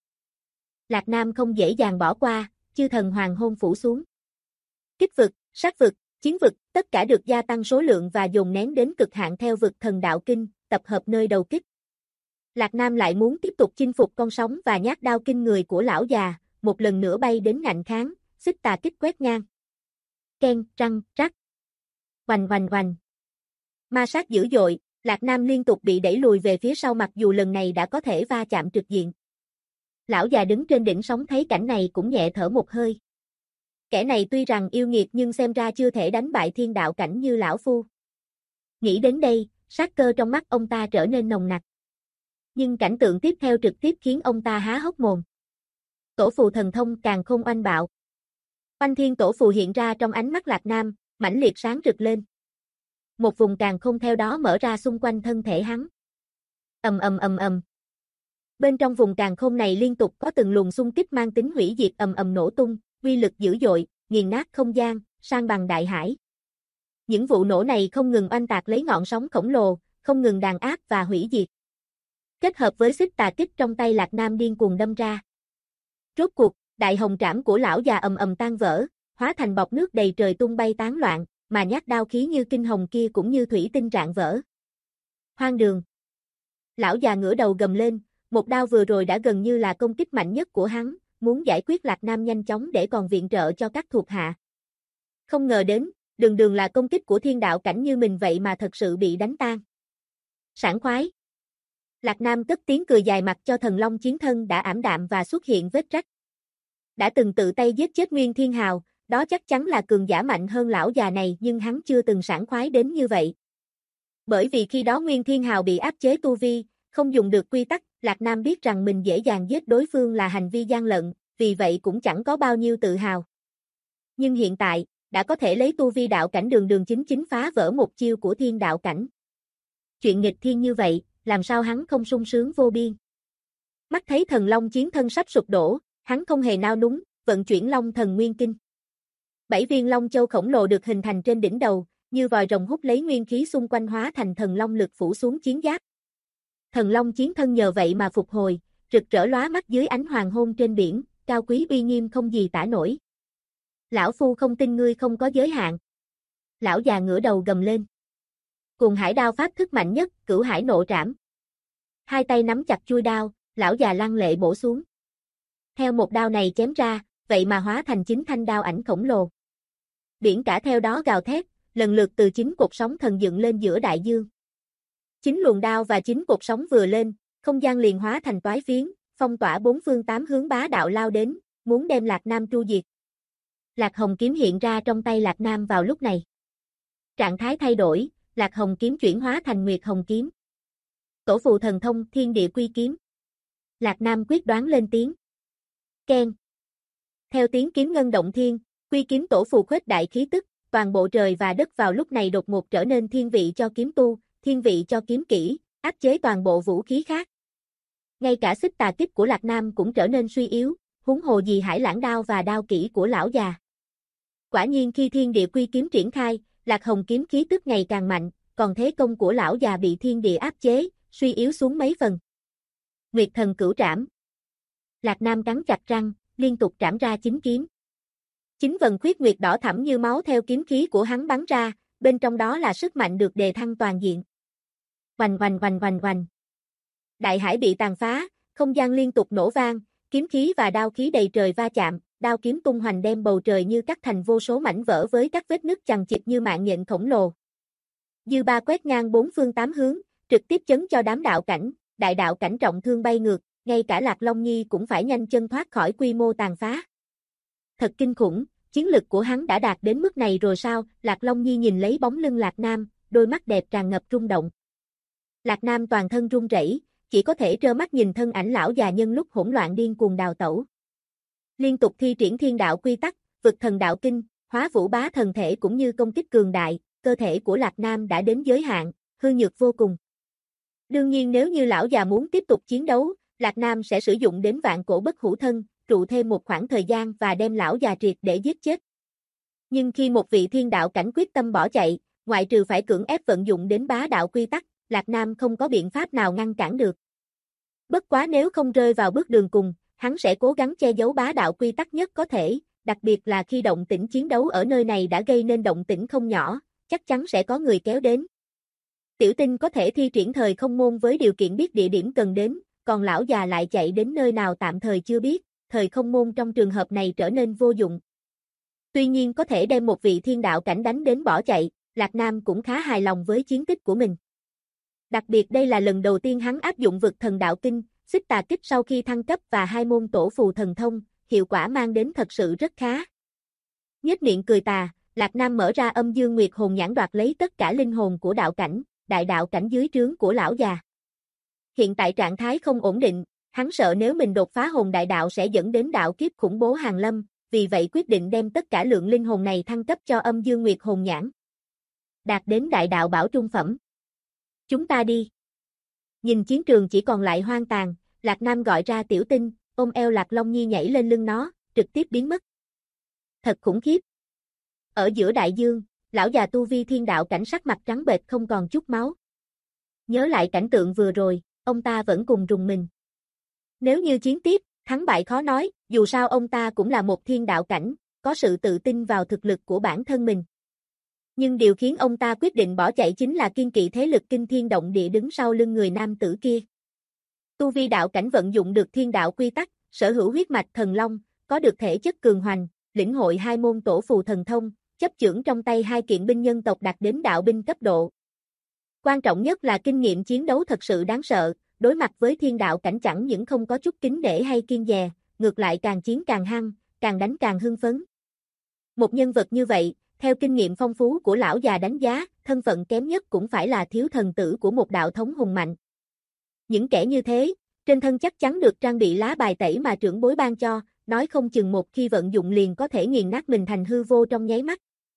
Lạc Nam không dễ dàng bỏ qua, chư thần hoàng hôn phủ xuống. Kích vực, sát vực, chiến vực, tất cả được gia tăng số lượng và dồn nén đến cực hạn theo vực thần đạo kinh, tập hợp nơi đầu kích. Lạc Nam lại muốn tiếp tục chinh phục con sóng và nhát đao kinh người của lão già, một lần nữa bay đến ngạnh kháng, xích tà kích quét ngang. Ken, răng, rắc. Oành oành oành. Ma sát dữ dội, Lạc Nam liên tục bị đẩy lùi về phía sau mặc dù lần này đã có thể va chạm trực diện. Lão già đứng trên đỉnh sóng thấy cảnh này cũng nhẹ thở một hơi. Kẻ này tuy rằng yêu nghiệt nhưng xem ra chưa thể đánh bại thiên đạo cảnh như lão phu. Nghĩ đến đây, sát cơ trong mắt ông ta trở nên nồng nặc. Nhưng cảnh tượng tiếp theo trực tiếp khiến ông ta há hốc mồm. Tổ phù thần thông càn khôn oanh bạo. Oanh thiên tổ phù hiện ra trong ánh mắt Lạc Nam, mãnh liệt sáng rực lên. Một vùng càn khôn theo đó mở ra xung quanh thân thể hắn. Ầm ầm ầm ầm. Bên trong vùng càn khôn này liên tục có từng luồng xung kích mang tính hủy diệt ầm ầm nổ tung, uy lực dữ dội, nghiền nát không gian, san bằng đại hải. Những vụ nổ này không ngừng oanh tạc lấy ngọn sóng khổng lồ, không ngừng đàn áp và hủy diệt. Kết hợp với xích tà kích trong tay Lạc Nam điên cuồng đâm ra. Rốt cuộc, đại hồng trảm của lão già ầm ầm tan vỡ, hóa thành bọt nước đầy trời tung bay tán loạn, mà nhát đao khí như kinh hồng kia cũng như thủy tinh rạn vỡ. Hoang đường. Lão già ngửa đầu gầm lên, một đao vừa rồi đã gần như là công kích mạnh nhất của hắn, muốn giải quyết Lạc Nam nhanh chóng để còn viện trợ cho các thuộc hạ. Không ngờ đến, đường đường là công kích của thiên đạo cảnh như mình vậy mà thật sự bị đánh tan. Sảng khoái. Lạc Nam cất tiếng cười dài mặt cho thần long chiến thân đã ảm đạm và xuất hiện vết rách. Đã từng tự tay giết chết Nguyên Thiên Hào, đó chắc chắn là cường giả mạnh hơn lão già này nhưng hắn chưa từng sảng khoái đến như vậy. Bởi vì khi đó Nguyên Thiên Hào bị áp chế tu vi, không dùng được quy tắc, Lạc Nam biết rằng mình dễ dàng giết đối phương là hành vi gian lận, vì vậy cũng chẳng có bao nhiêu tự hào. Nhưng hiện tại, đã có thể lấy tu vi đạo cảnh đường đường chính chính phá vỡ một chiêu của thiên đạo cảnh. Chuyện nghịch thiên như vậy, làm sao hắn không sung sướng vô biên. Mắt thấy thần long chiến thân sắp sụp đổ, hắn không hề nao núng, vận chuyển long thần nguyên kinh. 7 viên long châu khổng lồ được hình thành trên đỉnh đầu, như vòi rồng hút lấy nguyên khí xung quanh hóa thành thần long lực phủ xuống chiến giáp. Thần long chiến thân nhờ vậy mà phục hồi, rực rỡ lóa mắt dưới ánh hoàng hôn trên biển, cao quý uy nghiêm không gì tả nổi. Lão phu không tin ngươi không có giới hạn. Lão già ngửa đầu gầm lên. Cùng hải đao pháp thức mạnh nhất, cửu hải nộ trảm. Hai tay nắm chặt chuôi đao, lão già lăng lệ bổ xuống. Theo một đao này chém ra, vậy mà hóa thành 9 thanh đao ảnh khổng lồ. Biển cả theo đó gào thét, lần lượt từ 9 cột sóng thần dựng lên giữa đại dương. 9 luồng đao và 9 cột sóng vừa lên, không gian liền hóa thành toái phiến, phong tỏa 4 phương 8 hướng bá đạo lao đến, muốn đem Lạc Nam tru diệt. Lạc Hồng kiếm hiện ra trong tay Lạc Nam vào lúc này. Trạng thái thay đổi, Lạc Hồng kiếm chuyển hóa thành Nguyệt Hồng kiếm. Tổ phù thần thông Thiên Địa Quy kiếm. Lạc Nam quyết đoán lên tiếng. Keng. Theo tiếng kiếm ngân động thiên, quy kiếm tổ phù khuếch đại khí tức, toàn bộ trời và đất vào lúc này đột ngột trở nên thiên vị cho kiếm tu, thiên vị cho kiếm kỹ, áp chế toàn bộ vũ khí khác. Ngay cả xích tà kích của Lạc Nam cũng trở nên suy yếu, huống hồ gì hải lãng đao và đao kỹ của lão già. Quả nhiên khi thiên địa quy kiếm triển khai, Lạc Hồng kiếm khí tức ngày càng mạnh, còn thế công của lão già bị thiên địa áp chế, suy yếu xuống mấy phần. Nguyệt thần cửu trảm. Lạc Nam cắn chặt răng, liên tục trảm ra 9 kiếm. 9 vần khuyết nguyệt đỏ thẫm như máu theo kiếm khí của hắn bắn ra, bên trong đó là sức mạnh được đề thăng toàn diện. Oành oành oành oành oành. Đại hải bị tàn phá, không gian liên tục nổ vang, kiếm khí và đao khí đầy trời va chạm, đao kiếm tung hoành đem bầu trời như cắt thành vô số mảnh vỡ với các vết nứt chằng chịt như mạng nhện khổng lồ. Dư ba quét ngang 4 phương 8 hướng, trực tiếp chấn cho đám đạo cảnh, đại đạo cảnh trọng thương bay ngược, ngay cả Lạc Long Nhi cũng phải nhanh chân thoát khỏi quy mô tàn phá. Thật kinh khủng, Chiến lực của hắn đã đạt đến mức này rồi sao? Lạc Long Nhi nhìn lấy bóng lưng Lạc Nam, đôi mắt đẹp tràn ngập rung động. Lạc Nam toàn thân run rẩy, chỉ có thể trơ mắt nhìn thân ảnh lão già nhân lúc hỗn loạn điên cuồng đào tẩu. Liên tục thi triển thiên đạo quy tắc, vực thần đạo kinh, hóa vũ bá thần thể cũng như công kích cường đại, cơ thể của Lạc Nam đã đến giới hạn, hư nhược vô cùng. Đương nhiên nếu như lão già muốn tiếp tục chiến đấu, Lạc Nam sẽ sử dụng đến vạn cổ bất hủ thân, trụ thêm một khoảng thời gian và đem lão già triệt để giết chết. Nhưng khi một vị thiên đạo cảnh quyết tâm bỏ chạy, ngoại trừ phải cưỡng ép vận dụng đến bá đạo quy tắc, Lạc Nam không có biện pháp nào ngăn cản được. Bất quá nếu không rơi vào bước đường cùng, hắn sẽ cố gắng che giấu bá đạo quy tắc nhất có thể, đặc biệt là khi động tĩnh chiến đấu ở nơi này đã gây nên động tĩnh không nhỏ, chắc chắn sẽ có người kéo đến. Tiểu Tinh có thể thi triển thời không môn với điều kiện biết địa điểm cần đến, còn lão già lại chạy đến nơi nào tạm thời chưa biết, thời không môn trong trường hợp này trở nên vô dụng. Tuy nhiên có thể đem một vị thiên đạo cảnh đánh đến bỏ chạy, Lạc Nam cũng khá hài lòng với chiến tích của mình. Đặc biệt đây là lần đầu tiên hắn áp dụng vực thần đạo kinh, xích tà kích sau khi thăng cấp và hai môn tổ phù thần thông, hiệu quả mang đến thật sự rất khá. Nhếch miệng cười tà, Lạc Nam mở ra âm dương nguyệt hồn nhãn đoạt lấy tất cả linh hồn của đạo cảnh, đại đạo cảnh dưới trướng của lão già. Hiện tại trạng thái không ổn định, hắn sợ nếu mình đột phá hồn đại đạo sẽ dẫn đến đạo kiếp khủng bố hàng lâm, vì vậy quyết định đem tất cả lượng linh hồn này thăng cấp cho âm dương nguyệt hồn nhãn. Đạt đến đại đạo bảo trung phẩm. Chúng ta đi. Nhìn chiến trường chỉ còn lại hoang tàn, Lạc Nam gọi ra Tiểu Tinh, ôm eo Lạc Long Nhi nhảy lên lưng nó, trực tiếp biến mất. Thật khủng khiếp. Ở giữa đại dương, lão già tu vi thiên đạo cảnh sắc mặt trắng bệch không còn chút máu. Nhớ lại cảnh tượng vừa rồi, ông ta vẫn cùng rùng mình. Nếu như chiến tiếp, thắng bại khó nói, dù sao ông ta cũng là một thiên đạo cảnh, có sự tự tin vào thực lực của bản thân mình. Nhưng điều khiến ông ta quyết định bỏ chạy chính là kiên kỵ thế lực kinh thiên động địa đứng sau lưng người nam tử kia. Tu vi đạo cảnh vận dụng được thiên đạo quy tắc, sở hữu huyết mạch thần long, có được thể chất cường hoành, lĩnh hội hai môn tổ phù thần thông, chấp chưởng trong tay hai kiện binh nhân tộc đạt đến đạo binh cấp độ. Quan trọng nhất là kinh nghiệm chiến đấu thật sự đáng sợ, đối mặt với thiên đạo cảnh chẳng những không có chút kính nể hay kiêng dè, ngược lại càng chiến càng hăng, càng đánh càng hưng phấn. Một nhân vật như vậy, theo kinh nghiệm phong phú của lão già đánh giá, thân phận kém nhất cũng phải là thiếu thần tử của một đạo thống hùng mạnh. Những kẻ như thế, trên thân chắc chắn được trang bị lá bài tẩy mà trưởng bối ban cho, nói không chừng một khi vận dụng liền có thể nghiền nát mình thành hư vô trong nháy mắt.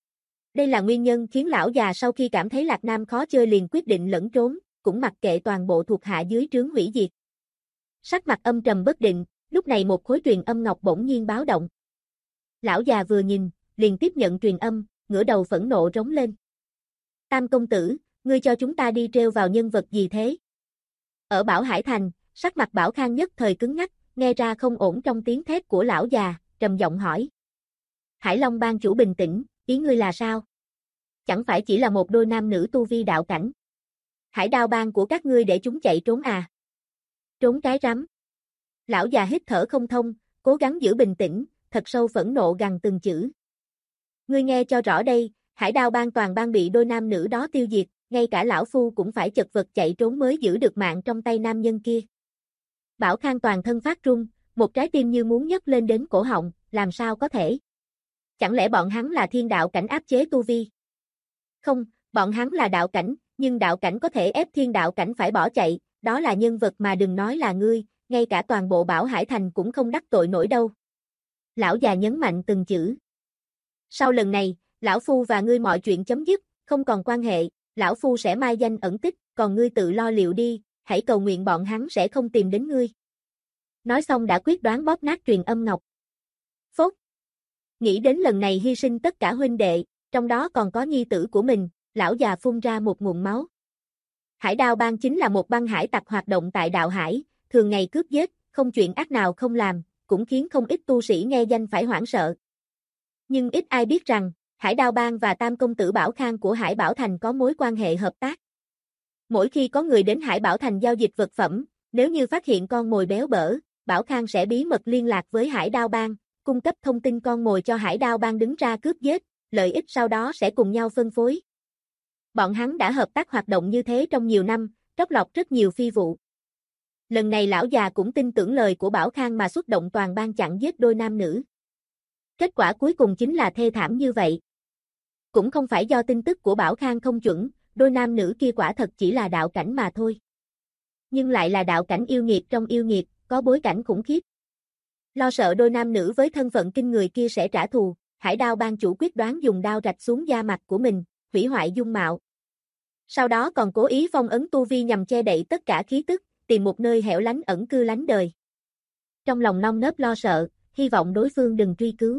Đây là nguyên nhân khiến lão già sau khi cảm thấy Lạc Nam khó chơi liền quyết định lẫn trốn, cũng mặc kệ toàn bộ thuộc hạ dưới trướng hủy diệt. Sắc mặt âm trầm bất định, lúc này một khối truyền âm ngọc bỗng nhiên báo động. Lão già vừa nhìn, liền tiếp nhận truyền âm, ngửa đầu phẫn nộ rống lên. Tam công tử, ngươi cho chúng ta đi treo vào nhân vật gì thế? Ở Bảo Hải Thành, sắc mặt Bảo Khang nhất thời cứng ngắc, nghe ra không ổn trong tiếng thét của lão già, trầm giọng hỏi. Hải Long Bang chủ bình tĩnh, ý ngươi là sao? Chẳng phải chỉ là một đôi nam nữ tu vi đạo cảnh. Hải Đao Bang của các ngươi để chúng chạy trốn à? Trốn cái rắm. Lão già hít thở không thông, cố gắng giữ bình tĩnh, thật sâu phẫn nộ gằn từng chữ. Ngươi nghe cho rõ đây, Hải Đao Bang toàn bang bị đôi nam nữ đó tiêu diệt, ngay cả lão phu cũng phải chật vật chạy trốn mới giữ được mạng trong tay nam nhân kia. Bảo Khang toàn thân phát run, một trái tim như muốn nhấc lên đến cổ họng, làm sao có thể? Chẳng lẽ bọn hắn là thiên đạo cảnh áp chế tu vi? Không, bọn hắn là đạo cảnh, nhưng đạo cảnh có thể ép thiên đạo cảnh phải bỏ chạy, đó là nhân vật mà đừng nói là ngươi, ngay cả toàn bộ Bảo Hải Thành cũng không đắc tội nổi đâu. Lão già nhấn mạnh từng chữ. Sau lần này, lão phu và ngươi mọi chuyện chấm dứt, không còn quan hệ, lão phu sẽ mai danh ẩn tích, còn ngươi tự lo liệu đi, hãy cầu nguyện bọn hắn sẽ không tìm đến ngươi. Nói xong đã quyết đoán bóp nát truyền âm ngọc. Phốt. Nghĩ đến lần này hy sinh tất cả huynh đệ, trong đó còn có nhi tử của mình, lão già phun ra một nguồn máu. Hải Đao Bang chính là một băng hải tặc hoạt động tại đạo hải, thường ngày cướp giết, không chuyện ác nào không làm, cũng khiến không ít tu sĩ nghe danh phải hoảng sợ. Nhưng ít ai biết rằng, Hải Đao Bang và Tam công tử Bảo Khang của Hải Bảo Thành có mối quan hệ hợp tác. Mỗi khi có người đến Hải Bảo Thành giao dịch vật phẩm, nếu như phát hiện con mồi béo bở, Bảo Khang sẽ bí mật liên lạc với Hải Đao Bang, cung cấp thông tin con mồi cho Hải Đao Bang đứng ra cướp giết, lợi ích sau đó sẽ cùng nhau phân phối. Bọn hắn đã hợp tác hoạt động như thế trong nhiều năm, trót lọt rất nhiều phi vụ. Lần này lão già cũng tin tưởng lời của Bảo Khang mà xuất động toàn bang chặn giết đôi nam nữ. Kết quả cuối cùng chính là thê thảm như vậy. Cũng không phải do tin tức của Bảo Khang không chuẩn, đôi nam nữ kia quả thật chỉ là đạo cảnh mà thôi. Nhưng lại là đạo cảnh yêu nghiệt trong yêu nghiệt, có bối cảnh khủng khiếp. Lo sợ đôi nam nữ với thân phận kinh người kia sẽ trả thù, Hải Đao Bang chủ quyết đoán dùng đao rạch xuống da mặt của mình, hủy hoại dung mạo. Sau đó còn cố ý phong ấn tu vi nhằm che đậy tất cả khí tức, tìm một nơi hẻo lánh ẩn cư lánh đời. Trong lòng nơm nớp lo sợ, hy vọng đối phương đừng truy cứu.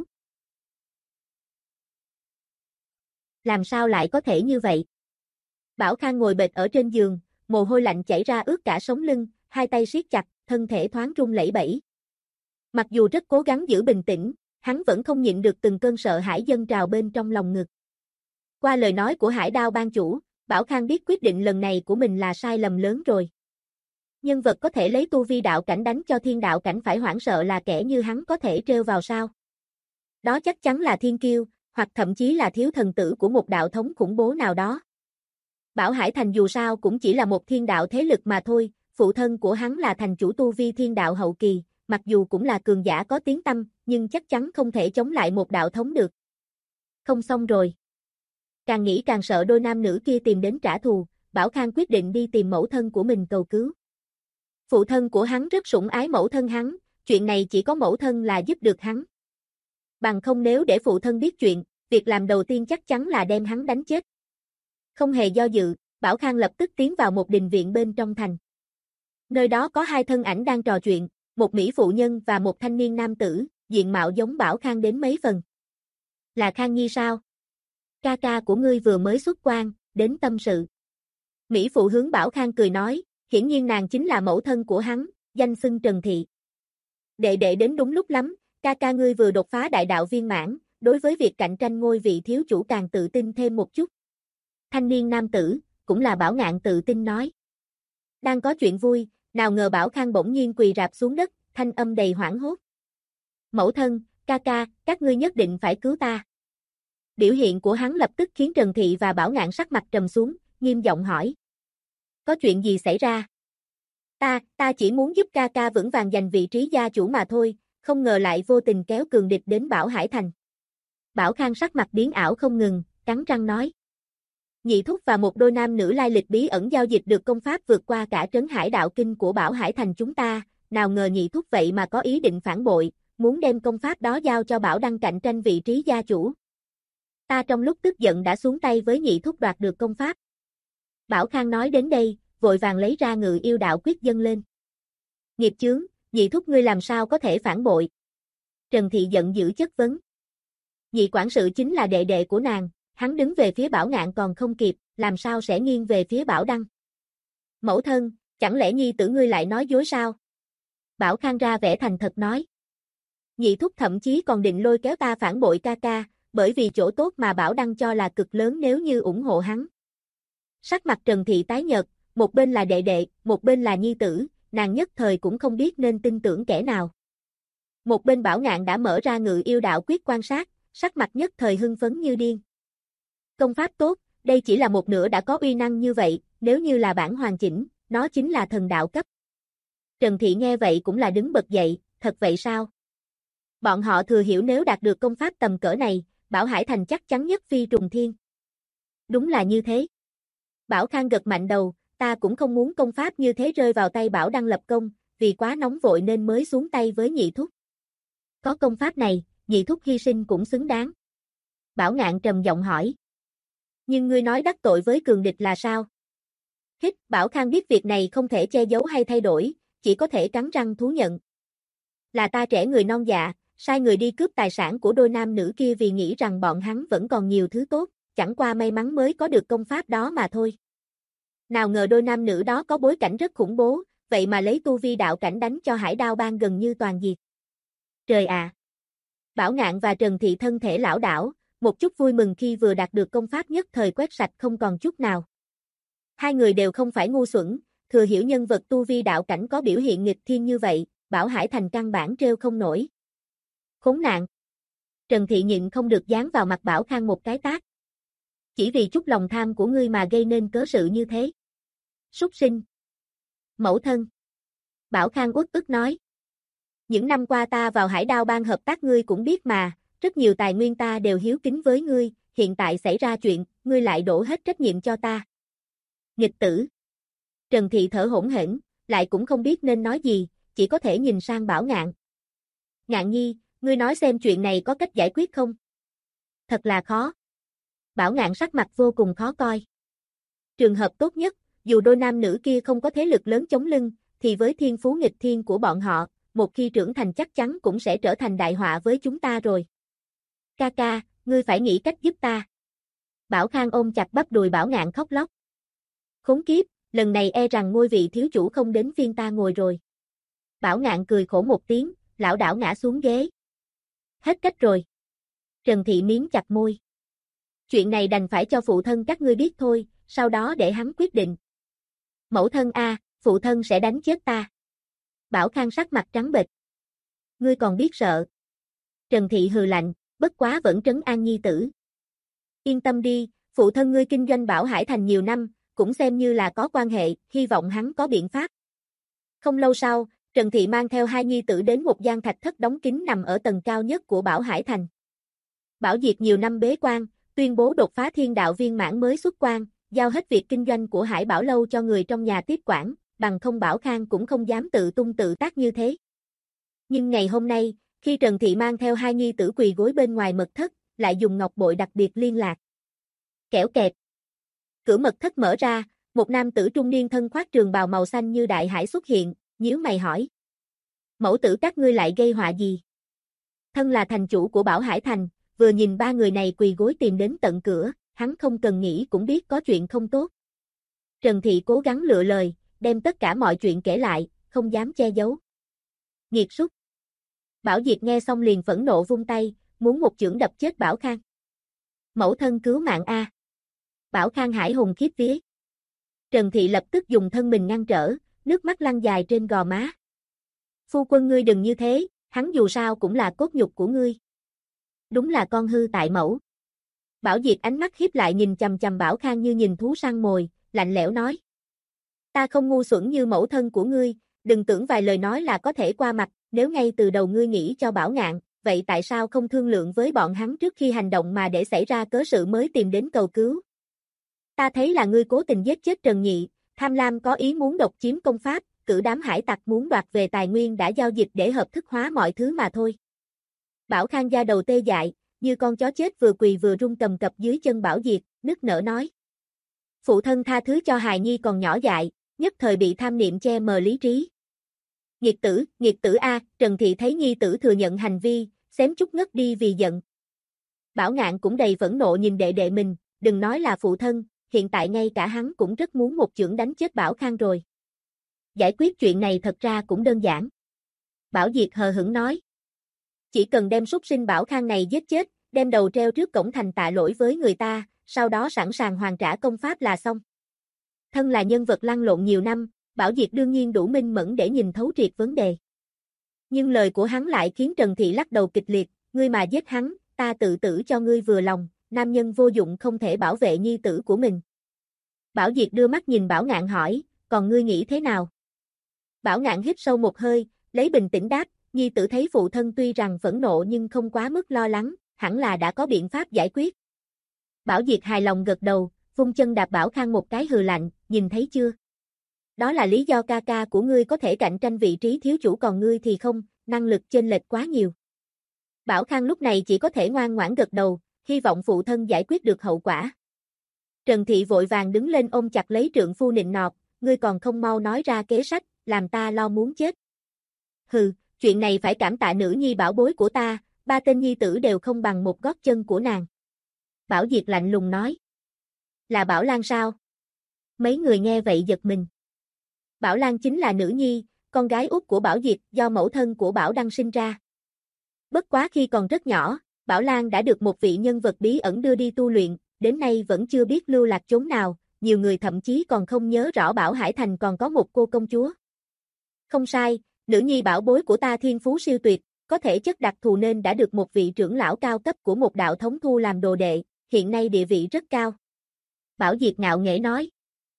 Làm sao lại có thể như vậy? Bảo Khang ngồi bệt ở trên giường, mồ hôi lạnh chảy ra ướt cả sống lưng, hai tay siết chặt, thân thể thoáng run lẩy bẩy. Mặc dù rất cố gắng giữ bình tĩnh, hắn vẫn không nhịn được từng cơn sợ hãi dâng trào bên trong lòng ngực. Qua lời nói của Hải Đao Bang chủ, Bảo Khang biết quyết định lần này của mình là sai lầm lớn rồi. Nhân vật có thể lấy tu vi đạo cảnh đánh cho thiên đạo cảnh phải hoảng sợ là kẻ như hắn có thể trêu vào sao? Đó chắc chắn là thiên kiêu, hoặc thậm chí là thiếu thần tử của một đạo thống khủng bố nào đó. Bảo Hải Thành dù sao cũng chỉ là một thiên đạo thế lực mà thôi, phụ thân của hắn là thành chủ tu vi thiên đạo hậu kỳ, mặc dù cũng là cường giả có tiếng tăm, nhưng chắc chắn không thể chống lại một đạo thống được. Không xong rồi. Càng nghĩ càng sợ đôi nam nữ kia tìm đến trả thù, Bảo Khang quyết định đi tìm mẫu thân của mình cầu cứu. Phụ thân của hắn rất sủng ái mẫu thân hắn, chuyện này chỉ có mẫu thân là giúp được hắn. Bằng không nếu để phụ thân biết chuyện, việc làm đầu tiên chắc chắn là đem hắn đánh chết. Không hề do dự, Bảo Khang lập tức tiến vào một đình viện bên trong thành. Nơi đó có hai thân ảnh đang trò chuyện, một mỹ phụ nhân và một thanh niên nam tử, diện mạo giống Bảo Khang đến mấy phần. Là Khang Nhi sao? Ca ca của ngươi vừa mới xuất quan, đến tâm sự. Mỹ phụ hướng Bảo Khang cười nói, hiển nhiên nàng chính là mẫu thân của hắn, danh xưng Trần Thị. Đệ đệ đến đúng lúc lắm, ca ca ngươi vừa đột phá đại đạo viên mãn, đối với việc cạnh tranh ngôi vị thiếu chủ càng tự tin thêm một chút. Thanh niên nam tử, cũng là Bảo Ngạn tự tin nói. Đang có chuyện vui, nào ngờ Bảo Khang bỗng nhiên quỳ rạp xuống đất, thanh âm đầy hoảng hốt. Mẫu thân, ca ca, các ngươi nhất định phải cứu ta. Biểu hiện của hắn lập tức khiến Trần Thị và Bảo Ngạn sắc mặt trầm xuống, nghiêm giọng hỏi. Có chuyện gì xảy ra? Ta chỉ muốn giúp ca ca vững vàng giành vị trí gia chủ mà thôi, không ngờ lại vô tình kéo cường địch đến Bảo Hải Thành. Bảo Khang sắc mặt biến ảo không ngừng, cắn răng nói. Nhị thúc và một đôi nam nữ lai lịch bí ẩn giao dịch được công pháp vượt qua cả trấn hải đạo kinh của Bảo Hải Thành chúng ta, nào ngờ nhị thúc vậy mà có ý định phản bội, muốn đem công pháp đó giao cho Bảo Đăng cạnh tranh vị trí gia chủ. Ta trong lúc tức giận đã xuống tay với nhị thúc đoạt được công pháp. Bảo Khang nói đến đây, vội vàng lấy ra Ngự Yêu Đạo Quyết dâng lên. Nghiệp chướng, nhị thúc ngươi làm sao có thể phản bội? Trần Thị giận dữ chất vấn. Nhị quản sự chính là đệ đệ của nàng, hắn đứng về phía Bảo Ngạn còn không kịp, làm sao sẽ nghiêng về phía Bảo Đăng? Mẫu thân, chẳng lẽ nhi tử ngươi lại nói dối sao? Bảo Khang ra vẻ thành thật nói. Nhị thúc thậm chí còn định lôi kéo ta phản bội ca ca, bởi vì chỗ tốt mà Bảo Đăng cho là cực lớn nếu như ủng hộ hắn. Sắc mặt Trần Thị tái nhợt, một bên là đệ đệ, một bên là nhi tử, nàng nhất thời cũng không biết nên tin tưởng kẻ nào. Một bên Bảo Ngạn đã mở ra Ngự Yêu Đạo Quyết quan sát, sắc mặt nhất thời hưng phấn như điên. Công pháp tốt, đây chỉ là một nửa đã có uy năng như vậy, nếu như là bản hoàn chỉnh, nó chính là thần đạo cấp. Trần Thị nghe vậy cũng là đứng bật dậy, thật vậy sao? Bọn họ thừa hiểu nếu đạt được công pháp tầm cỡ này, Bảo Hải Thành chắc chắn nhất phi trùng thiên. Đúng là như thế. Bảo Khang gật mạnh đầu, ta cũng không muốn công pháp như thế rơi vào tay Bảo Đăng lập công, vì quá nóng vội nên mới xuống tay với nhị thúc. Có công pháp này, nhị thúc hy sinh cũng xứng đáng. Bảo Ngạn trầm giọng hỏi. Nhưng ngươi nói đắc tội với cường địch là sao? Hít, Bảo Khang biết việc này không thể che giấu hay thay đổi, chỉ có thể cắn răng thú nhận. Là ta trẻ người non dạ, sai người đi cướp tài sản của đôi nam nữ kia vì nghĩ rằng bọn hắn vẫn còn nhiều thứ tốt, chẳng qua may mắn mới có được công pháp đó mà thôi. Nào ngờ đôi nam nữ đó có bối cảnh rất khủng bố, vậy mà lấy tu vi đạo cảnh đánh cho Hải Đao Bang gần như toàn diệt. Trời ạ! Bảo Ngạn và Trần Thị thân thể lảo đảo, một chút vui mừng khi vừa đạt được công pháp nhất thời quét sạch không còn chút nào. Hai người đều không phải ngu xuẩn, thừa hiểu nhân vật tu vi đạo cảnh có biểu hiện nghịch thiên như vậy, Bảo Hải Thành căn bản trêu không nổi. Khốn nạn! Trần Thị nhịn không được giáng vào mặt Bảo Khang một cái tát. Chỉ vì chút lòng tham của ngươi mà gây nên cớ sự như thế. Súc sinh! Mẫu thân! Bảo Khang uất ức nói. Những năm qua ta vào Hải Đao Bang hợp tác ngươi cũng biết mà, rất nhiều tài nguyên ta đều hiếu kính với ngươi, hiện tại xảy ra chuyện, ngươi lại đổ hết trách nhiệm cho ta. Nghịch tử. Trần Thị thở hổn hển, lại cũng không biết nên nói gì, chỉ có thể nhìn sang Bảo Ngạn. Ngạn nhi, ngươi nói xem chuyện này có cách giải quyết không? Thật là khó. Bảo Ngạn sắc mặt vô cùng khó coi. Trường hợp tốt nhất, dù đôi nam nữ kia không có thế lực lớn chống lưng, thì với thiên phú nghịch thiên của bọn họ, một khi trưởng thành chắc chắn cũng sẽ trở thành đại họa với chúng ta rồi. Ca ca, ngươi phải nghĩ cách giúp ta. Bảo Khang ôm chặt bắp đùi Bảo Ngạn khóc lóc. Khốn kiếp, lần này e rằng ngôi vị thiếu chủ không đến phiên ta ngồi rồi. Bảo Ngạn cười khổ một tiếng, lảo đảo ngã xuống ghế. Hết cách rồi. Trần Thị miếm chặt môi. Chuyện này đành phải cho phụ thân các ngươi biết thôi, sau đó để hắn quyết định. Mẫu thân a, phụ thân sẽ đánh chết ta. Bảo Khang sắc mặt trắng bệch. Ngươi còn biết sợ. Trần Thị hừ lạnh, bất quá vẫn trấn an nhi tử. Yên tâm đi, phụ thân ngươi kinh doanh Bảo Hải Thành nhiều năm, cũng xem như là có quan hệ, hy vọng hắn có biện pháp. Không lâu sau, Trần Thị mang theo hai nhi tử đến một gian thạch thất đóng kín nằm ở tầng cao nhất của Bảo Hải Thành. Bảo Diệt nhiều năm bế quan, tuyên bố đột phá thiên đạo viên mãn mới xuất quan, giao hết việc kinh doanh của Hải Bảo Lâu cho người trong nhà tiếp quản, bằng không Bảo Khang cũng không dám tự tung tự tác như thế. Nhưng ngày hôm nay, khi Trần Thị mang theo hai nhi tử quỳ gối bên ngoài mật thất, lại dùng ngọc bội đặc biệt liên lạc. Kẻo kẹt. Cửa mật thất mở ra, một nam tử trung niên thân khoác trường bào màu xanh như đại hải xuất hiện, nhíu mày hỏi. Mẫu tử các ngươi lại gây họa gì? Thân là thành chủ của Bảo Hải Thành, vừa nhìn ba người này quỳ gối tìm đến tận cửa, hắn không cần nghĩ cũng biết có chuyện không tốt. Trần Thị cố gắng lựa lời, đem tất cả mọi chuyện kể lại, không dám che giấu. Nghiệt súc. Bảo Diệt nghe xong liền phẫn nộ vung tay, muốn một chưởng đập chết Bảo Khang. Mẫu thân cứu mạng a. Bảo Khang hải hùng khiếp vía. Trần Thị lập tức dùng thân mình ngăn trở, nước mắt lăn dài trên gò má. Phu quân ngươi đừng như thế, hắn dù sao cũng là cốt nhục của ngươi. Đúng là con hư tại mẫu. Bảo Diệt ánh mắt hiếp lại nhìn chằm chằm Bảo Khang như nhìn thú săn mồi, lạnh lẽo nói. Ta không ngu xuẩn như mẫu thân của ngươi, đừng tưởng vài lời nói là có thể qua mặt, nếu ngay từ đầu ngươi nghĩ cho Bảo Ngạn, vậy tại sao không thương lượng với bọn hắn trước khi hành động mà để xảy ra cớ sự mới tìm đến cầu cứu? Ta thấy là ngươi cố tình giết chết Trần Nhị, tham lam có ý muốn độc chiếm công pháp, cử đám hải tặc muốn đoạt về tài nguyên đã giao dịch để hợp thức hóa mọi thứ mà thôi. Bảo Khang da đầu tê dại, như con chó chết vừa quỳ vừa run cầm cập dưới chân Bảo Diệt, nức nở nói. Phụ thân tha thứ cho hài nhi còn nhỏ dại, nhất thời bị tham niệm che mờ lý trí. Nghiệt tử a, Trần Thị thấy nhi tử thừa nhận hành vi, xém chút ngất đi vì giận. Bảo Ngạn cũng đầy phẫn nộ nhìn đệ đệ mình, đừng nói là phụ thân, hiện tại ngay cả hắn cũng rất muốn một chưởng đánh chết Bảo Khang rồi. Giải quyết chuyện này thật ra cũng đơn giản. Bảo Diệt hờ hững nói. Chỉ cần đem súc sinh Bảo Khang này giết chết, đem đầu treo trước cổng thành tạ lỗi với người ta, sau đó sẵn sàng hoàn trả công pháp là xong. Thân là nhân vật lăn lộn nhiều năm, Bảo Diệt đương nhiên đủ minh mẫn để nhìn thấu triệt vấn đề. Nhưng lời của hắn lại khiến Trần Thị lắc đầu kịch liệt, ngươi mà giết hắn, ta tự tử cho ngươi vừa lòng, nam nhân vô dụng không thể bảo vệ nhi tử của mình. Bảo Diệt đưa mắt nhìn Bảo Ngạn hỏi, còn ngươi nghĩ thế nào? Bảo Ngạn hít sâu một hơi, lấy bình tĩnh đáp, nhi tử thấy phụ thân tuy rằng phẫn nộ nhưng không quá mức lo lắng, hẳn là đã có biện pháp giải quyết. Bảo Diệt hài lòng gật đầu, vung chân đạp Bảo Khang một cái hừ lạnh, nhìn thấy chưa? Đó là lý do ca ca của ngươi có thể cạnh tranh vị trí thiếu chủ còn ngươi thì không, năng lực chênh lệch quá nhiều. Bảo Khang lúc này chỉ có thể ngoan ngoãn gật đầu, hy vọng phụ thân giải quyết được hậu quả. Trần Thị vội vàng đứng lên ôm chặt lấy trượng phu nịnh nọt, ngươi còn không mau nói ra kế sách, làm ta lo muốn chết. Hừ, chuyện này phải cảm tạ nữ nhi bảo bối của ta, ba tên nhi tử đều không bằng một gót chân của nàng. Bảo Diệt lạnh lùng nói. Là Bảo Lan sao? Mấy người nghe vậy giật mình. Bảo Lan chính là nữ nhi, con gái út của Bảo Diệt do mẫu thân của Bảo Đăng sinh ra. Bất quá khi còn rất nhỏ, Bảo Lan đã được một vị nhân vật bí ẩn đưa đi tu luyện, đến nay vẫn chưa biết lưu lạc chốn nào, nhiều người thậm chí còn không nhớ rõ Bảo Hải Thành còn có một cô công chúa. Không sai, nữ nhi bảo bối của ta thiên phú siêu tuyệt, có thể chất đặc thù nên đã được một vị trưởng lão cao cấp của một đạo thống thu làm đồ đệ, hiện nay địa vị rất cao. Bảo Diệt ngạo nghễ nói.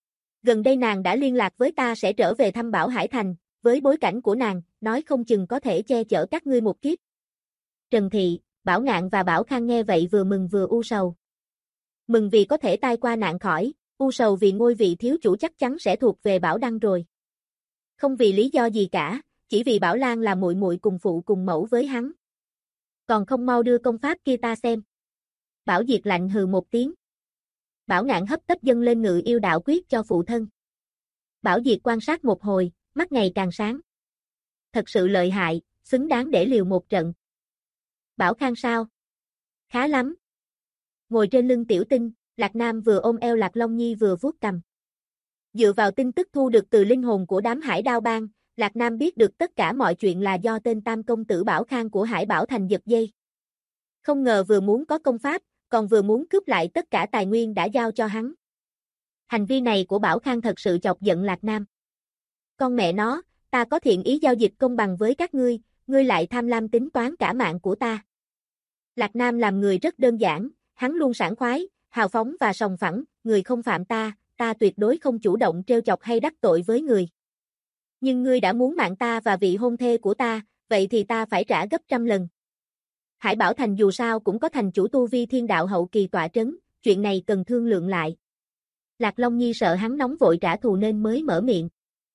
Gần đây nàng đã liên lạc với ta sẽ trở về thăm Bảo Hải Thành, với bối cảnh của nàng, nói không chừng có thể che chở các ngươi một kiếp. Trần Thị, Bảo Ngạn và Bảo Khang nghe vậy vừa mừng vừa u sầu. Mừng vì có thể tai qua nạn khỏi, u sầu vì ngôi vị thiếu chủ chắc chắn sẽ thuộc về Bảo Đăng rồi. Không vì lý do gì cả, chỉ vì Bảo Lan là muội muội cùng phụ cùng mẫu với hắn. Còn không mau đưa công pháp kia ta xem. Bảo Diệt lạnh hừ một tiếng. Bảo Ngạn hấp tấp dâng lên Ngự Yêu Đạo Quyết cho phụ thân. Bảo Diệt quan sát một hồi, mắt ngày càng sáng. Thật sự lợi hại, xứng đáng để liều một trận. Bảo Khang sao? Khá lắm. Ngồi trên lưng Tiểu Tinh, Lạc Nam vừa ôm eo Lạc Long Nhi vừa vuốt cằm. Dựa vào tin tức thu được từ linh hồn của đám Hải Đao Bang, Lạc Nam biết được tất cả mọi chuyện là do tên Tam công tử Bảo Khang của Hải Bảo Thành giật dây. Không ngờ vừa muốn có công pháp, còn vừa muốn cướp lại tất cả tài nguyên đã giao cho hắn. Hành vi này của Bảo Khang thật sự chọc giận Lạc Nam. Con mẹ nó, ta có thiện ý giao dịch công bằng với các ngươi lại tham lam tính toán cả mạng của ta. Lạc Nam làm người rất đơn giản, hắn luôn sảng khoái, hào phóng và sòng phẳng, người không phạm ta, ta tuyệt đối không chủ động trêu chọc hay đắc tội với người. Nhưng ngươi đã muốn mạng ta và vị hôn thê của ta, vậy thì ta phải trả gấp trăm lần. Hải Bảo Thành dù sao cũng có thành chủ tu vi thiên đạo hậu kỳ tọa trấn, chuyện này cần thương lượng lại. Lạc Long Nhi sợ hắn nóng vội trả thù nên mới mở miệng.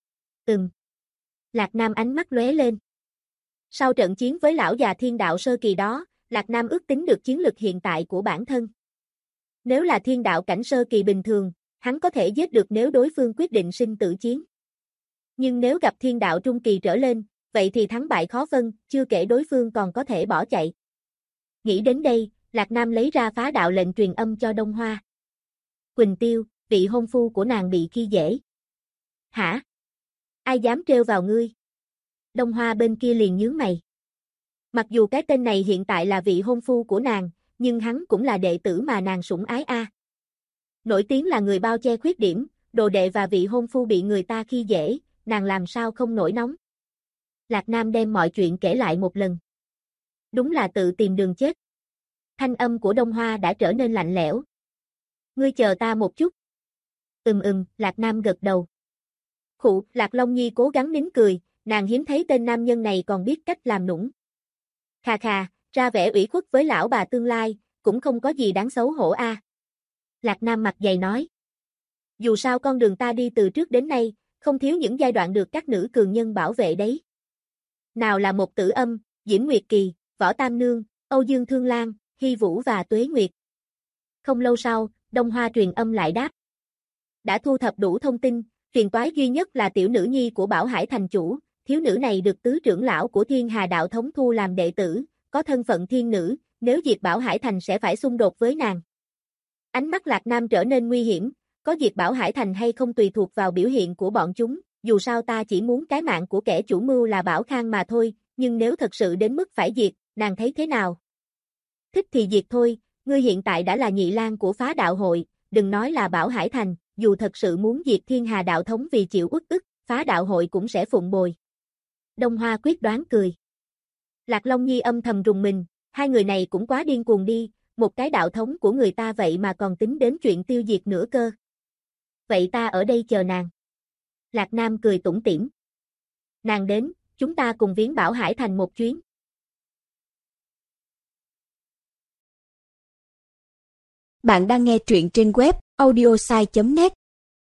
Lạc Nam ánh mắt lóe lên. Sau trận chiến với lão già thiên đạo sơ kỳ đó, Lạc Nam ước tính được chiến lực hiện tại của bản thân. Nếu là thiên đạo cảnh sơ kỳ bình thường, hắn có thể giết được nếu đối phương quyết định sinh tử chiến. Nhưng nếu gặp thiên đạo trung kỳ trở lên, vậy thì thắng bại khó phân, chưa kể đối phương còn có thể bỏ chạy. Nghĩ đến đây, Lạc Nam lấy ra phá đạo lệnh truyền âm cho Đông Hoa. Quỳnh Tiêu, vị hôn phu của nàng bị khi dễ. Hả? Ai dám trêu vào ngươi? Đông Hoa bên kia liền nhướng mày. Mặc dù cái tên này hiện tại là vị hôn phu của nàng, nhưng hắn cũng là đệ tử mà nàng sủng ái a. Nổi tiếng là người bao che khuyết điểm, đồ đệ và vị hôn phu bị người ta khi dễ, nàng làm sao không nổi nóng. Lạc Nam đem mọi chuyện kể lại một lần. Đúng là tự tìm đường chết. Thanh âm của Đông Hoa đã trở nên lạnh lẽo. Ngươi chờ ta một chút. Lạc Nam gật đầu. Khụ, Lạc Long Nhi cố gắng nín cười, nàng hiếm thấy tên nam nhân này còn biết cách làm nũng. Khà khà, ra vẻ ủy khuất với lão bà tương lai, cũng không có gì đáng xấu hổ a. Lạc Nam mặt dày nói. Dù sao con đường ta đi từ trước đến nay, không thiếu những giai đoạn được các nữ cường nhân bảo vệ đấy. Nào là Một Tử Âm, Diễm Nguyệt Kỳ, Võ Tam Nương, Âu Dương Thương Lan, Hy Vũ và Tuế Nguyệt. Không lâu sau, Đông Hoa truyền âm lại đáp. Đã thu thập đủ thông tin, phiền toái duy nhất là tiểu nữ nhi của Bảo Hải thành chủ, thiếu nữ này được tứ trưởng lão của Thiên Hà đạo thống thu làm đệ tử, có thân phận thiên nữ, nếu diệt Bảo Hải thành sẽ phải xung đột với nàng. Ánh mắt Lạc Nam trở nên nguy hiểm, có diệt Bảo Hải thành hay không tùy thuộc vào biểu hiện của bọn chúng, dù sao ta chỉ muốn cái mạng của kẻ chủ mưu là Bảo Khang mà thôi, nhưng nếu thật sự đến mức phải diệt, nàng thấy thế nào? Thích thì diệt thôi, ngươi hiện tại đã là nhị lang của phá đạo hội, đừng nói là Bảo Hải thành, dù thật sự muốn diệt Thiên Hà đạo thống vì chịu uất ức, phá đạo hội cũng sẽ phụng bồi. Đông Hoa quyết đoán cười. Lạc Long Nhi âm thầm rùng mình, hai người này cũng quá điên cuồng đi, một cái đạo thống của người ta vậy mà còn tính đến chuyện tiêu diệt nữa cơ. Vậy ta ở đây chờ nàng. Lạc Nam cười tủm tỉm. Nàng đến, chúng ta cùng viếng Bảo Hải thành một chuyến. Bạn đang nghe truyện trên web audiosai.net.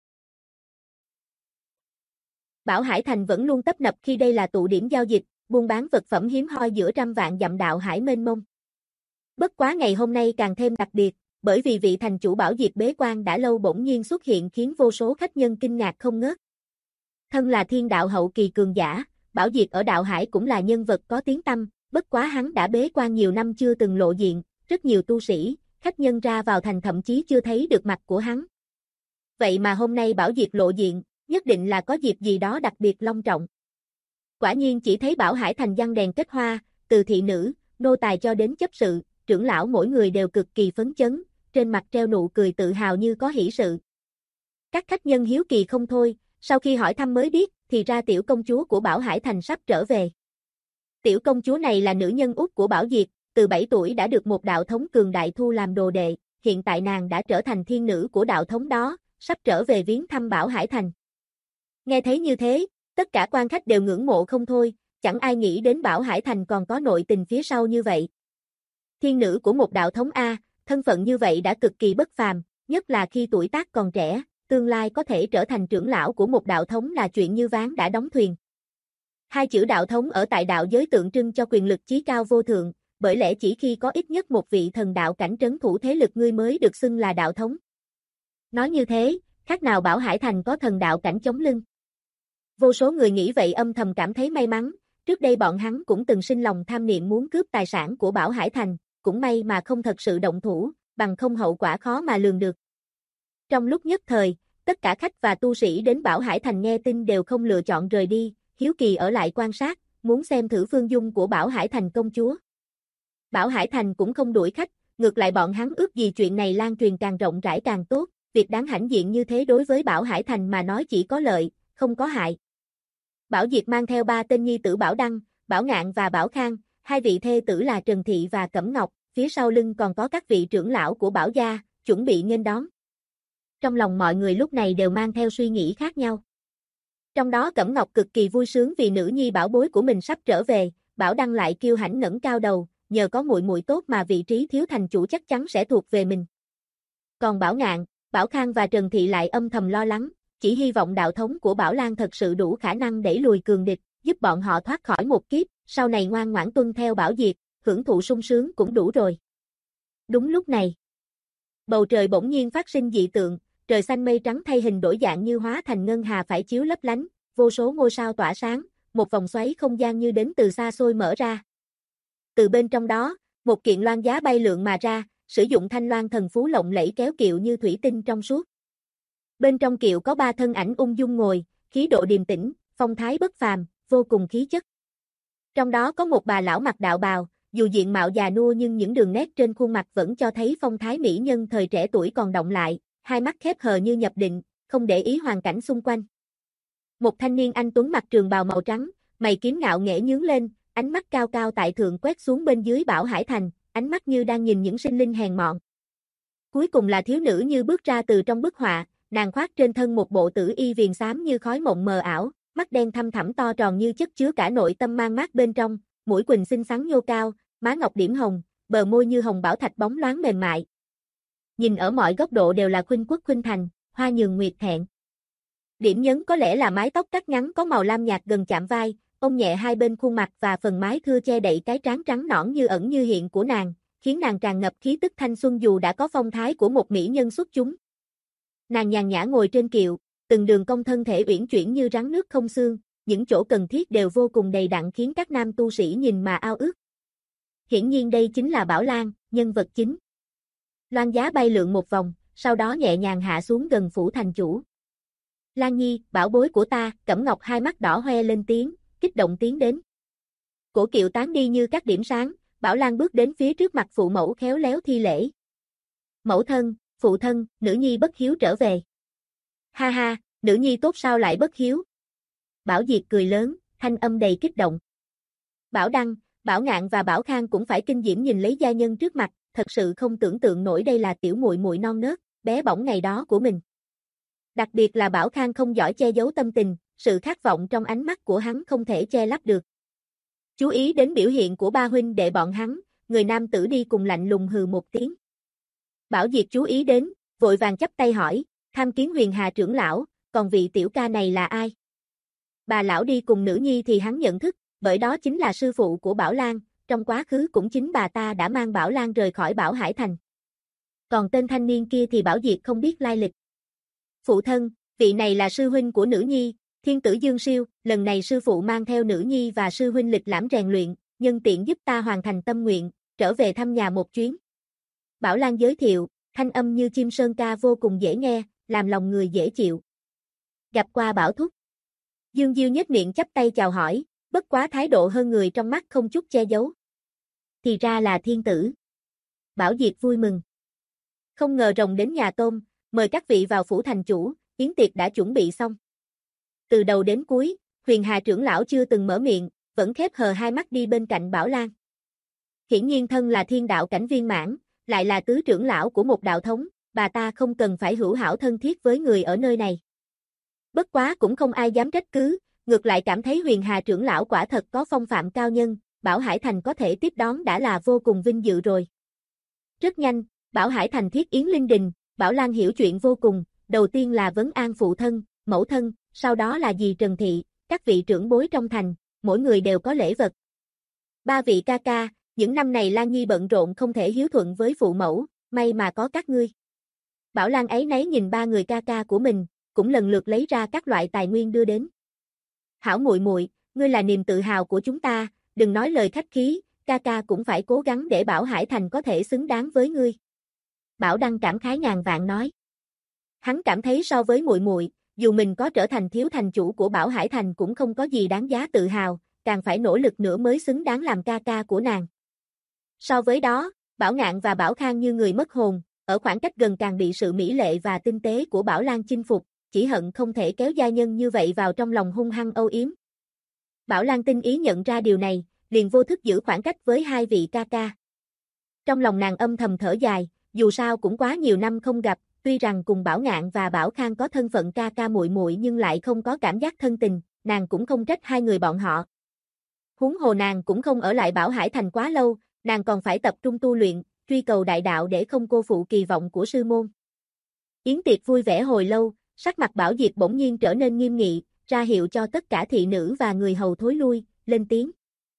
Bảo Hải thành vẫn luôn tấp nập khi đây là tụ điểm giao dịch, buôn bán vật phẩm hiếm hoi giữa trăm vạn dặm đạo hải mênh mông. Bất quá ngày hôm nay càng thêm đặc biệt, bởi vì vị thành chủ Bảo Diệt bế quan đã lâu bỗng nhiên xuất hiện khiến vô số khách nhân kinh ngạc không ngớt. Thân là thiên đạo hậu kỳ cường giả, Bảo Diệt ở đạo hải cũng là nhân vật có tiếng tăm, bất quá hắn đã bế quan nhiều năm chưa từng lộ diện, rất nhiều tu sĩ, khách nhân ra vào thành thậm chí chưa thấy được mặt của hắn. Vậy mà hôm nay Bảo Diệt lộ diện, nhất định là có dịp gì đó đặc biệt long trọng. Quả nhiên chỉ thấy Bảo Hải thành giăng đèn kết hoa, từ thị nữ, nô tài cho đến chấp sự, trưởng lão mỗi người đều cực kỳ phấn chấn, trên mặt treo nụ cười tự hào như có hỷ sự. Các khách nhân hiếu kỳ không thôi, sau khi hỏi thăm mới biết, thì ra tiểu công chúa của Bảo Hải thành sắp trở về. Tiểu công chúa này là nữ nhân út của Bảo Diệt, từ 7 tuổi đã được một đạo thống cường đại thu làm đồ đệ, hiện tại nàng đã trở thành thiên nữ của đạo thống đó, sắp trở về viếng thăm Bảo Hải thành. Nghe thấy như thế, tất cả quan khách đều ngưỡng mộ không thôi, chẳng ai nghĩ đến Bảo Hải thành còn có nội tình phía sau như vậy. Thiên nữ của một đạo thống A, thân phận như vậy đã cực kỳ bất phàm, nhất là khi tuổi tác còn trẻ, tương lai có thể trở thành trưởng lão của một đạo thống là chuyện như ván đã đóng thuyền. Hai chữ đạo thống ở tại đạo giới tượng trưng cho quyền lực chí cao vô thượng, bởi lẽ chỉ khi có ít nhất một vị thần đạo cảnh trấn thủ thế lực ngươi mới được xưng là đạo thống. Nói như thế, khác nào Bảo Hải Thành có thần đạo cảnh chống lưng. Vô số người nghĩ vậy âm thầm cảm thấy may mắn, trước đây bọn hắn cũng từng sinh lòng tham niệm muốn cướp tài sản của Bảo Hải Thành, cũng may mà không thật sự động thủ, bằng không hậu quả khó mà lường được. Trong lúc nhất thời, tất cả khách và tu sĩ đến Bảo Hải Thành nghe tin đều không lựa chọn rời đi, hiếu kỳ ở lại quan sát, muốn xem thử phương dung của Bảo Hải Thành công chúa. Bảo Hải Thành cũng không đuổi khách, ngược lại bọn hắn ước gì chuyện này lan truyền càng rộng rãi càng tốt, việc đáng hãnh diện như thế đối với Bảo Hải Thành mà nói chỉ có lợi, không có hại. Bảo Diệt mang theo 3 tên nhi tử Bảo Đăng, Bảo Ngạn và Bảo Khang, 2 vị thê tử là Trần Thị và Cẩm Ngọc, phía sau lưng còn có các vị trưởng lão của Bảo gia, chuẩn bị nghênh đón. Trong lòng mọi người lúc này đều mang theo suy nghĩ khác nhau. Trong đó Cẩm Ngọc cực kỳ vui sướng vì nữ nhi bảo bối của mình sắp trở về, Bảo Đăng lại kiêu hãnh ngẩng cao đầu, nhờ có muội muội tốt mà vị trí thiếu thành chủ chắc chắn sẽ thuộc về mình. Còn Bảo Ngạn, Bảo Khang và Trần Thị lại âm thầm lo lắng, chỉ hy vọng đạo thống của Bảo Lan thật sự đủ khả năng đẩy lùi cường địch, giúp bọn họ thoát khỏi một kiếp, sau này ngoan ngoãn tuân theo Bảo Diệt, hưởng thụ sung sướng cũng đủ rồi. Đúng lúc này, bầu trời bỗng nhiên phát sinh dị tượng, trời xanh mây trắng thay hình đổi dạng như hóa thành ngân hà phải chiếu lấp lánh, vô số ngôi sao tỏa sáng, một vòng xoáy không gian như đến từ xa xôi mở ra. Từ bên trong đó, một kiện loan giá bay lượn mà ra, sử dụng thanh loan thần phú lộng lẫy kéo kiệu như thủy tinh trong suốt. Bên trong kiệu có 3 thân ảnh ung dung ngồi, khí độ điềm tĩnh, phong thái bất phàm, vô cùng khí chất. Trong đó có một bà lão mặc đạo bào, dù diện mạo già nua nhưng những đường nét trên khuôn mặt vẫn cho thấy phong thái mỹ nhân thời trẻ tuổi còn đọng lại, hai mắt khép hờ như nhập định, không để ý hoàn cảnh xung quanh. Một thanh niên anh tuấn mặc trường bào màu trắng, mày kiếm ngạo nghễ nhướng lên, ánh mắt cao cao tại thượng quét xuống bên dưới Bảo Hải Thành, ánh mắt như đang nhìn những sinh linh hèn mọn. Cuối cùng là thiếu nữ như bước ra từ trong bức họa, nàng khoác trên thân một bộ tử y viền xám như khói mộng mờ ảo, mắt đen thâm thẳm to tròn như chất chứa cả nội tâm mang mát bên trong, mũi quỳnh xinh xắn nhô cao, má ngọc điểm hồng, bờ môi như hồng bảo thạch bóng loáng mềm mại. Nhìn ở mọi góc độ đều là khuynh quốc khuynh thành, hoa nhường nguyệt thẹn. Điểm nhấn có lẽ là mái tóc cắt ngắn có màu lam nhạt gần chạm vai, ôm nhẹ hai bên khuôn mặt và phần mái thưa che đậy cái trán trắng nõn như ẩn như hiện của nàng, khiến nàng tràn ngập khí tức thanh xuân dù đã có phong thái của một mỹ nhân xuất chúng. Nàng nhàn nhã ngồi trên kiệu, từng đường cong thân thể uyển chuyển như rắn nước không xương, những chỗ cần thiết đều vô cùng đầy đặn khiến các nam tu sĩ nhìn mà ao ước. Hiển nhiên đây chính là Bảo Lan, nhân vật chính. Loan giá bay lượn một vòng, sau đó nhẹ nhàng hạ xuống gần phủ thành chủ. Lan Nhi, bảo bối của ta, Cẩm Ngọc hai mắt đỏ hoe lên tiếng, kích động tiến đến. Cổ kiệu tán đi như các điểm sáng, Bảo Lan bước đến phía trước mặt phụ mẫu khéo léo thi lễ. Mẫu thân, phụ thân, nữ nhi bất hiếu trở về. Ha ha, nữ nhi tốt sao lại bất hiếu? Bảo Diệt cười lớn, thanh âm đầy kích động. Bảo Đăng, Bảo Ngạn và Bảo Khang cũng phải kinh diễm nhìn lấy gia nhân trước mặt, thật sự không tưởng tượng nổi đây là tiểu muội muội non nớt, bé bỏng ngày đó của mình. Đặc biệt là Bảo Khang không giỏi che giấu tâm tình, sự khát vọng trong ánh mắt của hắn không thể che lấp được. Chú ý đến biểu hiện của ba huynh đệ bọn hắn, người nam tử đi cùng lạnh lùng hừ một tiếng. Bảo Diệt chú ý đến, vội vàng chắp tay hỏi, tham kiến Huyền Hà trưởng lão, còn vị tiểu ca này là ai? Bà lão đi cùng nữ nhi thì hắn nhận thức, bởi đó chính là sư phụ của Bảo Lan, trong quá khứ cũng chính bà ta đã mang Bảo Lan rời khỏi Bảo Hải Thành. Còn tên thanh niên kia thì Bảo Diệt không biết lai lịch. Phụ thân, vị này là sư huynh của nữ nhi, Thiên tử Dương Siêu, lần này sư phụ mang theo nữ nhi và sư huynh lịch lãm rèn luyện, nhân tiện giúp ta hoàn thành tâm nguyện, trở về thăm nhà một chuyến. Bảo Lan giới thiệu, thanh âm như chim sơn ca vô cùng dễ nghe, làm lòng người dễ chịu. Gặp qua Bảo thúc. Dương Diêu nhếch miệng chắp tay chào hỏi, bất quá thái độ hơn người trong mắt không chút che giấu. Thì ra là thiên tử. Bảo Diệt vui mừng. Không ngờ rồng đến nhà tôm, mời các vị vào phủ thành chủ, yến tiệc đã chuẩn bị xong. Từ đầu đến cuối, Huyền Hà trưởng lão chưa từng mở miệng, vẫn khép hờ hai mắt đi bên cạnh Bảo Lan. Hiển nhiên thân là thiên đạo cảnh viên mãn, lại là tứ trưởng lão của một đạo thống, bà ta không cần phải hữu hảo thân thiết với người ở nơi này. Bất quá cũng không ai dám trách cứ, ngược lại cảm thấy Huyền Hà trưởng lão quả thật có phong phạm cao nhân, Bảo Hải Thành có thể tiếp đón đã là vô cùng vinh dự rồi. Rất nhanh, Bảo Hải Thành thiết yến linh đình, Bảo Lan hiểu chuyện vô cùng, đầu tiên là vấn an phụ thân, mẫu thân, sau đó là dì Trần Thị, các vị trưởng bối trong thành, mỗi người đều có lễ vật. Ba vị ca ca, những năm này Lan Nhi bận rộn không thể hiếu thuận với phụ mẫu, may mà có các ngươi. Bảo Lan ấy nấy nhìn ba người ca ca của mình, cũng lần lượt lấy ra các loại tài nguyên đưa đến. Hảo muội muội, ngươi là niềm tự hào của chúng ta, đừng nói lời khách khí, ca ca cũng phải cố gắng để Bảo Hải Thành có thể xứng đáng với ngươi. Bảo Đăng cảm khái ngàn vạn nói. Hắn cảm thấy so với muội muội, dù mình có trở thành thiếu thành chủ của Bảo Hải Thành cũng không có gì đáng giá tự hào, càng phải nỗ lực nữa mới xứng đáng làm ca ca của nàng. So với đó, Bảo Ngạn và Bảo Khang như người mất hồn, ở khoảng cách gần càng bị sự mỹ lệ và tinh tế của Bảo Lan chinh phục, chỉ hận không thể kéo gia nhân như vậy vào trong lòng hung hăng âu yếm. Bảo Lan tinh ý nhận ra điều này, liền vô thức giữ khoảng cách với hai vị ca ca. Trong lòng nàng âm thầm thở dài, dù sao cũng quá nhiều năm không gặp, tuy rằng cùng Bảo Ngạn và Bảo Khang có thân phận ca ca muội muội nhưng lại không có cảm giác thân tình, nàng cũng không trách hai người bọn họ. Huống hồ nàng cũng không ở lại Bảo Hải Thành quá lâu, nàng còn phải tập trung tu luyện, truy cầu đại đạo để không cô phụ kỳ vọng của sư môn. Yến tiệc vui vẻ hồi lâu, sắc mặt Bảo Diệp bỗng nhiên trở nên nghiêm nghị, ra hiệu cho tất cả thị nữ và người hầu thối lui, lên tiếng.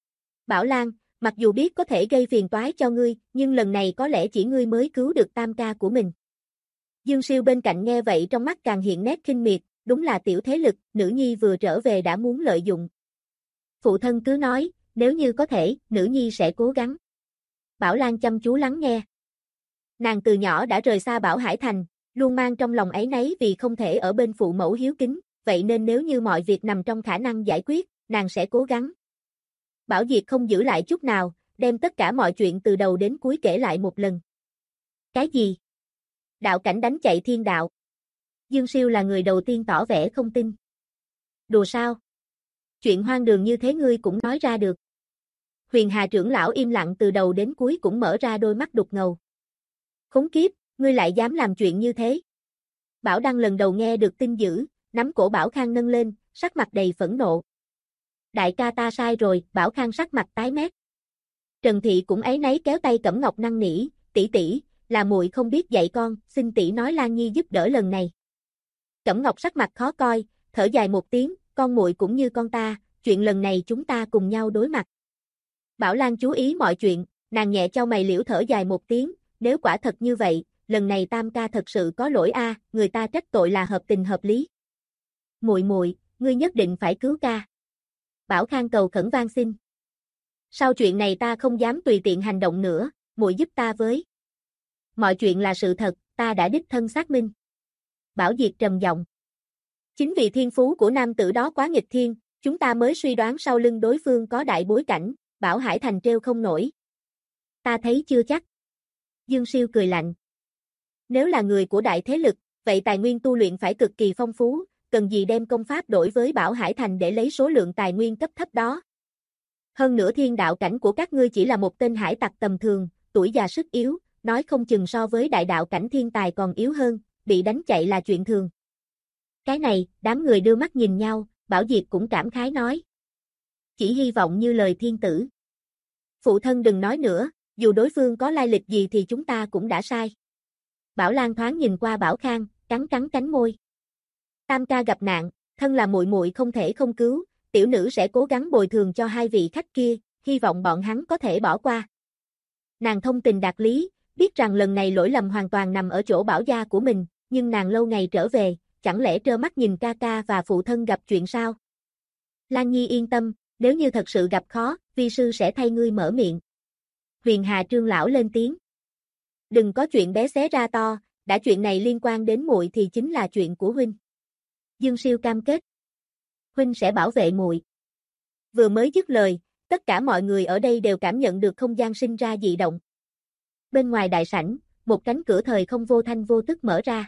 Bảo Lan, mặc dù biết có thể gây phiền toái cho ngươi, nhưng lần này có lẽ chỉ ngươi mới cứu được tam ca của mình. Dương Siêu bên cạnh nghe vậy trong mắt càng hiện nét khinh miệt, đúng là tiểu thế lực, nữ nhi vừa trở về đã muốn lợi dụng. Phụ thân cứ nói, nếu như có thể, nữ nhi sẽ cố gắng. Bảo Lan chăm chú lắng nghe. Nàng từ nhỏ đã rời xa Bảo Hải Thành, luôn mang trong lòng áy náy vì không thể ở bên phụ mẫu hiếu kính, vậy nên nếu như mọi việc nằm trong khả năng giải quyết, nàng sẽ cố gắng. Bảo Diệp không giữ lại chút nào, đem tất cả mọi chuyện từ đầu đến cuối kể lại một lần. Cái gì? Đạo cảnh đánh chạy thiên đạo. Dương Siêu là người đầu tiên tỏ vẻ không tin. Đùa sao? Chuyện hoang đường như thế ngươi cũng nói ra được. Huyền Hà trưởng lão im lặng từ đầu đến cuối cũng mở ra đôi mắt đục ngầu. Khốn kiếp, ngươi lại dám làm chuyện như thế. Bảo Đăng lần đầu nghe được tin dữ, nắm cổ Bảo Khang nâng lên, sắc mặt đầy phẫn nộ. Đại ca ta sai rồi, Bảo Khang sắc mặt tái mét. Trần Thị cũng áy náy kéo tay Cẩm Ngọc năn nỉ, tỷ tỷ, là muội không biết dạy con, xin tỷ nói Lan Nhi giúp đỡ lần này. Cẩm Ngọc sắc mặt khó coi, thở dài một tiếng, con muội cũng như con ta, chuyện lần này chúng ta cùng nhau đối mặt. Bảo Lan chú ý mọi chuyện, nàng nhẹ chau mày liễu thở dài một tiếng, nếu quả thật như vậy, lần này tam ca thật sự có lỗi a, người ta trách tội là hợp tình hợp lý. Muội muội, ngươi nhất định phải cứu ca. Bảo Khang cầu khẩn van xin. Sau chuyện này ta không dám tùy tiện hành động nữa, muội giúp ta với. Mọi chuyện là sự thật, ta đã đích thân xác minh. Bảo Diệp trầm giọng. Chính vì thiên phú của nam tử đó quá nghịch thiên, chúng ta mới suy đoán sau lưng đối phương có đại bối cảnh, Bảo Hải Thành trêu không nổi. Ta thấy chưa chắc. Dương Siêu cười lạnh. Nếu là người của đại thế lực, vậy tài nguyên tu luyện phải cực kỳ phong phú, cần gì đem công pháp đổi với Bảo Hải Thành để lấy số lượng tài nguyên cấp thấp đó. Hơn nữa thiên đạo cảnh của các ngươi chỉ là một tên hải tặc tầm thường, tuổi già sức yếu, nói không chừng so với đại đạo cảnh thiên tài còn yếu hơn, bị đánh chạy là chuyện thường. Cái này, đám người đưa mắt nhìn nhau, Bảo Diệp cũng cảm khái nói. Chỉ hy vọng như lời thiên tử. Phụ thân đừng nói nữa, dù đối phương có lai lịch gì thì chúng ta cũng đã sai. Bảo Lan thoáng nhìn qua Bảo Khang, cắn cánh môi. Tam ca gặp nạn, thân là muội muội không thể không cứu, tiểu nữ sẽ cố gắng bồi thường cho hai vị khách kia, hy vọng bọn hắn có thể bỏ qua. Nàng thông tình đạt lý, biết rằng lần này lỗi lầm hoàn toàn nằm ở chỗ Bảo gia của mình, nhưng nàng lâu ngày trở về, chẳng lẽ trơ mắt nhìn ca ca và phụ thân gặp chuyện sao? Lan Nhi yên tâm, nếu như thật sự gặp khó, vi sư sẽ thay ngươi mở miệng. Huyền Hà Trương lão lên tiếng. Đừng có chuyện bé xé ra to, đã chuyện này liên quan đến muội thì chính là chuyện của huynh. Dương Siêu cam kết. Huynh sẽ bảo vệ muội. Vừa mới dứt lời, tất cả mọi người ở đây đều cảm nhận được không gian sinh ra dị động. Bên ngoài đại sảnh, một cánh cửa thời không vô thanh vô tức mở ra.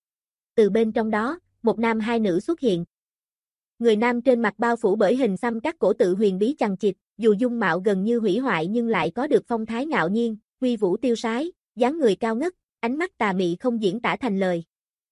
Từ bên trong đó, một nam hai nữ xuất hiện. Người nam trên mặt bao phủ bởi hình xăm các cổ tự huyền bí chằng chịt, dù dung mạo gần như hủy hoại nhưng lại có được phong thái ngạo nhiên, uy vũ tiêu sái, dáng người cao ngất, ánh mắt tà mị không diễn tả thành lời.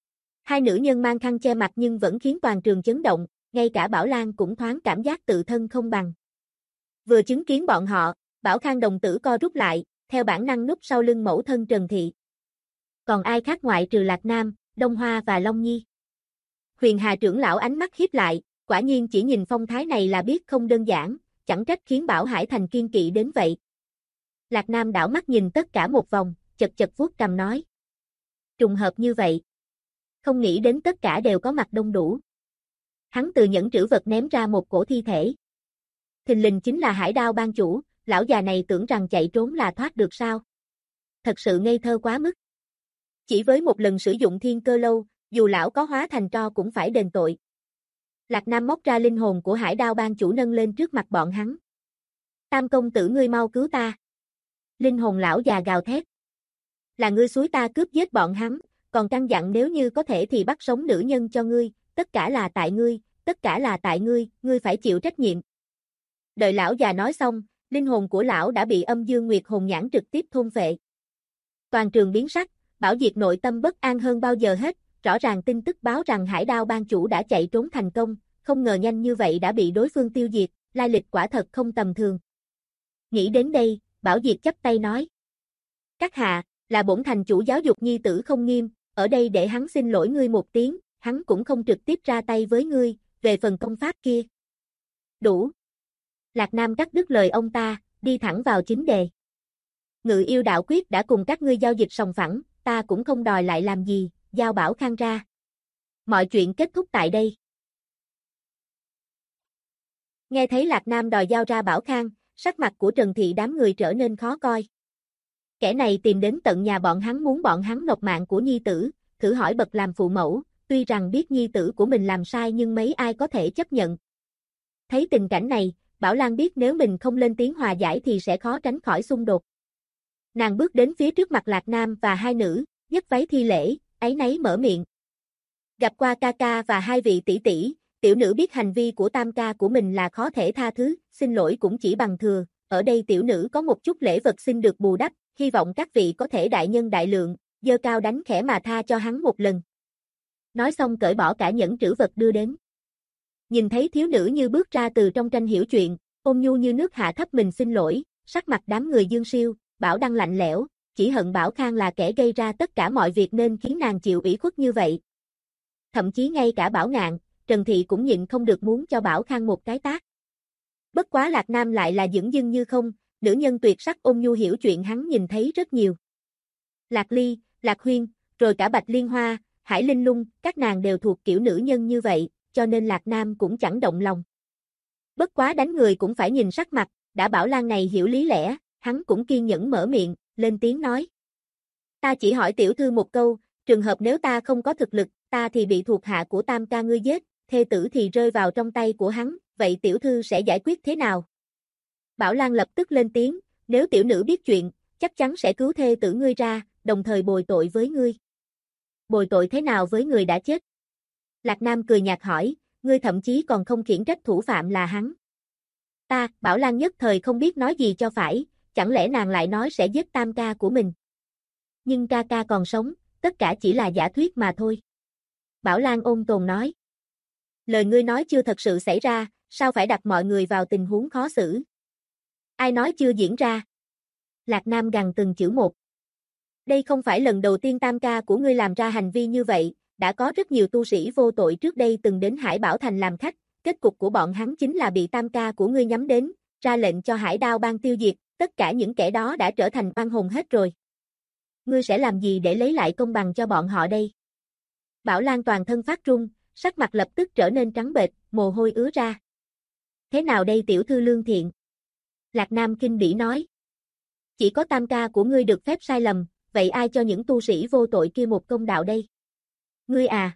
Hai nữ nhân mang khăn che mặt nhưng vẫn khiến toàn trường chấn động, ngay cả Bảo Lan cũng thoáng cảm giác tự thân không bằng. Vừa chứng kiến bọn họ, Bảo Khang đồng tử co rút lại, theo bản năng núp sau lưng mẫu thân Trần Thị. Còn ai khác ngoại trừ Lạc Nam, Đông Hoa và Long Nhi? Huyền Hà trưởng lão ánh mắt híp lại, quả nhiên chỉ nhìn phong thái này là biết không đơn giản, chẳng trách khiến Bảo Hải Thành kiên kỵ đến vậy. Lạc Nam đảo mắt nhìn tất cả một vòng, chật chật vuốt cằm nói. Trùng hợp như vậy. Không nghĩ đến tất cả đều có mặt đông đủ. Hắn từ nhẫn trữ vật ném ra một cổ thi thể. Thình lình chính là Hải Đao ban chủ, lão già này tưởng rằng chạy trốn là thoát được sao? Thật sự ngây thơ quá mức. Chỉ với một lần sử dụng thiên cơ lâu, dù lão có hóa thành tro cũng phải đền tội. Lạc Nam móc ra linh hồn của Hải Đao ban chủ nâng lên trước mặt bọn hắn. Tam công tử ngươi mau cứu ta. Linh hồn lão già gào thét. Là ngươi xúi ta cướp giết bọn hắn, còn căn dặn nếu như có thể thì bắt sống nữ nhân cho ngươi, tất cả là tại ngươi, tất cả là tại ngươi, ngươi phải chịu trách nhiệm. Đợi lão già nói xong, linh hồn của lão đã bị âm dương nguyệt hồn nhãn trực tiếp thôn phệ. Toàn trường biến sắc, Bảo Diệt nội tâm bất an hơn bao giờ hết, rõ ràng tin tức báo rằng Hải Đao ban chủ đã chạy trốn thành công, không ngờ nhanh như vậy đã bị đối phương tiêu diệt, lai lịch quả thật không tầm thường. Nghĩ đến đây, Bảo Diệt chắp tay nói. Các hạ, là bổn thành chủ giáo dục nhi tử không nghiêm, ở đây để hắn xin lỗi ngươi một tiếng, hắn cũng không trực tiếp ra tay với ngươi, về phần công pháp kia. Đủ. Lạc Nam cắt đứt lời ông ta, đi thẳng vào chính đề. Ngự yêu đạo quyết đã cùng các ngươi giao dịch sòng phẳng, ta cũng không đòi lại làm gì, giao Bảo Khang ra. Mọi chuyện kết thúc tại đây. Nghe thấy Lạc Nam đòi giao ra Bảo Khang, sắc mặt của Trần Thị đám người trở nên khó coi. Kẻ này tìm đến tận nhà bọn hắn muốn bọn hắn nộp mạng của nhi tử, thử hỏi bậc làm phụ mẫu, tuy rằng biết nhi tử của mình làm sai nhưng mấy ai có thể chấp nhận. Thấy tình cảnh này, Bảo Lan biết nếu mình không lên tiếng hòa giải thì sẽ khó tránh khỏi xung đột. Nàng bước đến phía trước mặt Lạc Nam và hai nữ, nhấc váy thi lễ, áy náy mở miệng. Gặp qua ca ca và hai vị tỷ tỷ, tiểu nữ biết hành vi của tam ca của mình là khó thể tha thứ, xin lỗi cũng chỉ bằng thừa, ở đây tiểu nữ có một chút lễ vật xin được bù đắp, hy vọng các vị có thể đại nhân đại lượng, giơ cao đánh khẽ mà tha cho hắn một lần. Nói xong cởi bỏ cả nhẫn trữ vật đưa đến. Nhìn thấy thiếu nữ như bước ra từ trong tranh hiểu chuyện, ôn nhu như nước hạ thấp mình xin lỗi, sắc mặt đám người Dương Siêu, Bảo Đăng lạnh lẽo, chỉ hận Bảo Khang là kẻ gây ra tất cả mọi việc nên khiến nàng chịu ủy khuất như vậy. Thậm chí ngay cả Bảo Ngạn, Trần Thị cũng nhịn không được muốn cho Bảo Khang một cái tát. Bất quá Lạc Nam lại là dửng dưng như không, nữ nhân tuyệt sắc ôn nhu hiểu chuyện hắn nhìn thấy rất nhiều. Lạc Ly, Lạc Huyên, rồi cả Bạch Liên Hoa, Hải Linh Lung, các nàng đều thuộc kiểu nữ nhân như vậy, cho nên Lạc Nam cũng chẳng động lòng. Bất quá đánh người cũng phải nhìn sắc mặt, đã Bảo Lan này hiểu lý lẽ, hắn cũng kiên nhẫn mở miệng, lên tiếng nói. Ta chỉ hỏi tiểu thư một câu, trường hợp nếu ta không có thực lực, ta thì bị thuộc hạ của tam ca ngươi giết, thê tử thì rơi vào trong tay của hắn, vậy tiểu thư sẽ giải quyết thế nào? Bảo Lan lập tức lên tiếng, nếu tiểu nữ biết chuyện, chắc chắn sẽ cứu thê tử ngươi ra, đồng thời bồi tội với ngươi. Bồi tội thế nào với người đã chết? Lạc Nam cười nhạt hỏi, ngươi thậm chí còn không khiển trách thủ phạm là hắn. Ta, Bảo Lan nhất thời không biết nói gì cho phải, chẳng lẽ nàng lại nói sẽ giết tam ca của mình? Nhưng ca ca còn sống, tất cả chỉ là giả thuyết mà thôi. Bảo Lan ôn tồn nói. Lời ngươi nói chưa thật sự xảy ra, sao phải đặt mọi người vào tình huống khó xử? Ai nói chưa diễn ra? Lạc Nam gằn từng chữ một. Đây không phải lần đầu tiên tam ca của ngươi làm ra hành vi như vậy, đã có rất nhiều tu sĩ vô tội trước đây từng đến Hải Bảo Thành làm khách, kết cục của bọn hắn chính là bị tam ca của ngươi nhắm đến, ra lệnh cho Hải Đao Bang tiêu diệt, tất cả những kẻ đó đã trở thành oan hồn hết rồi. Ngươi sẽ làm gì để lấy lại công bằng cho bọn họ đây? Bảo Lan toàn thân phát run, sắc mặt lập tức trở nên trắng bệch, mồ hôi ứa ra. Thế nào đây tiểu thư lương thiện? Lạc Nam kinh bỉ nói. Chỉ có tam ca của ngươi được phép sai lầm, vậy ai cho những tu sĩ vô tội kia một công đạo đây? Ngươi à?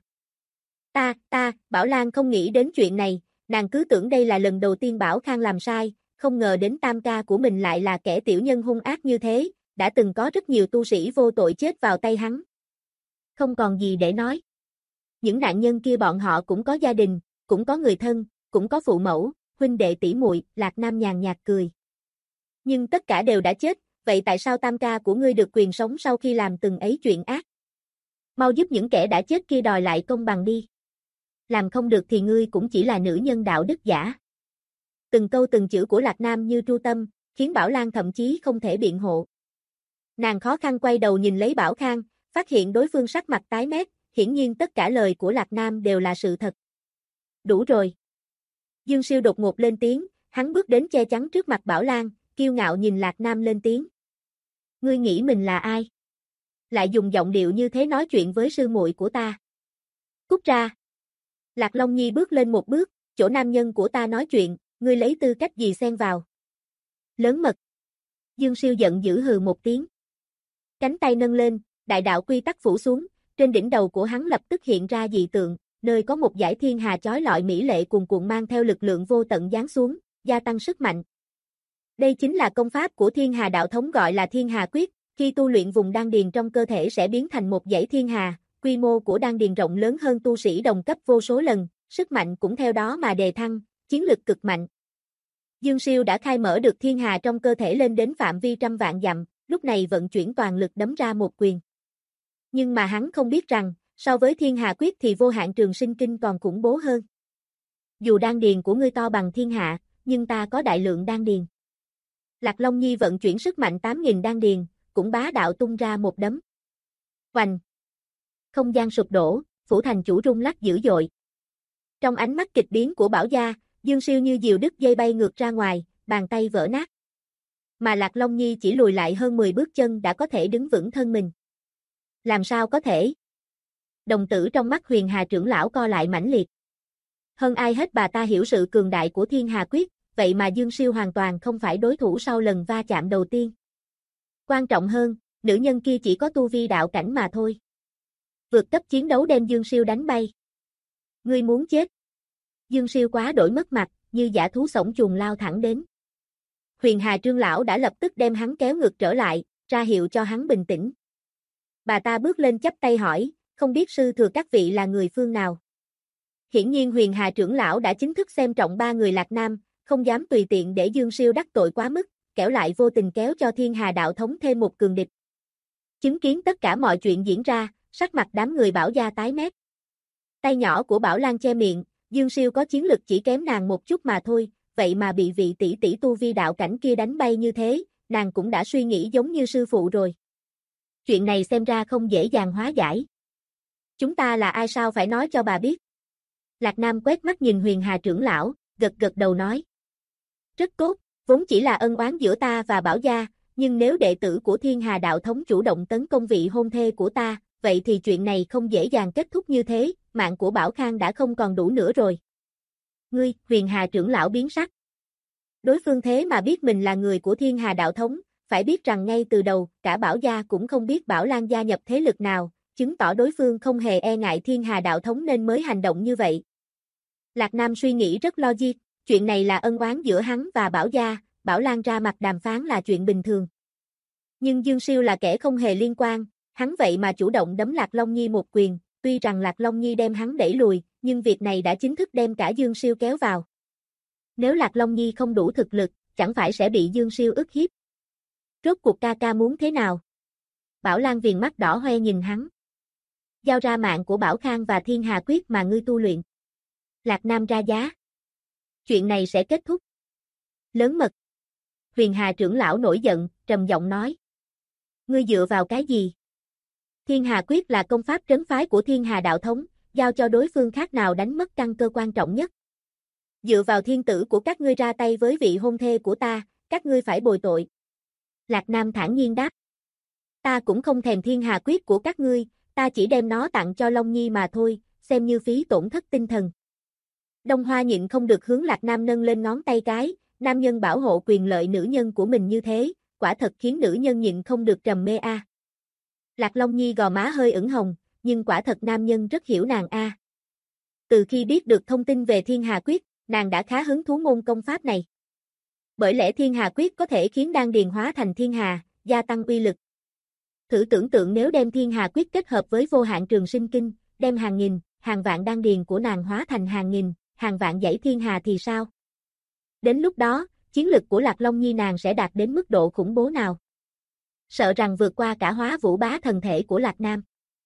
Bảo Lan không nghĩ đến chuyện này, nàng cứ tưởng đây là lần đầu tiên Bảo Khang làm sai, không ngờ đến tam ca của mình lại là kẻ tiểu nhân hung ác như thế, đã từng có rất nhiều tu sĩ vô tội chết vào tay hắn. Không còn gì để nói. Những nạn nhân kia bọn họ cũng có gia đình, cũng có người thân, cũng có phụ mẫu, huynh đệ tỷ muội, Lạc Nam nhàn nhạt cười. Nhưng tất cả đều đã chết, vậy tại sao tam ca của ngươi được quyền sống sau khi làm từng ấy chuyện ác? Mau giúp những kẻ đã chết kia đòi lại công bằng đi. Làm không được thì ngươi cũng chỉ là nữ nhân đạo đức giả. Từng câu từng chữ của Lạc Nam như tru tâm, khiến Bảo Lan thậm chí không thể biện hộ. Nàng khó khăn quay đầu nhìn lấy Bảo Khang, phát hiện đối phương sắc mặt tái mét, hiển nhiên tất cả lời của Lạc Nam đều là sự thật. Đủ rồi. Dương Siêu đột ngột lên tiếng, hắn bước đến che chắn trước mặt Bảo Lan, kiêu ngạo nhìn Lạc Nam lên tiếng. Ngươi nghĩ mình là ai? Lại dùng giọng điệu như thế nói chuyện với sư muội của ta. Cút ra. Lạc Long Nhi bước lên một bước, chỗ nam nhân của ta nói chuyện, ngươi lấy tư cách gì xen vào? Lớn mật. Dương Siêu giận dữ hừ một tiếng. Cánh tay nâng lên, đại đạo quy tắc phủ xuống, trên đỉnh đầu của hắn lập tức hiện ra dị tượng, nơi có một dải thiên hà chói lọi mỹ lệ cuồn cuộn mang theo lực lượng vô tận giáng xuống, gia tăng sức mạnh. Đây chính là công pháp của Thiên Hà đạo thống gọi là Thiên Hà Quyết, khi tu luyện vùng đan điền trong cơ thể sẽ biến thành một dãy thiên hà, quy mô của đan điền rộng lớn hơn tu sĩ đồng cấp vô số lần, sức mạnh cũng theo đó mà đề thăng, chiến lực cực mạnh. Dương Siêu đã khai mở được thiên hà trong cơ thể lên đến phạm vi trăm vạn dặm, lúc này vận chuyển toàn lực đấm ra một quyền. Nhưng mà hắn không biết rằng, so với Thiên Hà Quyết thì Vô Hạn Trường Sinh Kinh còn khủng bố hơn. Dù đan điền của ngươi to bằng thiên hạ, nhưng ta có đại lượng đan điền. Lạc Long Nhi vận chuyển sức mạnh 8.000 đan điền, cũng bá đạo tung ra một đấm. Oành! Không gian sụp đổ, phủ thành chủ rung lắc dữ dội. Trong ánh mắt kịch biến của Bảo Gia, Dương Siêu như diều đứt dây bay ngược ra ngoài, bàn tay vỡ nát. Mà Lạc Long Nhi chỉ lùi lại hơn 10 bước chân đã có thể đứng vững thân mình. Làm sao có thể? Đồng tử trong mắt Huyền Hà trưởng lão co lại mãnh liệt. Hơn ai hết bà ta hiểu sự cường đại của Thiên Hà Quyết, vậy mà Dương Siêu hoàn toàn không phải đối thủ sau lần va chạm đầu tiên. Quan trọng hơn, nữ nhân kia chỉ có tu vi đạo cảnh mà thôi. Vượt cấp chiến đấu đem Dương Siêu đánh bay. Ngươi muốn chết. Dương Siêu quá đổi mất mặt, như dã thú sổng chuồng lao thẳng đến. Huyền Hà trưởng lão đã lập tức đem hắn kéo ngược trở lại, ra hiệu cho hắn bình tĩnh. Bà ta bước lên chắp tay hỏi, không biết sư thừa các vị là người phương nào. Hiển nhiên Huyền Hà trưởng lão đã chính thức xem trọng ba người Lạc Nam, không dám tùy tiện để Dương Siêu đắc tội quá mức, kẻo lại vô tình kéo cho Thiên Hà đạo thống thêm một cường địch. Chứng kiến tất cả mọi chuyện diễn ra, sắc mặt đám người Bảo Gia tái mét. Tay nhỏ của Bảo Lan che miệng, Dương Siêu có chiến lực chỉ kém nàng một chút mà thôi, vậy mà bị vị tỷ tỷ tu vi đạo cảnh kia đánh bay như thế, nàng cũng đã suy nghĩ giống như sư phụ rồi. Chuyện này xem ra không dễ dàng hóa giải. Chúng ta là ai sao phải nói cho bà biết. Lạc Nam quét mắt nhìn Huyền Hà trưởng lão, gật gật đầu nói. Rất tốt, vốn chỉ là ân oán giữa ta và Bảo Gia, nhưng nếu đệ tử của Thiên Hà đạo thống chủ động tấn công vị hôn thê của ta, vậy thì chuyện này không dễ dàng kết thúc như thế, mạng của Bảo Khang đã không còn đủ nữa rồi. Ngươi, Huyền Hà trưởng lão biến sắc. Đối phương thế mà biết mình là người của Thiên Hà đạo thống, phải biết rằng ngay từ đầu, cả Bảo Gia cũng không biết Bảo Lan gia nhập thế lực nào, chứng tỏ đối phương không hề e ngại Thiên Hà đạo thống nên mới hành động như vậy. Lạc Nam suy nghĩ rất logic, chuyện này là ân oán giữa hắn và Bảo Gia, Bảo Lan ra mặt đàm phán là chuyện bình thường. Nhưng Dương Siêu là kẻ không hề liên quan, hắn vậy mà chủ động đấm Lạc Long Nhi một quyền, tuy rằng Lạc Long Nhi đem hắn đẩy lùi, nhưng việc này đã chính thức đem cả Dương Siêu kéo vào. Nếu Lạc Long Nhi không đủ thực lực, chẳng phải sẽ bị Dương Siêu ức hiếp. Rốt cuộc ca ca muốn thế nào? Bảo Lan viền mắt đỏ hoe nhìn hắn. Giao ra mạng của Bảo Khang và Thiên Hà Quyết mà ngươi tu luyện. Lạc Nam ra giá. Chuyện này sẽ kết thúc. Lớn mật. Huyền Hà trưởng lão nổi giận, trầm giọng nói. Ngươi dựa vào cái gì? Thiên Hà Quyết là công pháp trấn phái của Thiên Hà đạo thống, giao cho đối phương khác nào đánh mất căn cơ quan trọng nhất. Dựa vào thiên tử của các ngươi ra tay với vị hôn thê của ta, các ngươi phải bồi tội. Lạc Nam thản nhiên đáp. Ta cũng không thèm Thiên Hà Quyết của các ngươi, ta chỉ đem nó tặng cho Long Nhi mà thôi, xem như phí tổn thất tinh thần. Đông Hoa nhịn không được hướng Lạc Nam nâng lên ngón tay cái, nam nhân bảo hộ quyền lợi nữ nhân của mình như thế, quả thật khiến nữ nhân nhịn không được trầm mê a. Lạc Long Nhi gò má hơi ửng hồng, nhưng quả thật nam nhân rất hiểu nàng a. Từ khi biết được thông tin về Thiên Hà Quyết, nàng đã khá hứng thú môn công pháp này. Bởi lẽ Thiên Hà Quyết có thể khiến đan điền hóa thành thiên hà, gia tăng uy lực. Thử tưởng tượng nếu đem Thiên Hà Quyết kết hợp với Vô Hạn Trường Sinh Kinh, đem hàng nghìn, hàng vạn đan điền của nàng hóa thành hàng nghìn, hàng vạn dãy thiên hà thì sao? Đến lúc đó, chiến lực của Lạc Long Nhi nàng sẽ đạt đến mức độ khủng bố nào? Sợ rằng vượt qua cả Hóa Vũ Bá thần thể của Lạc Nam.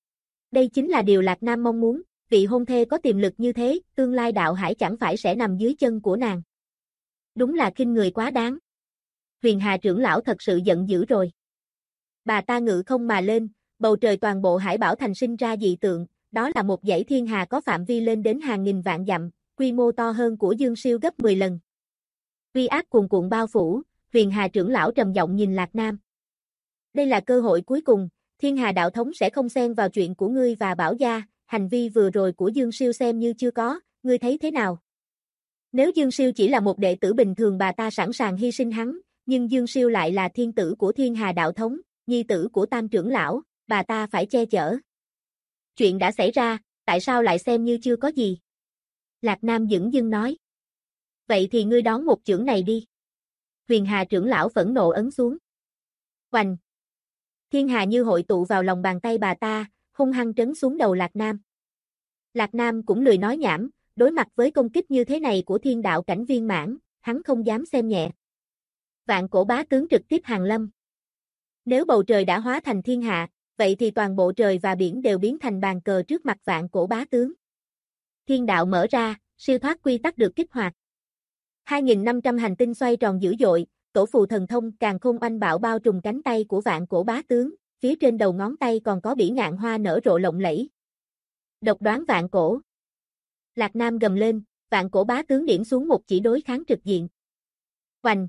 Đây chính là điều Lạc Nam mong muốn, vị hôn thê có tiềm lực như thế, tương lai đạo hải chẳng phải sẽ nằm dưới chân của nàng. Đúng là khinh người quá đáng. Huyền Hà trưởng lão thật sự giận dữ rồi. Bà ta ngự không mà lên, bầu trời toàn bộ Hải Bảo Thành sinh ra dị tượng, đó là một dãy thiên hà có phạm vi lên đến hàng nghìn vạn dặm, quy mô to hơn của Dương Siêu gấp 10 lần. Uy áp cuồn cuộn bao phủ, Huyền Hà trưởng lão trầm giọng nhìn Lạc Nam. Đây là cơ hội cuối cùng, Thiên Hà đạo thống sẽ không xen vào chuyện của ngươi và Bảo gia, hành vi vừa rồi của Dương Siêu xem như chưa có, ngươi thấy thế nào? Nếu Dương Siêu chỉ là một đệ tử bình thường bà ta sẵn sàng hy sinh hắn, nhưng Dương Siêu lại là thiên tử của Thiên Hà đạo thống, nhi tử của Tam trưởng lão, bà ta phải che chở. Chuyện đã xảy ra, tại sao lại xem như chưa có gì? Lạc Nam dửng dưng nói. Vậy thì ngươi đón một chưởng này đi. Huyền Hà trưởng lão phẫn nộ ấn xuống. Oành! Thiên hà như hội tụ vào lòng bàn tay bà ta, hung hăng trấn xuống đầu Lạc Nam. Lạc Nam cũng lười nói nhảm, đối mặt với công kích như thế này của thiên đạo cảnh viên mãn, hắn không dám xem nhẹ. Vạn cổ bá tướng trực tiếp hàng lâm. Nếu bầu trời đã hóa thành thiên hạ, vậy thì toàn bộ trời và biển đều biến thành bàn cờ trước mặt vạn cổ bá tướng. Thiên đạo mở ra, siêu thoát quy tắc được kích hoạt. 2.500 hành tinh xoay tròn dữ dội, tổ phù thần thông càn khôn oanh bạo bao trùm cánh tay của vạn cổ bá tướng, phía trên đầu ngón tay còn có bỉ ngạn hoa nở rộ lộng lẫy. Độc đoán vạn cổ. Lạc Nam gầm lên, vạn cổ bá tướng điểm xuống một chỉ đối kháng trực diện. Oanh!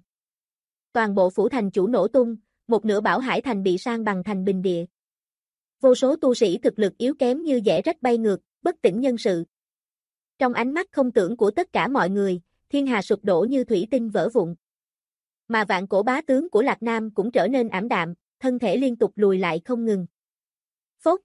Toàn bộ phủ thành chủ nổ tung, một nửa Bảo Hải thành bị san bằng thành bình địa. Vô số tu sĩ thực lực yếu kém như dẻ rách bay ngược, bất tỉnh nhân sự. Trong ánh mắt không tưởng của tất cả mọi người, thiên hà sụp đổ như thủy tinh vỡ vụn. Mà vạn cổ bá tướng của Lạc Nam cũng trở nên ảm đạm, thân thể liên tục lùi lại không ngừng. Phốt!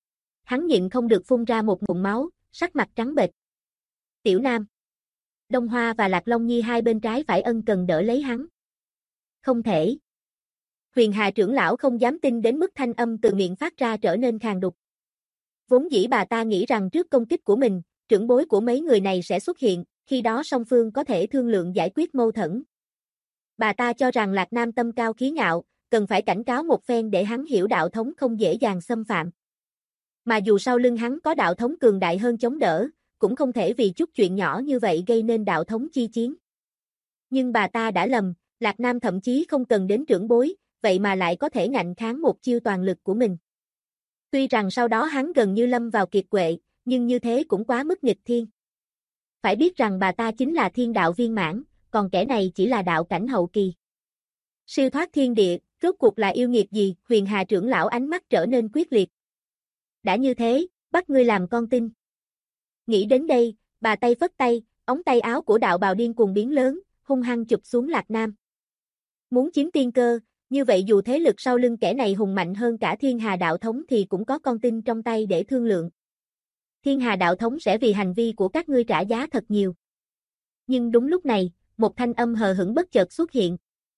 Hắn nhịn không được phun ra một ngụm máu, sắc mặt trắng bệch. Tiểu Nam! Đông Hoa và Lạc Long Nhi hai bên trái phải ân cần đỡ lấy hắn. Không thể. Huyền Hà trưởng lão không dám tin đến mức thanh âm từ miệng phát ra trở nên khàn đục. Vốn dĩ bà ta nghĩ rằng trước công kích của mình, trưởng bối của mấy người này sẽ xuất hiện, khi đó song phương có thể thương lượng giải quyết mâu thuẫn. Bà ta cho rằng Lạc Nam tâm cao khí ngạo, cần phải cảnh cáo một phen để hắn hiểu đạo thống không dễ dàng xâm phạm. Mà dù sau lưng hắn có đạo thống cường đại hơn chống đỡ, cũng không thể vì chút chuyện nhỏ như vậy gây nên đạo thống chi chiến. Nhưng bà ta đã lầm, Lạc Nam thậm chí không cần đến trưởng bối, vậy mà lại có thể ngạnh kháng một chiêu toàn lực của mình. Tuy rằng sau đó hắn gần như lâm vào kiệt quệ, nhưng như thế cũng quá mức nghịch thiên. Phải biết rằng bà ta chính là thiên đạo viên mãn, còn kẻ này chỉ là đạo cảnh hậu kỳ. Siêu thoát thiên địa, rốt cuộc là yêu nghiệt gì? Huyền Hà trưởng lão ánh mắt trở nên quyết liệt. Đã như thế, bắt ngươi làm con tin. Nghĩ đến đây, bà tay phất tay, ống tay áo của đạo bào điên cuồng biến lớn, hung hăng chụp xuống Lạc Nam. Muốn chiếm tiên cơ, như vậy dù thế lực sau lưng kẻ này hùng mạnh hơn cả Thiên Hà đạo thống thì cũng có con tin trong tay để thương lượng. Thiên Hà đạo thống sẽ vì hành vi của các ngươi trả giá thật nhiều. Nhưng đúng lúc này, một thanh âm hờ hững bất chợt xuất hiện.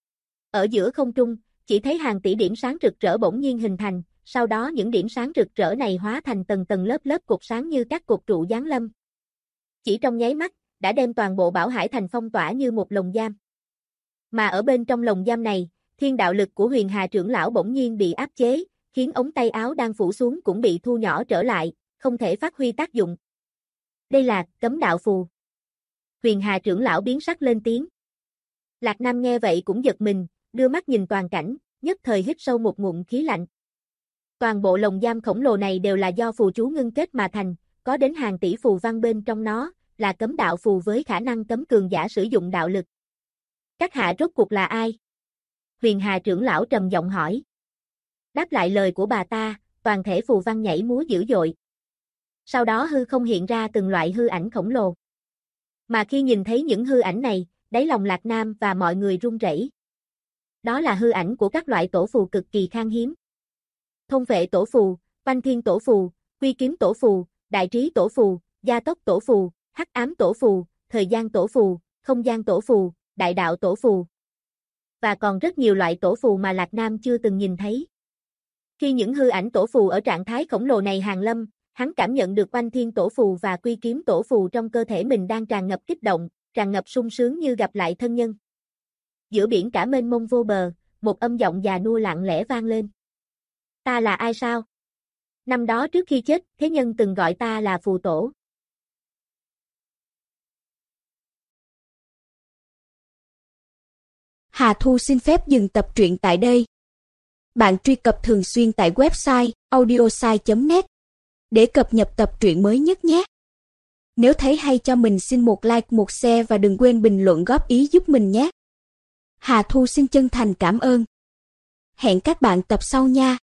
Ở giữa không trung, chỉ thấy hàng tỷ điểm sáng rực rỡ bỗng nhiên hình thành, sau đó những điểm sáng rực rỡ này hóa thành tầng tầng lớp lớp cột sáng như các cột trụ giáng lâm. Chỉ trong nháy mắt, đã đem toàn bộ Bảo Hải thành phong tỏa như một lồng giam. Mà ở bên trong lồng giam này, thiên đạo lực của Huyền Hà trưởng lão bỗng nhiên bị áp chế, khiến ống tay áo đang phủ xuống cũng bị thu nhỏ trở lại, không thể phát huy tác dụng. Đây là cấm đạo phù. Huyền Hà trưởng lão biến sắc lên tiếng. Lạc Nam nghe vậy cũng giật mình, đưa mắt nhìn toàn cảnh, nhất thời hít sâu một ngụm khí lạnh. Toàn bộ lồng giam khổng lồ này đều là do phù chú ngưng kết mà thành, có đến hàng tỷ phù văn bên trong nó, là cấm đạo phù với khả năng cấm cường giả sử dụng đạo lực. Các hạ rốt cuộc là ai? Huyền Hà trưởng lão trầm giọng hỏi. Đáp lại lời của bà ta, toàn thể phù văn nhảy múa dữ dội. Sau đó hư không hiện ra từng loại hư ảnh khổng lồ. Mà khi nhìn thấy những hư ảnh này, đáy lòng Lạc Nam và mọi người run rẩy. Đó là hư ảnh của các loại tổ phù cực kỳ khan hiếm. Thôn vệ tổ phù, Oanh Thiên tổ phù, Quy Kiếm tổ phù, Đại Trí tổ phù, Gia tốc tổ phù, Hắc ám tổ phù, Thời gian tổ phù, Không gian tổ phù, Đại đạo tổ phù. Và còn rất nhiều loại tổ phù mà Lạc Nam chưa từng nhìn thấy. Khi những hư ảnh tổ phù ở trạng thái khổng lồ này hàng lâm, hắn cảm nhận được Oanh Thiên tổ phù và Quy Kiếm tổ phù trong cơ thể mình đang tràn ngập kích động, tràn ngập sung sướng như gặp lại thân nhân. Giữa biển cả mênh mông vô bờ, một âm giọng già nua lặng lẽ vang lên. Ta là ai sao? Năm đó trước khi chết, thế nhân từng gọi ta là phù tổ. Hà Thu xin phép dừng tập truyện tại đây. Bạn truy cập thường xuyên tại website audiosai.net để cập nhật tập truyện mới nhất nhé. Nếu thấy hay cho mình xin một like, một share và đừng quên bình luận góp ý giúp mình nhé. Hà Thu xin chân thành cảm ơn. Hẹn các bạn tập sau nha.